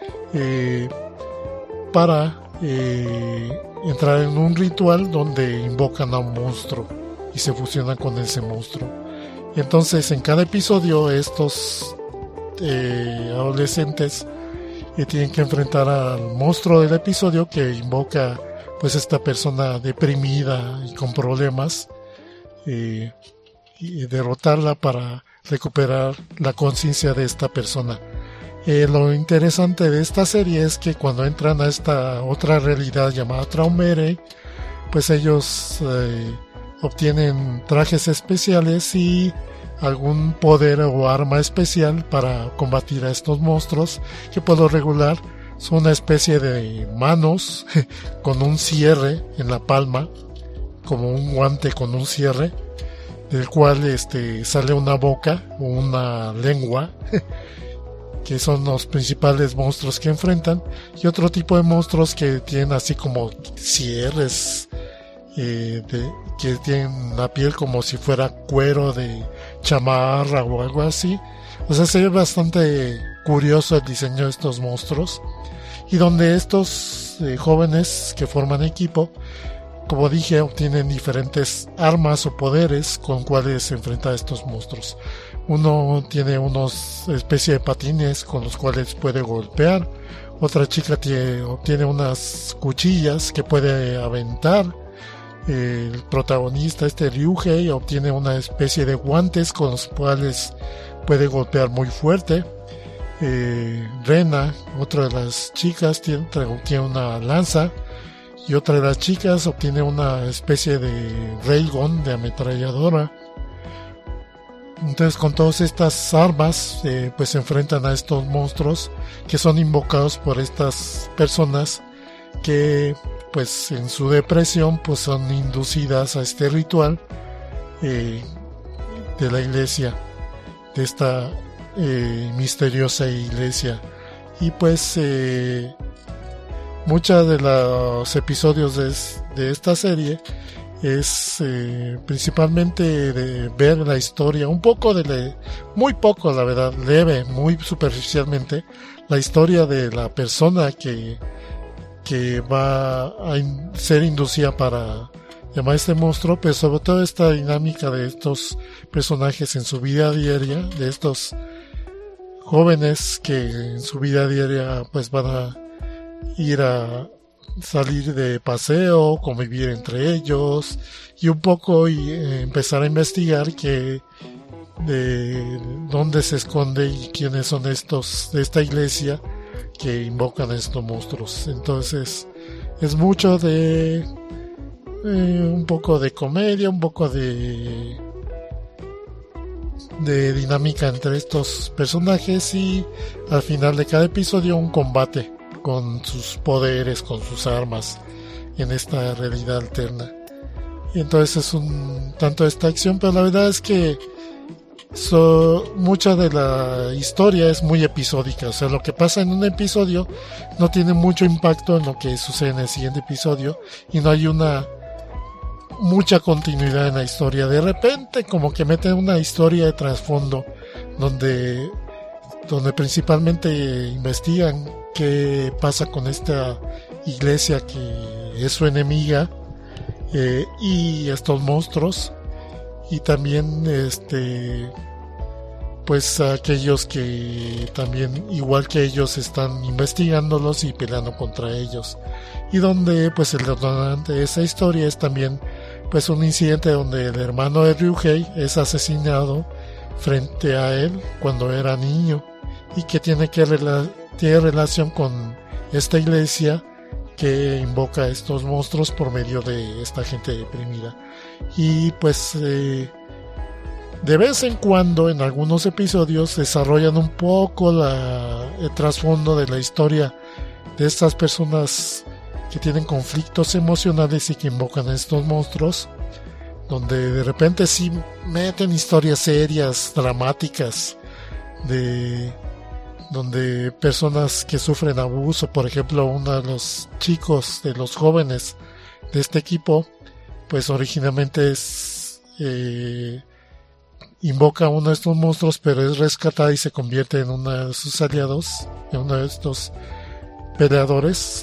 para entrar en un ritual donde invocan a un monstruo y se fusionan con ese monstruo. Entonces en cada episodio estos adolescentes tienen que enfrentar al monstruo del episodio, que invoca pues esta persona deprimida y con problemas, y derrotarla para recuperar la conciencia de esta persona. Lo interesante de esta serie es que cuando entran a esta otra realidad llamada Traumerei, pues ellos obtienen trajes especiales y algún poder o arma especial para combatir a estos monstruos, que por lo regular son una especie de manos con un cierre en la palma, como un guante con un cierre, del cual sale una boca o una lengua, que son los principales monstruos que enfrentan, y otro tipo de monstruos que tienen así como cierres, que tienen la piel como si fuera cuero de chamarra o algo así. O sea, se ve bastante curioso el diseño de estos monstruos, y donde estos jóvenes que forman equipo, como dije, obtienen diferentes armas o poderes con cuales se enfrentan a estos monstruos. Uno tiene unos especie de patines con los cuales puede golpear. Otra chica obtiene unas cuchillas que puede aventar. El protagonista, Ryuhei, obtiene una especie de guantes con los cuales puede golpear muy fuerte. Rena, otra de las chicas, obtiene una lanza. Y otra de las chicas obtiene una especie de railgun, de ametralladora. Entonces, con todas estas armas, pues se enfrentan a estos monstruos que son invocados por estas personas que, pues en su depresión, pues son inducidas a este ritual de la iglesia, de esta misteriosa iglesia. Y pues muchos de los episodios de esta serie es principalmente de ver la historia, muy poco la verdad, leve, muy superficialmente, la historia de la persona que va a ser inducida para llamar a este monstruo, pero sobre todo esta dinámica de estos personajes en su vida diaria, de estos jóvenes que en su vida diaria pues van a ir a salir de paseo, convivir entre ellos y un poco empezar a investigar de dónde se esconde y quiénes son estos de esta iglesia que invocan a estos monstruos. Entonces es mucho de un poco de comedia, un poco de dinámica entre estos personajes y al final de cada episodio un combate con sus poderes, con sus armas en esta realidad alterna. Y entonces es un tanto esta acción, pero la verdad es que mucha de la historia es muy episódica, o sea, lo que pasa en un episodio no tiene mucho impacto en lo que sucede en el siguiente episodio y no hay mucha continuidad en la historia. De repente como que meten una historia de trasfondo donde principalmente investigan qué pasa con esta iglesia que es su enemiga y estos monstruos, y también pues aquellos que también igual que ellos están investigándolos y peleando contra ellos, y donde pues el detonante de esa historia es también pues un incidente donde el hermano de Ryuhei es asesinado frente a él cuando era niño y que tiene relación con esta iglesia que invoca a estos monstruos por medio de esta gente deprimida. Y pues de vez en cuando en algunos episodios desarrollan un poco el trasfondo de la historia de estas personas que tienen conflictos emocionales y que invocan a estos monstruos, donde de repente sí meten historias serias, dramáticas, donde personas que sufren abuso, por ejemplo, uno de los chicos, de los jóvenes de este equipo, pues originalmente invoca a uno de estos monstruos, pero es rescatada y se convierte en uno de sus aliados, en uno de estos peleadores.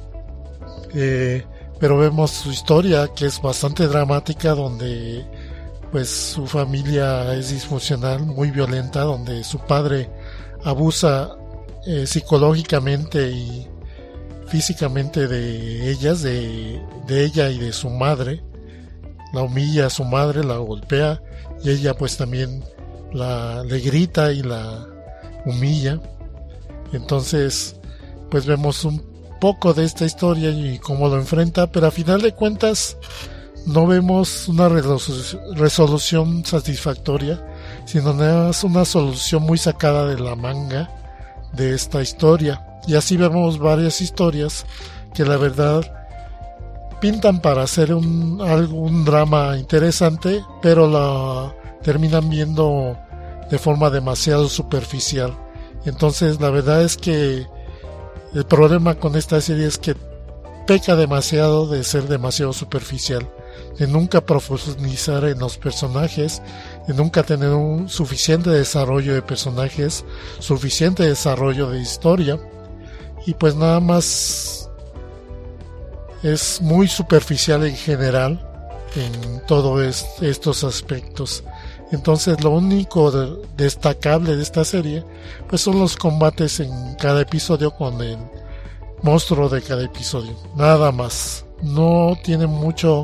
Pero vemos su historia, que es bastante dramática, donde pues su familia es disfuncional, muy violenta, donde su padre abusa psicológicamente y físicamente de ellas, de ella y de su madre. La humilla a su madre, la golpea, y ella pues también le grita y la humilla. Entonces pues vemos un poco de esta historia y cómo lo enfrenta, pero a final de cuentas no vemos una resolución satisfactoria, sino nada más una solución muy sacada de la manga de esta historia. Y así vemos varias historias que la verdad pintan para hacer un drama interesante, pero la terminan viendo de forma demasiado superficial. Entonces la verdad es que el problema con esta serie es que peca demasiado de ser demasiado superficial, de nunca profundizar en los personajes, de nunca tener un suficiente desarrollo de personajes, suficiente desarrollo de historia, y pues nada más es muy superficial en general en todos estos aspectos. Entonces lo único destacable de esta serie pues son los combates en cada episodio con el monstruo de cada episodio, nada más. No tiene mucho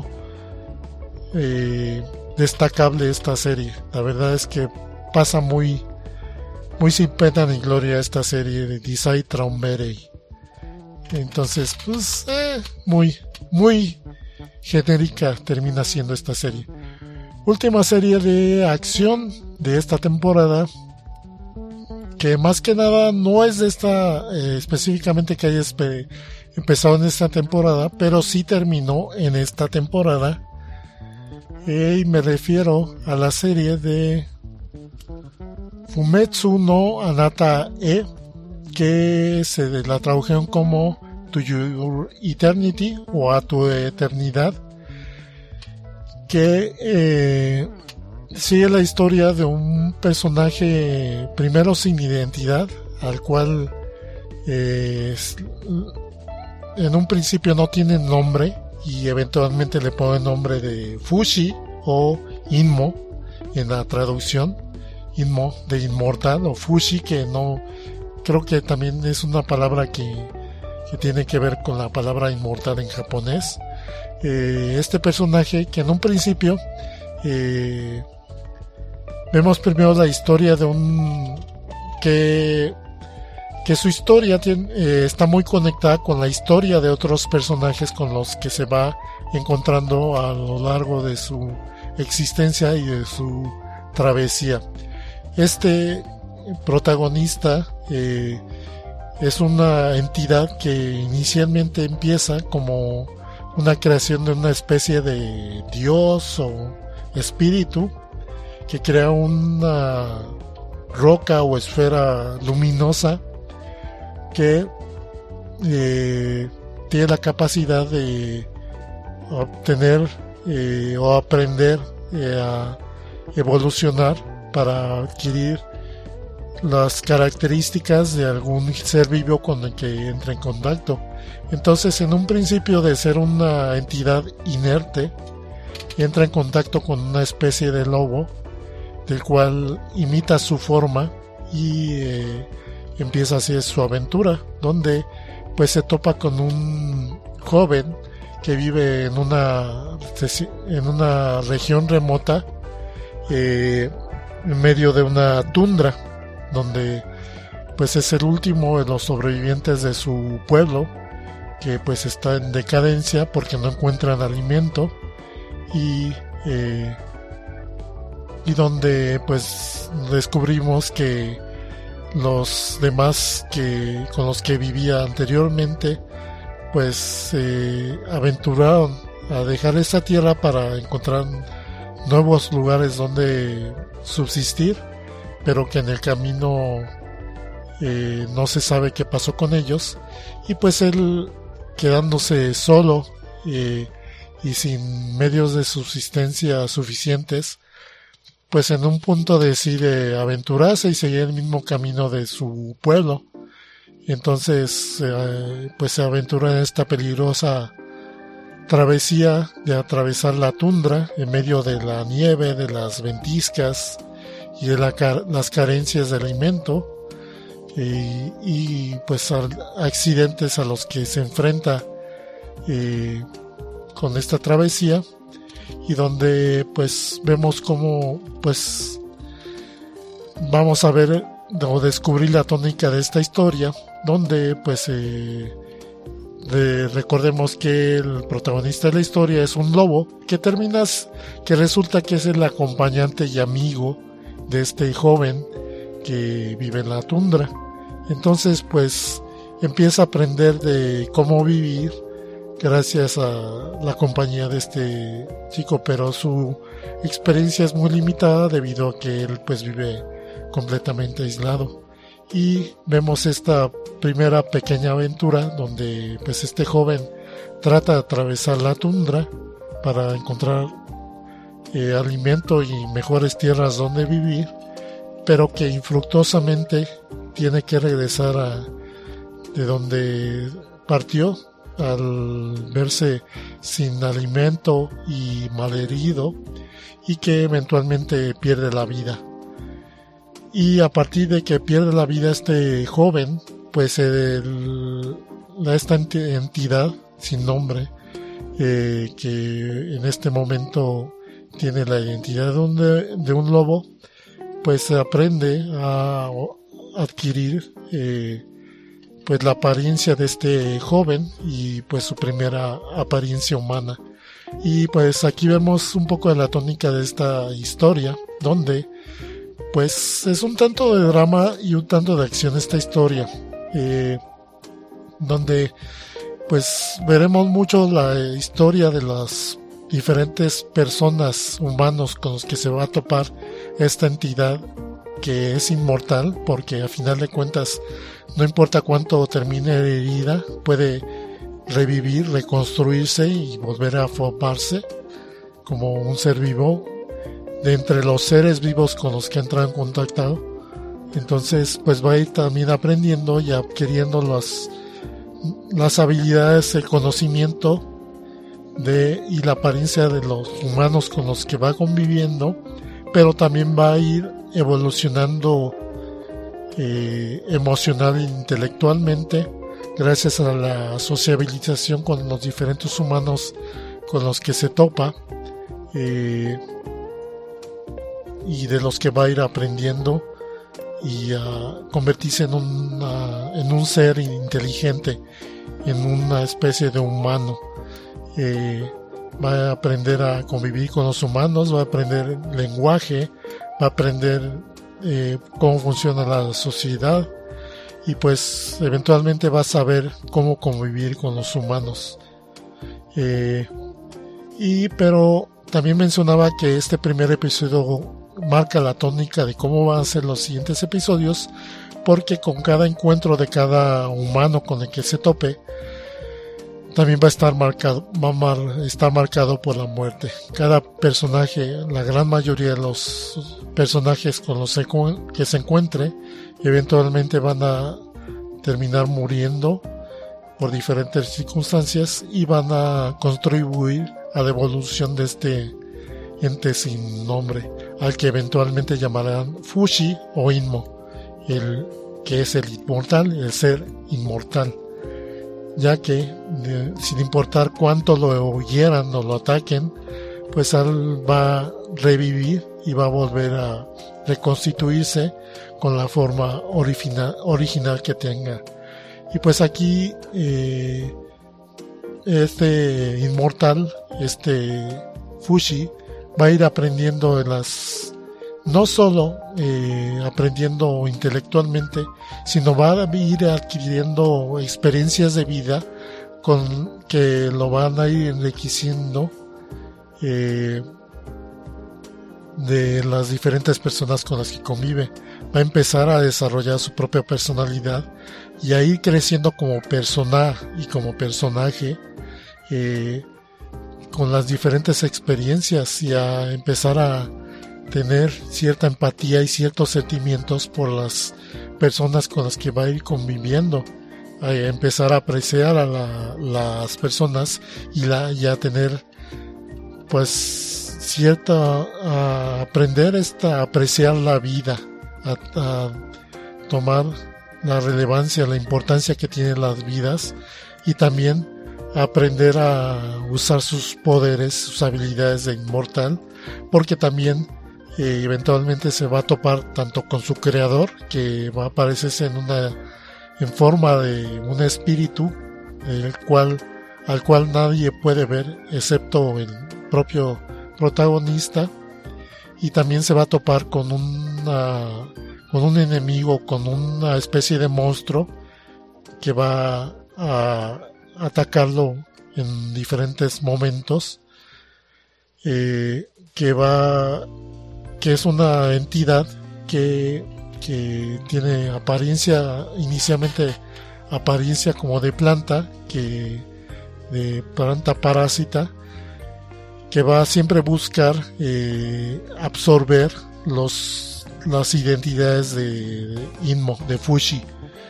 destacable esta serie. La verdad es que pasa muy sin pena ni gloria esta serie de Disai Traumberei. Entonces pues muy genérica termina siendo esta serie. Última serie de acción de esta temporada, que más que nada no es de esta específicamente que haya empezado en esta temporada, pero sí terminó en esta temporada, y me refiero a la serie de Fumetsu no Anata e, que se la tradujeron como To Your Eternity o A Tu Eternidad, que sigue la historia de un personaje primero sin identidad, al cual en un principio no tiene nombre y eventualmente le pone nombre de Fushi o Inmo en la traducción, Inmo de inmortal, o Fushi, que no creo que también es una palabra que tiene que ver con la palabra inmortal en japonés. Este personaje que en un principio vemos primero la historia de que su historia está muy conectada con la historia de otros personajes con los que se va encontrando a lo largo de su existencia y de su travesía. Este protagonista es una entidad que inicialmente empieza como una creación de una especie de dios o espíritu que crea una roca o esfera luminosa que tiene la capacidad de obtener o aprender a evolucionar para adquirir las características de algún ser vivo con el que entra en contacto. Entonces, en un principio de ser una entidad inerte, entra en contacto con una especie de lobo, del cual imita su forma y empieza así su aventura, donde pues se topa con un joven que vive en una región remota, en medio de una tundra, donde pues es el último de los sobrevivientes de su pueblo, que pues está en decadencia porque no encuentran alimento, y donde pues descubrimos que los demás con los que vivía anteriormente pues se aventuraron a dejar esta tierra para encontrar nuevos lugares donde subsistir, pero que en el camino no se sabe qué pasó con ellos, y pues él, quedándose solo y sin medios de subsistencia suficientes, pues en un punto decide aventurarse y seguir el mismo camino de su pueblo. Entonces pues se aventura en esta peligrosa travesía de atravesar la tundra en medio de la nieve, de las ventiscas y de las carencias de alimento, y pues accidentes a los que se enfrenta con esta travesía, y donde pues vemos cómo pues vamos a ver o descubrir la tónica de esta historia, donde pues recordemos que el protagonista de la historia es un lobo que resulta que es el acompañante y amigo de este joven que vive en la tundra. Entonces pues empieza a aprender de cómo vivir gracias a la compañía de este chico, pero su experiencia es muy limitada debido a que él pues vive completamente aislado. Y vemos esta primera pequeña aventura donde pues este joven trata de atravesar la tundra para encontrar alimento y mejores tierras donde vivir, pero que infructuosamente tiene que regresar de donde partió al verse sin alimento y malherido, y que eventualmente pierde la vida. Y a partir de que pierde la vida este joven, pues esta entidad sin nombre, que en este momento tiene la identidad de un lobo, pues aprende a adquirir pues la apariencia de este joven y pues su primera apariencia humana. Y pues aquí vemos un poco de la tónica de esta historia, donde pues es un tanto de drama y un tanto de acción esta historia, donde pues veremos mucho la historia de las diferentes personas, humanos con los que se va a topar esta entidad que es inmortal, porque a final de cuentas no importa cuánto termine herida, puede revivir, reconstruirse y volver a formarse como un ser vivo de entre los seres vivos con los que entra en contacto. Entonces pues va a ir también aprendiendo y adquiriendo las habilidades, el conocimiento y la apariencia de los humanos con los que va conviviendo, pero también va a ir evolucionando emocional e intelectualmente gracias a la sociabilización con los diferentes humanos con los que se topa, y de los que va a ir aprendiendo y a convertirse en un ser inteligente, en una especie de humano. Va a aprender a convivir con los humanos, va a aprender lenguaje, va a aprender cómo funciona la sociedad y pues eventualmente va a saber cómo convivir con los humanos. Pero también mencionaba que este primer episodio marca la tónica de cómo van a ser los siguientes episodios, porque con cada encuentro de cada humano con el que se tope también va a estar marcado por la muerte. Cada personaje, la gran mayoría de los personajes con los que se encuentre, eventualmente van a terminar muriendo por diferentes circunstancias y van a contribuir a la evolución de este ente sin nombre, al que eventualmente llamarán Fushi o Inmo, que es el inmortal, el ser inmortal, ya que sin importar cuánto lo hieran o lo ataquen, pues él va a revivir y va a volver a reconstituirse con la forma original que tenga. Y pues aquí este inmortal, este Fushi, va a ir aprendiendo no solo aprendiendo intelectualmente, sino va a ir adquiriendo experiencias de vida que lo van a ir enriqueciendo de las diferentes personas con las que convive. Va a empezar a desarrollar su propia personalidad y a ir creciendo como persona y como personaje, con las diferentes experiencias, y a empezar a tener cierta empatía y ciertos sentimientos por las personas con las que va a ir conviviendo, a empezar a apreciar a las personas y a tener pues a aprender a apreciar la vida, a tomar la relevancia, la importancia que tienen las vidas, y también aprender a usar sus poderes, sus habilidades de inmortal, porque también eventualmente se va a topar tanto con su creador, que va a aparecerse en forma de un espíritu al cual nadie puede ver excepto el propio protagonista, y también se va a topar con un enemigo, con una especie de monstruo que va a atacarlo en diferentes momentos, que es una entidad que tiene inicialmente apariencia como de planta, de planta parásita, que va a siempre buscar absorber las identidades de Inmo, de Fushi.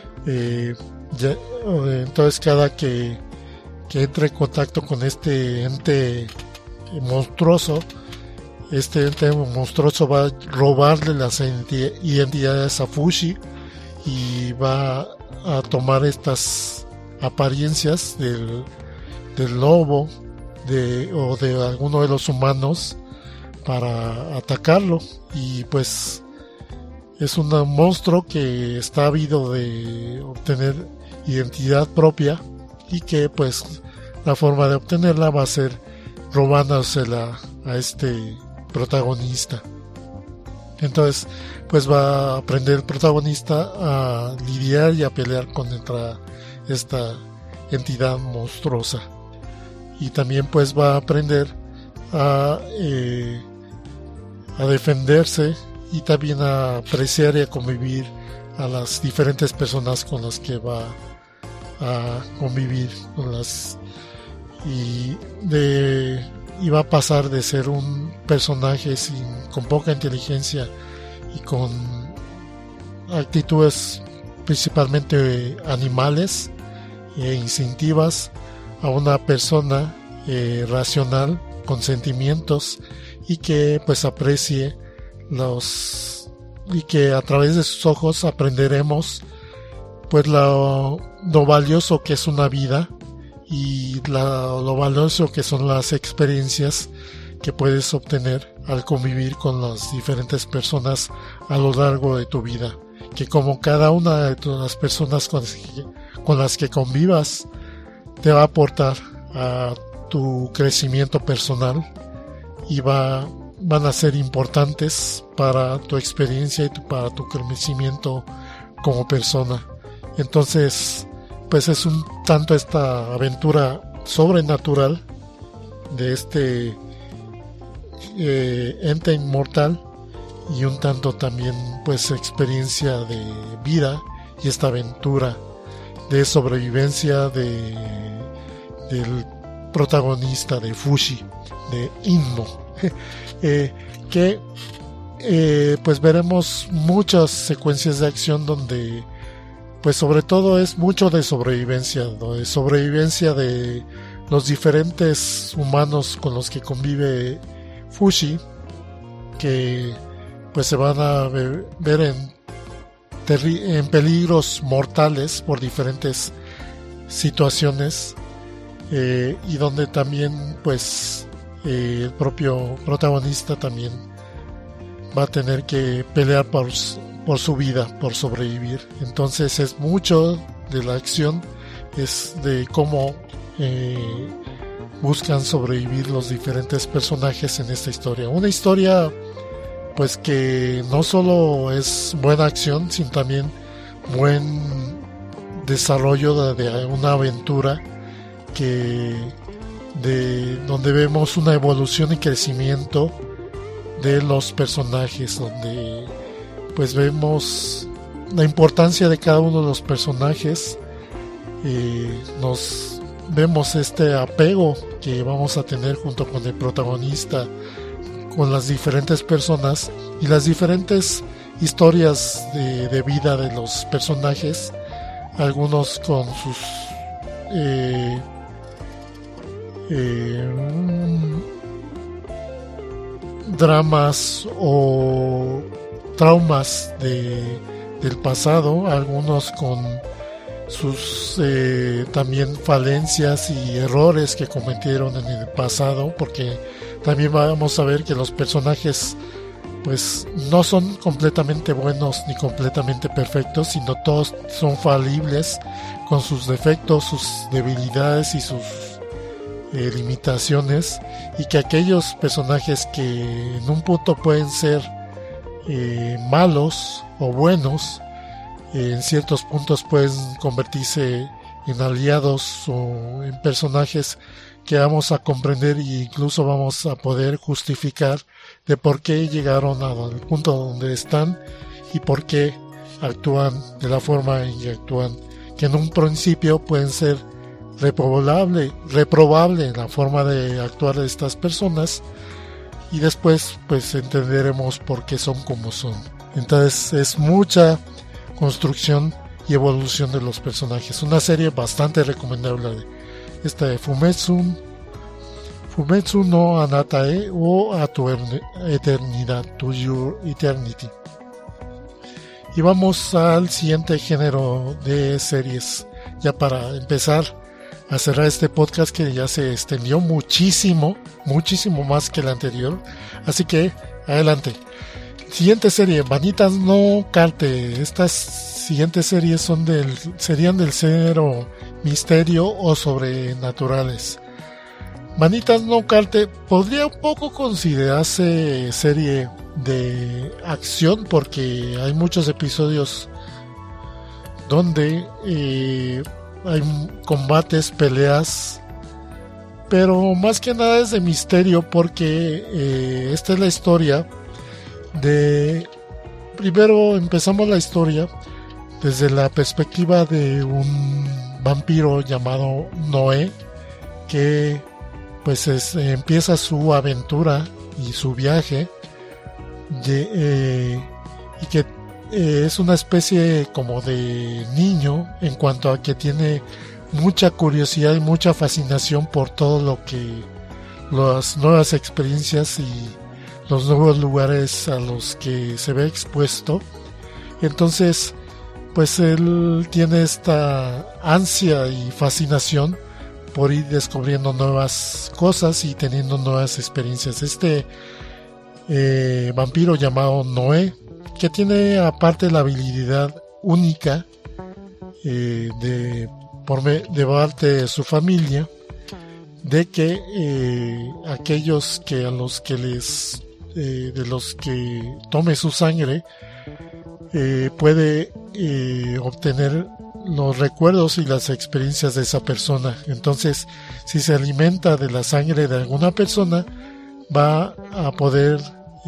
Entonces cada que entre en contacto con este ente monstruoso, este ente monstruoso va a robarle las identidades a Fushi y va a tomar estas apariencias del lobo o de alguno de los humanos para atacarlo. Y pues es un monstruo que está ávido de obtener identidad propia y que pues la forma de obtenerla va a ser robándosela a este protagonista. Entonces pues va a aprender el protagonista a lidiar y a pelear contra esta entidad monstruosa, y también pues va a aprender a defenderse y también a apreciar y a convivir a las diferentes personas con las que va a convivir, y va a pasar de ser un personaje con poca inteligencia y con actitudes principalmente animales e instintivas a una persona racional con sentimientos y que pues aprecie y que a través de sus ojos aprenderemos pues lo valioso que es una vida y lo valioso que son las experiencias que puedes obtener al convivir con las diferentes personas a lo largo de tu vida, que como cada una de las personas con las que convivas te va a aportar a tu crecimiento personal y van a ser importantes para tu experiencia y para tu crecimiento como persona. Entonces pues es un tanto esta aventura sobrenatural de este ente inmortal, y un tanto también pues experiencia de vida y esta aventura de sobrevivencia del protagonista de Fushi, de Inmo, que pues veremos muchas secuencias de acción donde pues sobre todo es mucho de sobrevivencia de los diferentes humanos con los que convive Fushi, que pues se van a ver en peligros mortales por diferentes situaciones, y donde también pues el propio protagonista también va a tener que pelear por su vida, por sobrevivir. Entonces es mucho de la acción, es de cómo buscan sobrevivir los diferentes personajes en esta historia. Una historia pues que no solo es buena acción, sino también buen desarrollo de una aventura donde vemos una evolución y crecimiento de los personajes, donde pues vemos la importancia de cada uno de los personajes, nos vemos este apego que vamos a tener junto con el protagonista con las diferentes personas y las diferentes historias de vida de los personajes, algunos con sus dramas o traumas del pasado, algunos con sus también falencias y errores que cometieron en el pasado, porque también vamos a ver que los personajes pues no son completamente buenos ni completamente perfectos, sino todos son falibles con sus defectos, sus debilidades y sus limitaciones, y que aquellos personajes que en un punto pueden ser malos o buenos, en ciertos puntos pueden convertirse en aliados o en personajes que vamos a comprender e incluso vamos a poder justificar de por qué llegaron al punto donde están y por qué actúan de la forma en que actúan, que en un principio pueden ser reprobable la forma de actuar de estas personas, y después pues entenderemos por qué son como son. Entonces es mucha construcción y evolución de los personajes. Una serie bastante recomendable, esta de Fumetsu Fumetsu no Anatae o a tu eternidad, to your eternity. Y vamos al siguiente género de series, ya para empezar a cerrar este podcast que ya se extendió muchísimo más que el anterior. Así que, adelante. Siguiente serie, Vanitas no Carte. Estas siguientes series serían del género misterio o sobrenaturales. Vanitas no Carte podría un poco considerarse serie de acción porque hay muchos episodios donde hay combates, peleas, pero más que nada es de misterio porque esta es la historia de... Primero empezamos la historia desde la perspectiva de un vampiro llamado Noé que pues empieza su aventura y su viaje y que es una especie como de niño en cuanto a que tiene mucha curiosidad y mucha fascinación por todo lo que las nuevas experiencias y los nuevos lugares a los que se ve expuesto. Entonces pues él tiene esta ansia y fascinación por ir descubriendo nuevas cosas y teniendo nuevas experiencias. Este vampiro llamado Noé, que tiene aparte la habilidad única de parte de su familia, de que aquellos que a los que de los que tome su sangre puede obtener los recuerdos y las experiencias de esa persona. Entonces, si se alimenta de la sangre de alguna persona, va a poder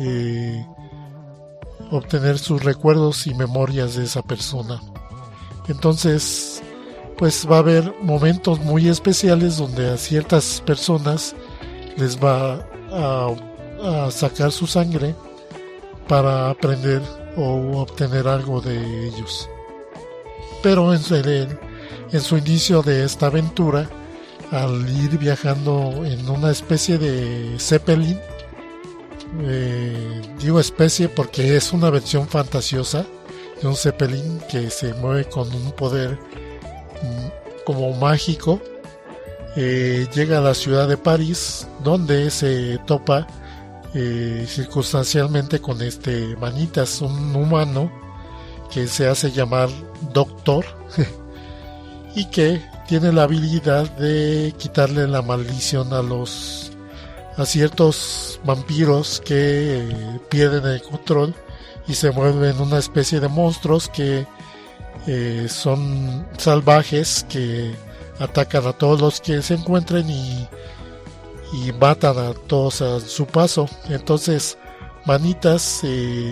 obtener sus recuerdos y memorias de esa persona. Entonces, pues va a haber momentos muy especiales donde a ciertas personas les va a sacar su sangre para aprender o obtener algo de ellos. Pero en su inicio de esta aventura, al ir viajando en una especie de Zeppelin, digo especie porque es una versión fantasiosa de un Zeppelin que se mueve con un poder como mágico, llega a la ciudad de París, donde se topa circunstancialmente con Vanitas, un humano que se hace llamar Doctor y que tiene la habilidad de quitarle la maldición a ciertos vampiros que pierden el control y se vuelven una especie de monstruos que son salvajes, que atacan a todos los que se encuentren y matan a todos a su paso. Entonces Vanitas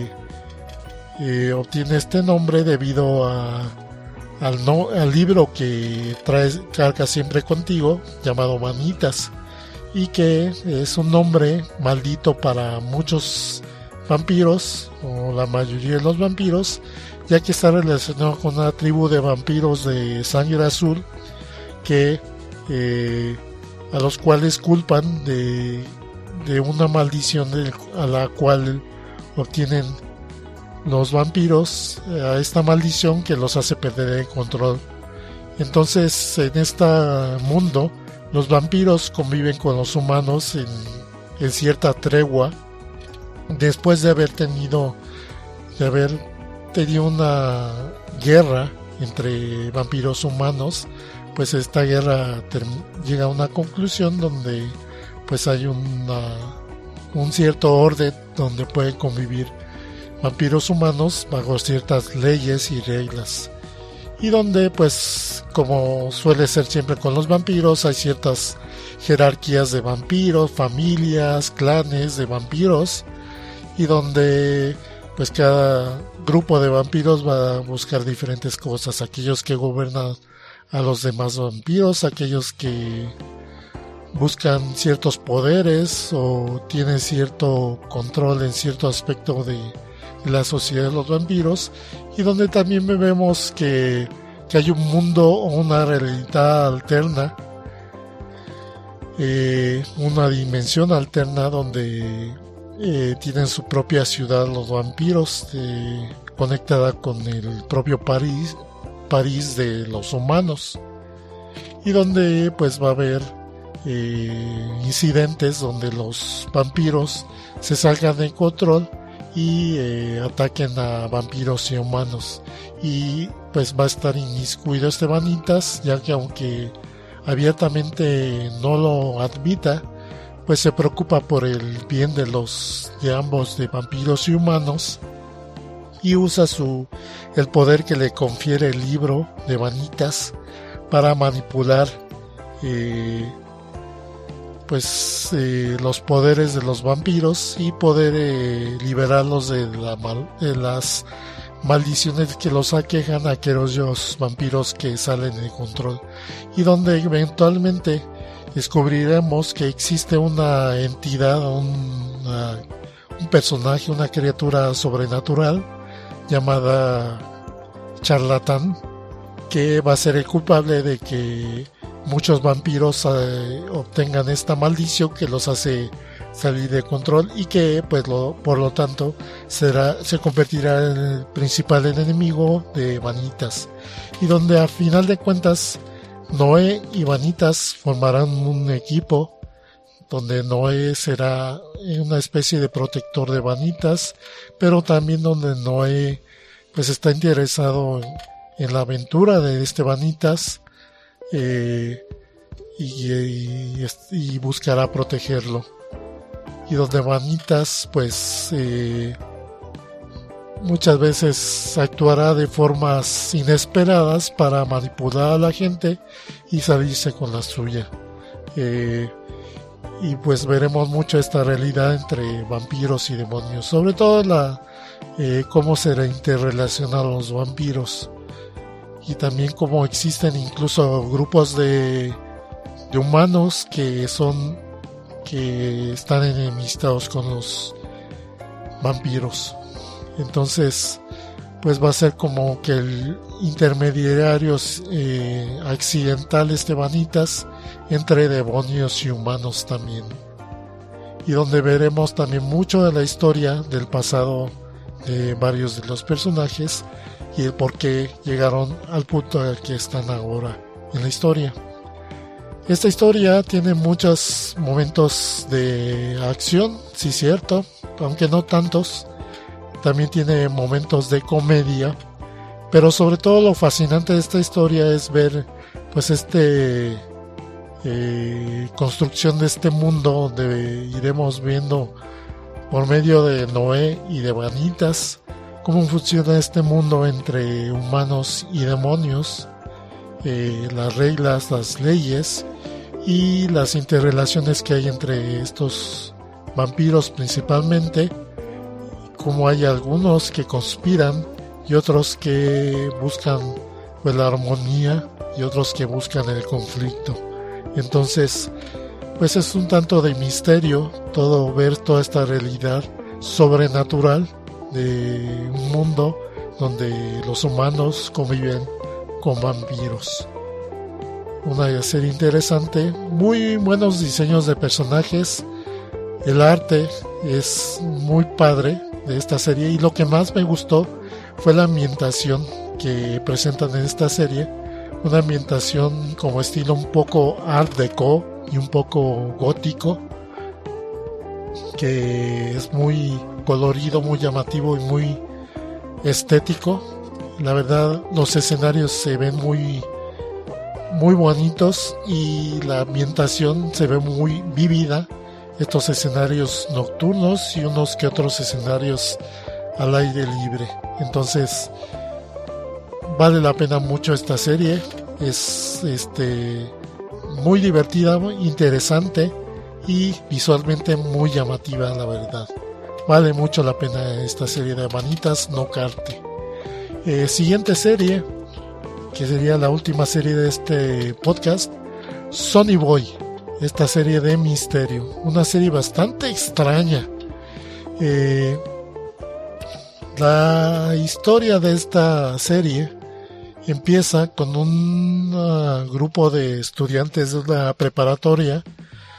obtiene este nombre debido al libro que carga siempre contigo, llamado Vanitas, y que es un nombre maldito para muchos vampiros, o la mayoría de los vampiros, ya que está relacionado con una tribu de vampiros de sangre azul que a los cuales culpan de una maldición a la cual obtienen los vampiros, a esta maldición que los hace perder el control. Entonces, en este mundo, los vampiros conviven con los humanos en cierta tregua, después de haber tenido una guerra entre vampiros humanos. Pues esta guerra llega a una conclusión donde pues hay un cierto orden donde pueden convivir vampiros humanos bajo ciertas leyes y reglas, y donde pues como suele ser siempre con los vampiros, hay ciertas jerarquías de vampiros, familias, clanes de vampiros, y donde pues cada grupo de vampiros va a buscar diferentes cosas, aquellos que gobiernan a los demás vampiros, aquellos que buscan ciertos poderes o tienen cierto control en cierto aspecto de la sociedad de los vampiros, y donde también vemos que hay un mundo o una realidad alterna una dimensión alterna donde tienen su propia ciudad los vampiros, conectada con el propio París de los humanos, y donde pues va a haber incidentes donde los vampiros se salgan de control y ataquen a vampiros y humanos, y pues va a estar inmiscuido Vanitas, ya que aunque abiertamente no lo admita, pues se preocupa por el bien de ambos, de vampiros y humanos, y usa el poder que le confiere el libro de Vanitas para manipular los poderes de los vampiros y poder liberarlos de las maldiciones que los aquejan a aquellos vampiros que salen de control, y donde eventualmente descubriremos que existe una entidad, un personaje, una criatura sobrenatural llamada Charlatán, que va a ser el culpable de que muchos vampiros obtengan esta maldición que los hace salir de control, y que pues por lo tanto se convertirá en el principal enemigo de Vanitas, y donde a final de cuentas Noé y Vanitas formarán un equipo donde Noé será una especie de protector de Vanitas, pero también donde Noé pues está interesado en la aventura de Vanitas, y buscará protegerlo, y donde Vanitas pues muchas veces actuará de formas inesperadas para manipular a la gente y salirse con la suya, y pues veremos mucho esta realidad entre vampiros y demonios, sobre todo cómo se interrelacionan los vampiros, y también cómo existen incluso grupos de humanos que están enemistados con los vampiros. Entonces pues va a ser como que el intermediario accidental Vanitas entre demonios y humanos también, y donde veremos también mucho de la historia del pasado de varios de los personajes y el por qué llegaron al punto al que están ahora en la historia. Esta historia tiene muchos momentos de acción, sí cierto, aunque no tantos. También tiene momentos de comedia, pero sobre todo lo fascinante de esta historia es ver pues construcción de este mundo, donde iremos viendo por medio de Noé y de Vanitas cómo funciona este mundo entre humanos y demonios, las reglas, las leyes y las interrelaciones que hay entre estos vampiros principalmente, como hay algunos que conspiran y otros que buscan pues la armonía y otros que buscan el conflicto. Entonces pues es un tanto de misterio ver toda esta realidad sobrenatural de un mundo donde los humanos conviven con vampiros. Una serie interesante, muy buenos diseños de personajes, el arte es muy padre de esta serie, y lo que más me gustó fue la ambientación que presentan en esta serie, una ambientación como estilo un poco art deco y un poco gótico, que es muy colorido, muy llamativo y muy estético. La verdad, los escenarios se ven muy bonitos y la ambientación se ve muy vívida. Estos escenarios nocturnos y unos que otros escenarios al aire libre. Entonces vale la pena mucho esta serie. Es muy divertida, muy interesante y visualmente muy llamativa, la verdad. Vale mucho la pena esta serie de Vanitas no Carte. Siguiente serie, que sería la última serie de este podcast, Sonny Boy. Esta serie de misterio, una serie bastante extraña. La historia de esta serie empieza con un grupo de estudiantes de una preparatoria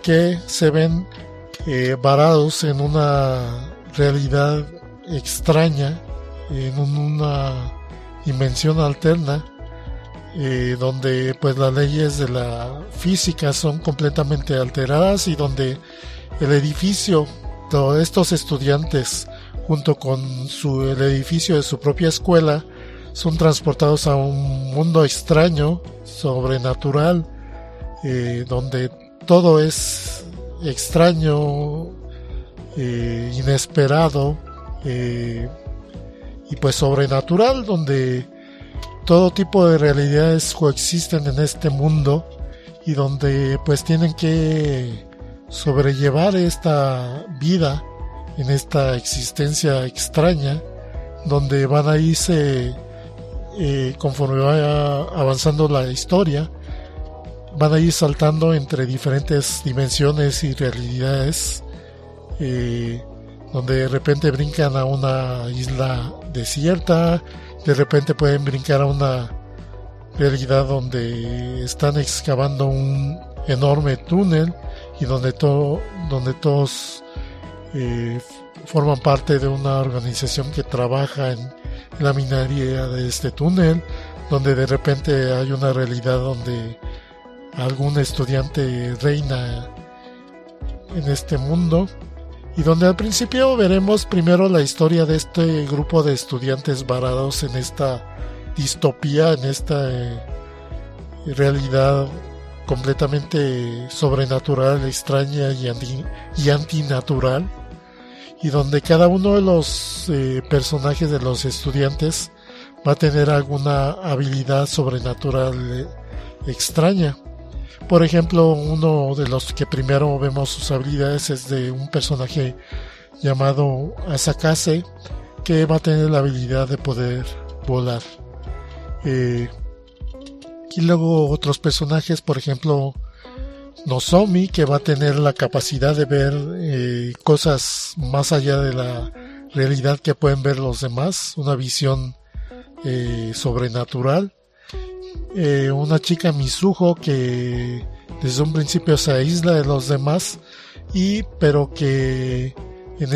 que se ven varados en una realidad extraña, en una dimensión alterna, donde pues las leyes de la física son completamente alteradas y donde el edificio, todos estos estudiantes junto con el edificio de su propia escuela son transportados a un mundo extraño, sobrenatural, donde todo es extraño, inesperado, y pues sobrenatural, donde todo tipo de realidades coexisten en este mundo y donde pues tienen que sobrellevar esta vida en esta existencia extraña, donde van a irse conforme vaya avanzando la historia, van a ir saltando entre diferentes dimensiones y realidades, donde de repente brincan a una isla desierta, de repente pueden brincar a una realidad donde están excavando un enorme túnel y donde todos forman parte de una organización que trabaja en la minería de este túnel, donde de repente hay una realidad donde algún estudiante reina en este mundo, y donde al principio veremos primero la historia de este grupo de estudiantes varados en esta distopía, en esta realidad completamente sobrenatural, extraña y antinatural, y donde cada uno de los personajes de los estudiantes va a tener alguna habilidad sobrenatural extraña. Por ejemplo, uno de los que primero vemos sus habilidades es de un personaje llamado Asakase, que va a tener la habilidad de poder volar. Y luego otros personajes, por ejemplo Nozomi, que va a tener la capacidad de ver cosas más allá de la realidad que pueden ver los demás, una visión sobrenatural. Una chica Mizuho que desde un principio se aísla de los demás, pero que en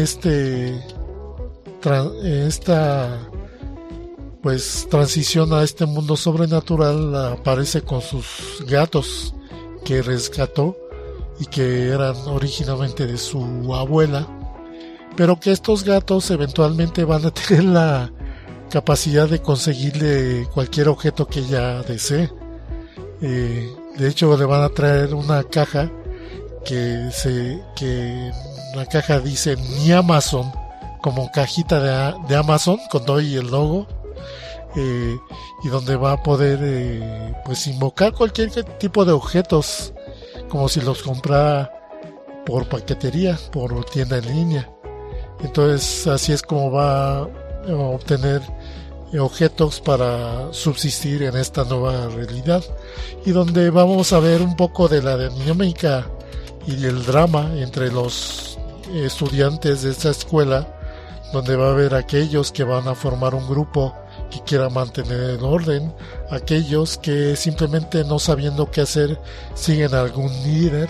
esta pues transición a este mundo sobrenatural aparece con sus gatos que rescató y que eran originalmente de su abuela, pero que estos gatos eventualmente van a tener la capacidad de conseguirle cualquier objeto que ella desee. De hecho, le van a traer una caja que la caja dice Ni Amazon, como cajita de Amazon con todo y el logo, y donde va a poder pues invocar cualquier tipo de objetos, como si los comprara por paquetería, por tienda en línea. Entonces así es como va a obtener objetos para subsistir en esta nueva realidad, y donde vamos a ver un poco de la dinámica y el drama entre los estudiantes de esta escuela, donde va a haber aquellos que van a formar un grupo que quiera mantener el orden, aquellos que simplemente no sabiendo qué hacer siguen a algún líder,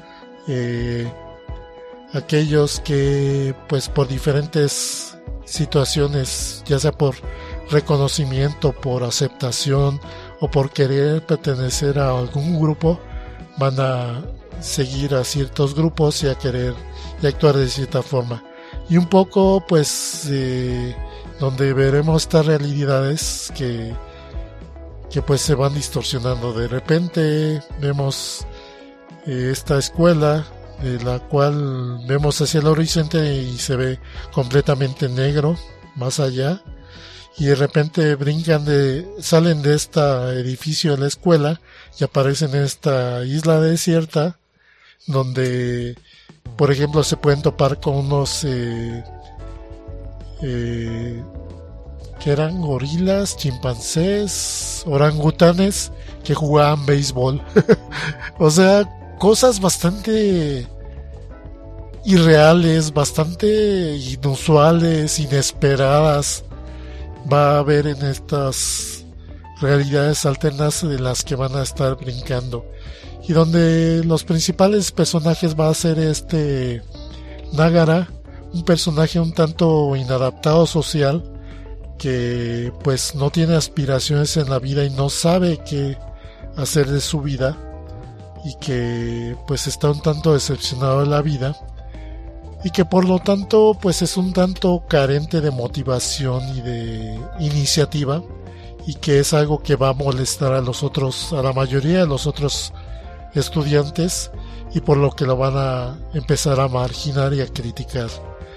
aquellos que pues por diferentes situaciones, ya sea por reconocimiento, por aceptación o por querer pertenecer a algún grupo, van a seguir a ciertos grupos y a querer y actuar de cierta forma. Y un poco pues donde veremos estas realidades que pues se van distorsionando. De repente vemos esta escuela, de la cual vemos hacia el horizonte y se ve completamente negro más allá, y de repente salen de este edificio de la escuela y aparecen en esta isla desierta, donde por ejemplo se pueden topar con unos que eran gorilas, chimpancés, orangutanes que jugaban béisbol. O sea, cosas bastante irreales, bastante inusuales, inesperadas. Va a haber en estas realidades alternas de las que van a estar brincando, y donde los principales personajes va a ser Nagara, un personaje un tanto inadaptado social, que pues no tiene aspiraciones en la vida y no sabe qué hacer de su vida, y que pues está un tanto decepcionado de la vida, y que por lo tanto pues es un tanto carente de motivación y de iniciativa, y que es algo que va a molestar a la mayoría de los otros estudiantes, y por lo que lo van a empezar a marginar y a criticar.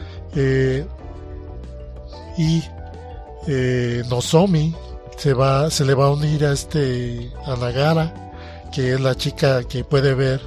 Nozomi se le va a unir a Nagara, que es la chica que puede ver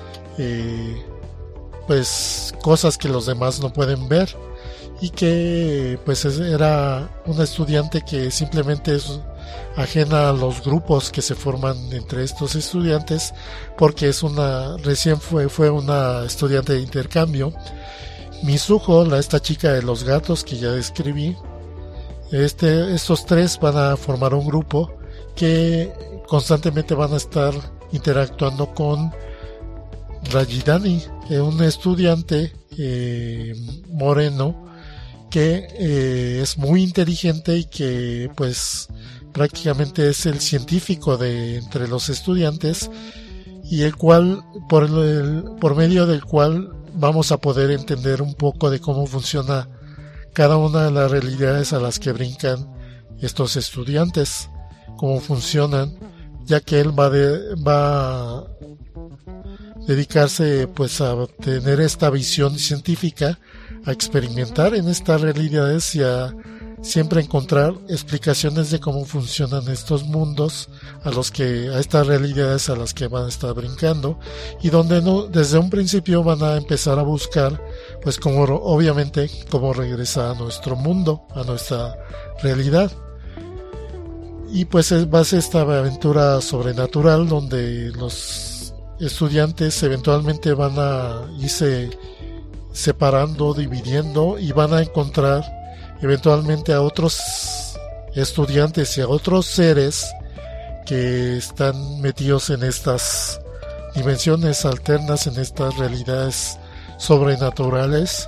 pues cosas que los demás no pueden ver, y que pues era una estudiante que simplemente es ajena a los grupos que se forman entre estos estudiantes, porque recién fue una estudiante de intercambio. Mizuho, esta chica de los gatos que ya describí. Estos tres van a formar un grupo que constantemente van a estar interactuando con Rajidani, un estudiante moreno que es muy inteligente y que pues prácticamente es el científico de entre los estudiantes, y el cual por medio del cual vamos a poder entender un poco de cómo funciona cada una de las realidades a las que brincan estos estudiantes, cómo funcionan, ya que él va a dedicarse pues a tener esta visión científica, a experimentar en estas realidades y a siempre encontrar explicaciones de cómo funcionan estos mundos a estas realidades a las que van a estar brincando, y donde desde un principio van a empezar a buscar pues obviamente cómo regresar a nuestro mundo, a nuestra realidad. Y pues va a ser esta aventura sobrenatural donde los estudiantes eventualmente van a irse separando, dividiendo, y van a encontrar eventualmente a otros estudiantes y a otros seres que están metidos en estas dimensiones alternas, en estas realidades sobrenaturales,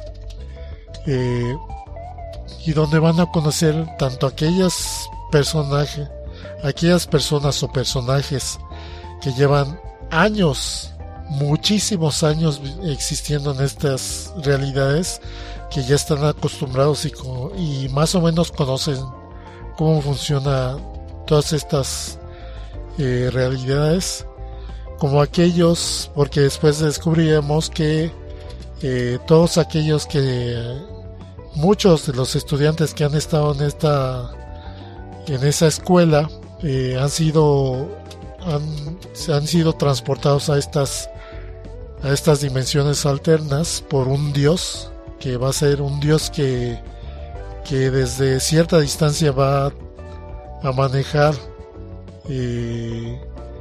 y donde van a conocer tanto aquellas personas o personajes que llevan años, muchísimos años existiendo en estas realidades, que ya están acostumbrados y más o menos conocen cómo funciona todas estas realidades, como aquellos, porque después descubriremos que muchos de los estudiantes que han estado en esa escuela han sido transportados a estas dimensiones alternas por un dios, que va a ser un dios que desde cierta distancia va a manejar el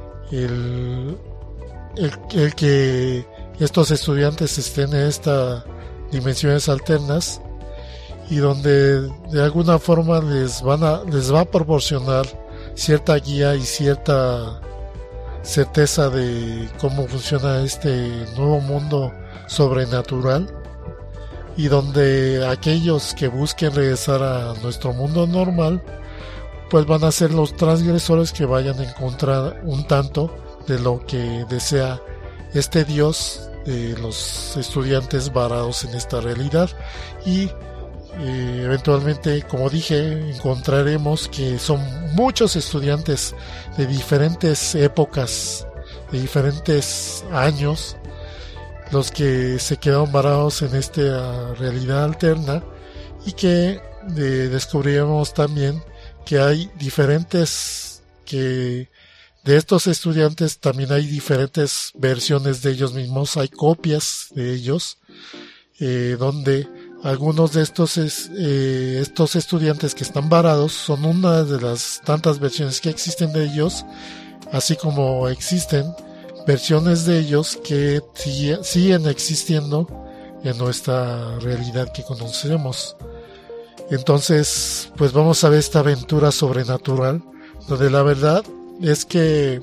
que estos estudiantes estén en estas dimensiones alternas, y donde de alguna forma les va a proporcionar cierta guía y cierta certeza de cómo funciona este nuevo mundo sobrenatural, y donde aquellos que busquen regresar a nuestro mundo normal pues van a ser los transgresores que vayan a encontrar un tanto de lo que desea este dios de los estudiantes varados en esta realidad. Y eventualmente, como dije, encontraremos que son muchos estudiantes de diferentes épocas, de diferentes años, los que se quedaron varados en esta realidad alterna, y que descubriremos también que hay de estos estudiantes también hay diferentes versiones de ellos mismos, hay copias de ellos, donde algunos de estos estudiantes que están varados son una de las tantas versiones que existen de ellos, así como existen versiones de ellos que siguen existiendo en nuestra realidad que conocemos. Entonces, pues vamos a ver esta aventura sobrenatural donde la verdad es que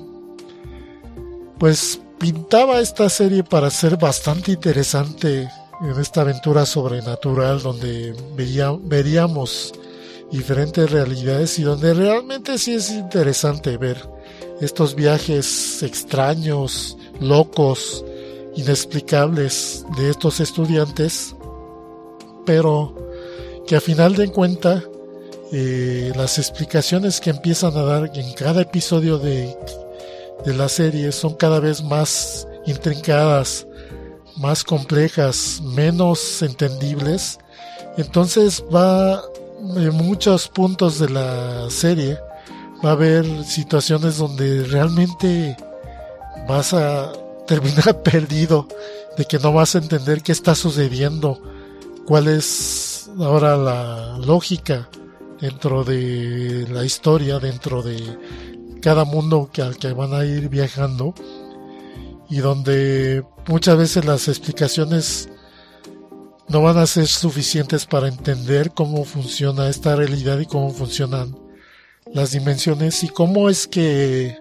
pues pintaba esta serie para ser bastante interesante en esta aventura sobrenatural, donde veríamos diferentes realidades y donde realmente sí es interesante ver estos viajes extraños, locos, inexplicables de estos estudiantes, pero que a final de cuentas las explicaciones que empiezan a dar en cada episodio de la serie son cada vez más intrincadas, más complejas, menos entendibles. Entonces va en muchos puntos de la serie va a haber situaciones donde realmente vas a terminar perdido, de que no vas a entender qué está sucediendo, cuál es ahora la lógica dentro de la historia, dentro de cada mundo al que van a ir viajando, y donde muchas veces las explicaciones no van a ser suficientes para entender cómo funciona esta realidad y cómo funcionan las dimensiones y cómo es que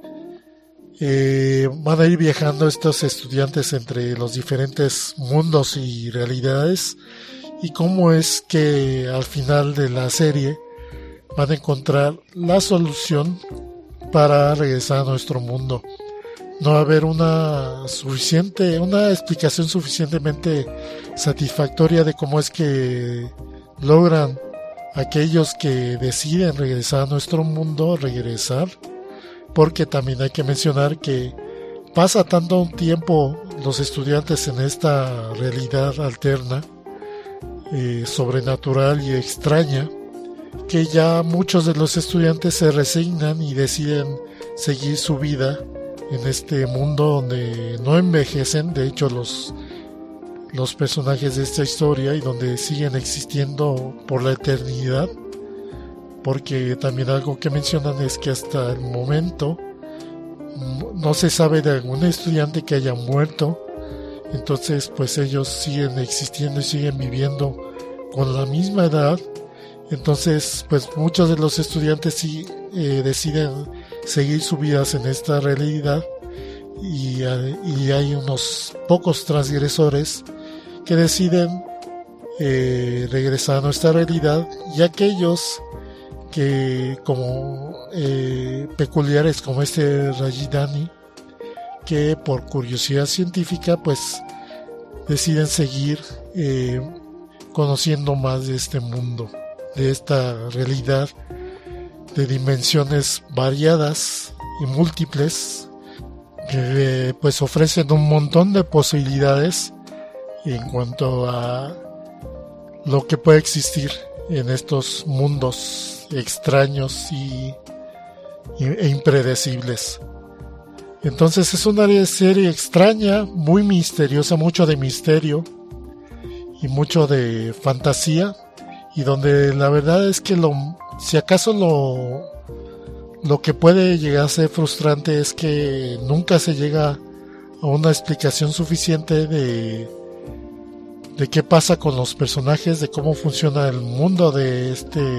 van a ir viajando estos estudiantes entre los diferentes mundos y realidades, y cómo es que al final de la serie van a encontrar la solución para regresar a nuestro mundo. No va a haber una explicación suficientemente satisfactoria de cómo es que logran aquellos que deciden regresar a nuestro mundo regresar, porque también hay que mencionar que pasa tanto un tiempo los estudiantes en esta realidad alterna, sobrenatural y extraña, que ya muchos de los estudiantes se resignan y deciden seguir su vida en este mundo donde no envejecen, de hecho los personajes de esta historia, y donde siguen existiendo por la eternidad, porque también algo que mencionan es que hasta el momento no se sabe de algún estudiante que haya muerto. Entonces pues ellos siguen existiendo y siguen viviendo con la misma edad. Entonces pues muchos de los estudiantes sí deciden seguir sus vidas en esta realidad, y hay unos pocos transgresores que deciden regresar a nuestra realidad, y aquellos que como peculiares como este Rajidani, que por curiosidad científica pues deciden seguir conociendo más de este mundo, de esta realidad de dimensiones variadas y múltiples, que pues ofrecen un montón de posibilidades en cuanto a lo que puede existir en estos mundos extraños e impredecibles. Entonces es una serie extraña, muy misteriosa, mucho de misterio y mucho de fantasía, y donde la verdad es que si acaso lo que puede llegar a ser frustrante es que nunca se llega a una explicación suficiente de qué pasa con los personajes, de cómo funciona el mundo de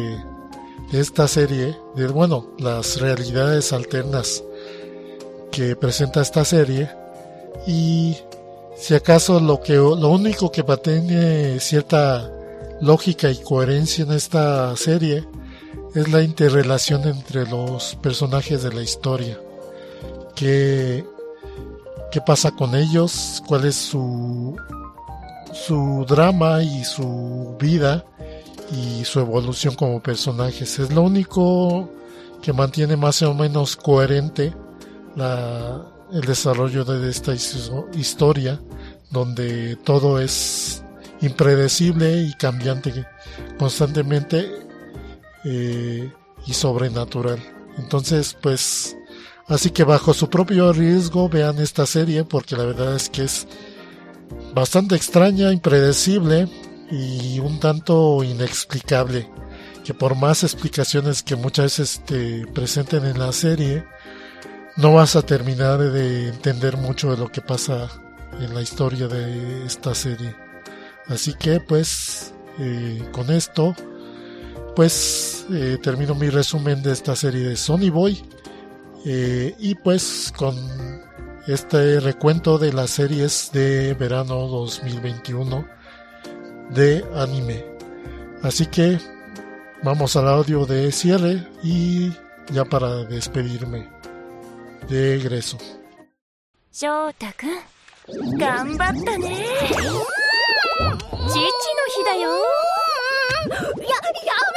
esta serie, las realidades alternas que presenta esta serie. Y si acaso lo único que mantiene cierta lógica y coherencia en esta serie es la interrelación entre los personajes de la historia. ¿Qué pasa con ellos? ¿Cuál es su drama y su vida y su evolución como personajes? Es lo único que mantiene más o menos coherente el desarrollo de esta historia, donde todo es impredecible y cambiante constantemente y sobrenatural. Entonces pues así que bajo su propio riesgo vean esta serie, porque la verdad es que es bastante extraña, impredecible y un tanto inexplicable, que por más explicaciones que muchas veces te presenten en la serie, no vas a terminar de entender mucho de lo que pasa en la historia de esta serie. Así que pues con esto pues termino mi resumen de esta serie de Sonny Boy, y pues con este recuento de las series de verano 2021 de anime. Así que vamos al audio de cierre y ya para despedirme de egreso. 翔太くん頑張ったね。父の日だよ。やめ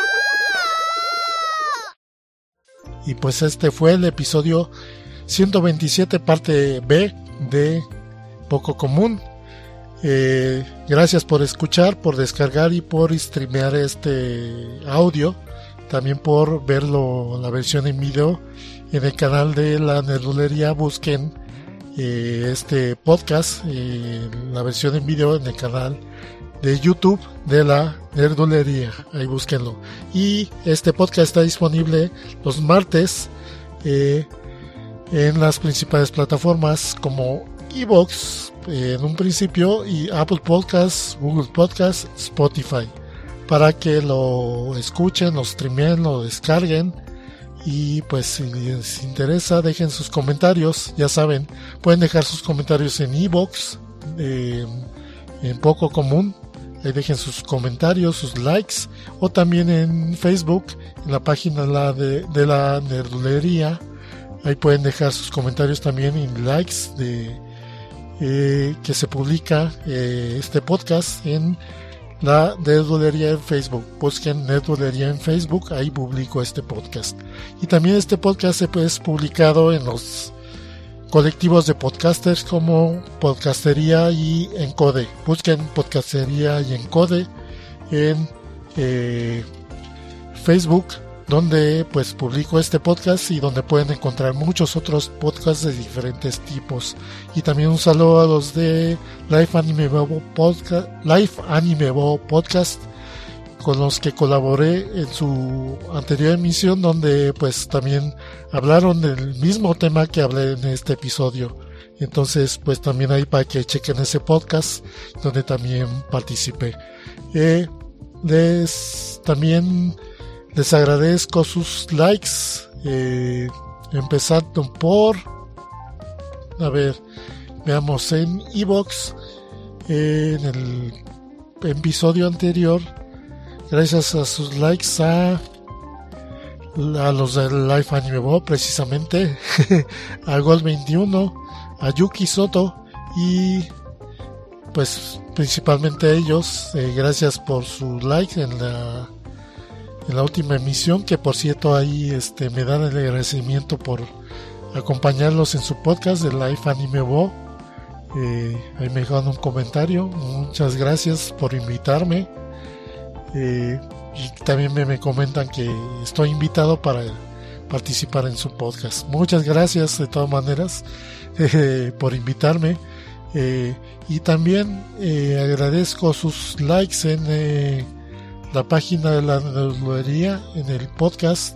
ろ。 Y pues este fue el episodio 127 parte B de Poco Común. Gracias por escuchar, por descargar y por streamear este audio. También por verlo, la versión en video en el canal de la Nerdulería. Busquen este podcast, la versión en video en el canal de YouTube de la Nerdulería. Ahí búsquenlo. Y este podcast está disponible los martes en las principales plataformas como iVoox en un principio, y Apple Podcasts, Google Podcasts, Spotify, para que lo escuchen, lo streamen, lo descarguen. Y pues si les interesa, dejen sus comentarios. Ya saben, pueden dejar sus comentarios en iVoox, en Poco Común. Ahí dejen sus comentarios, sus likes, o también en Facebook, en la página de la Nerdulería. Ahí pueden dejar sus comentarios también en likes que se publica este podcast en la Nerdulería en Facebook. Busquen Nerdulería en Facebook, ahí publico este podcast. Y también este podcast es publicado en los colectivos de podcasters como Podcastería y Encode. Busquen Podcastería y Encode en Facebook, donde pues publico este podcast y donde pueden encontrar muchos otros podcasts de diferentes tipos. Y también un saludo a los de Live Anime Bo Podcast, con los que colaboré en su anterior emisión, donde pues también hablaron del mismo tema que hablé en este episodio. Entonces pues también hay para que chequen ese podcast donde también participé. También les agradezco sus likes, empezando por, veamos, en iVoox, en el episodio anterior, gracias a sus likes a los del Live Anime Bo, precisamente, a Gold21, a Yuki Soto, y pues principalmente a ellos, gracias por sus likes en la última emisión, que por cierto ahí me dan el agradecimiento por acompañarlos en su podcast de Live Anime Bo. Ahí me dejaron un comentario, muchas gracias por invitarme, y también me comentan que estoy invitado para participar en su podcast. Muchas gracias de todas maneras por invitarme, y también agradezco sus likes en la página de la Nerdulería, en el podcast,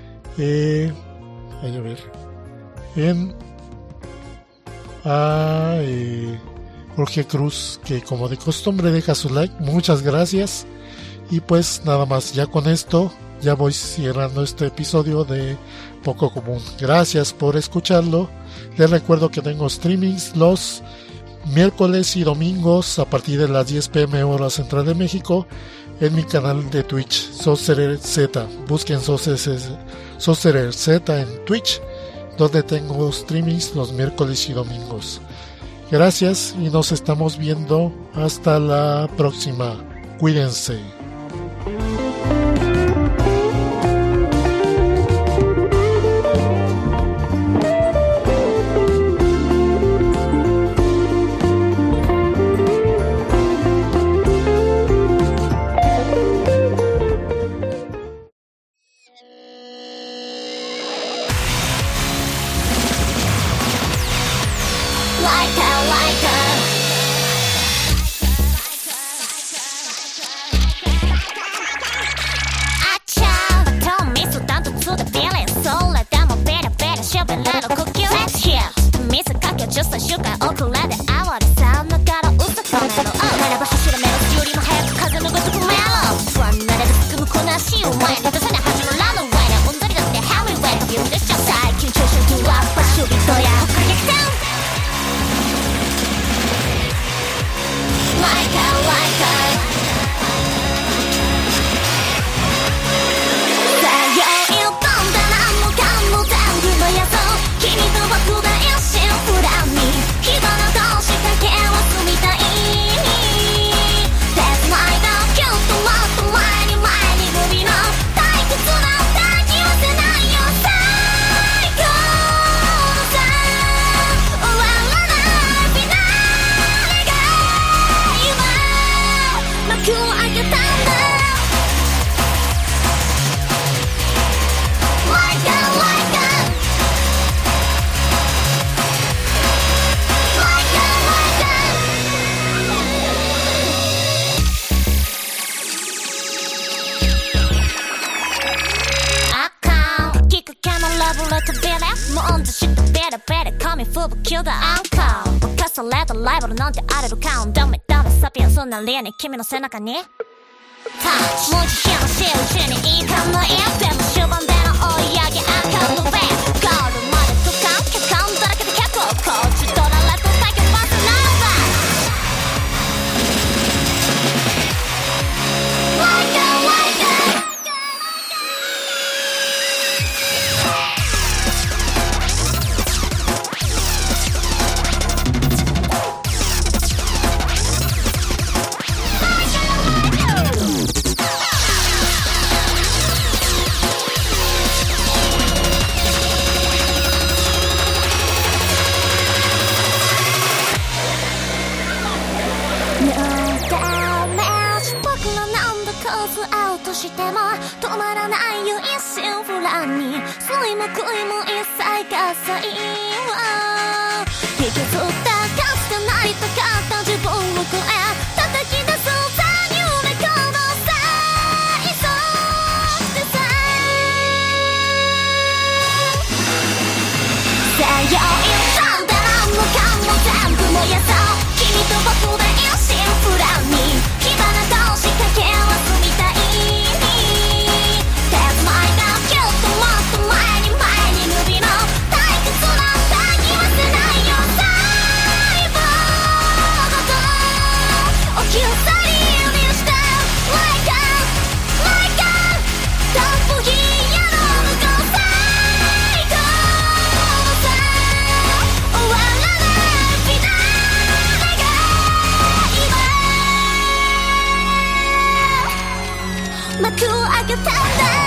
Jorge Cruz, que como de costumbre deja su like. Muchas gracias. Y pues nada más, ya con esto ya voy cerrando este episodio de Poco Común. Gracias por escucharlo. Les recuerdo que tengo streamings los miércoles y domingos a partir de las 10 p.m. hora central de México en mi canal de Twitch, Sorcerer Z. Busquen Sorcerer Z en Twitch, donde tengo streamings los miércoles y domingos. Gracias y nos estamos viendo hasta la próxima. Cuídense. キューだアンカー犯されたライバルなんて荒れるカウンダメダメサピエンスな例に君の背中にタッチ無慈悲なしいうちにいいかないでも終盤での追い上げ赤のベンゴールまでと観客感だらけで結構こっちとられと最強バスなのだLike a like aアウトしても止まらないよ一瞬フランに酸いも悔いも一切喝采は引きずったかつてなりたかった自分を超え叩き出そうさ夢この最初でさ西洋なんだ何もかも全部燃やそう君と僕で一心不乱に火花同士かけ合わすみたい幕を開けたんだ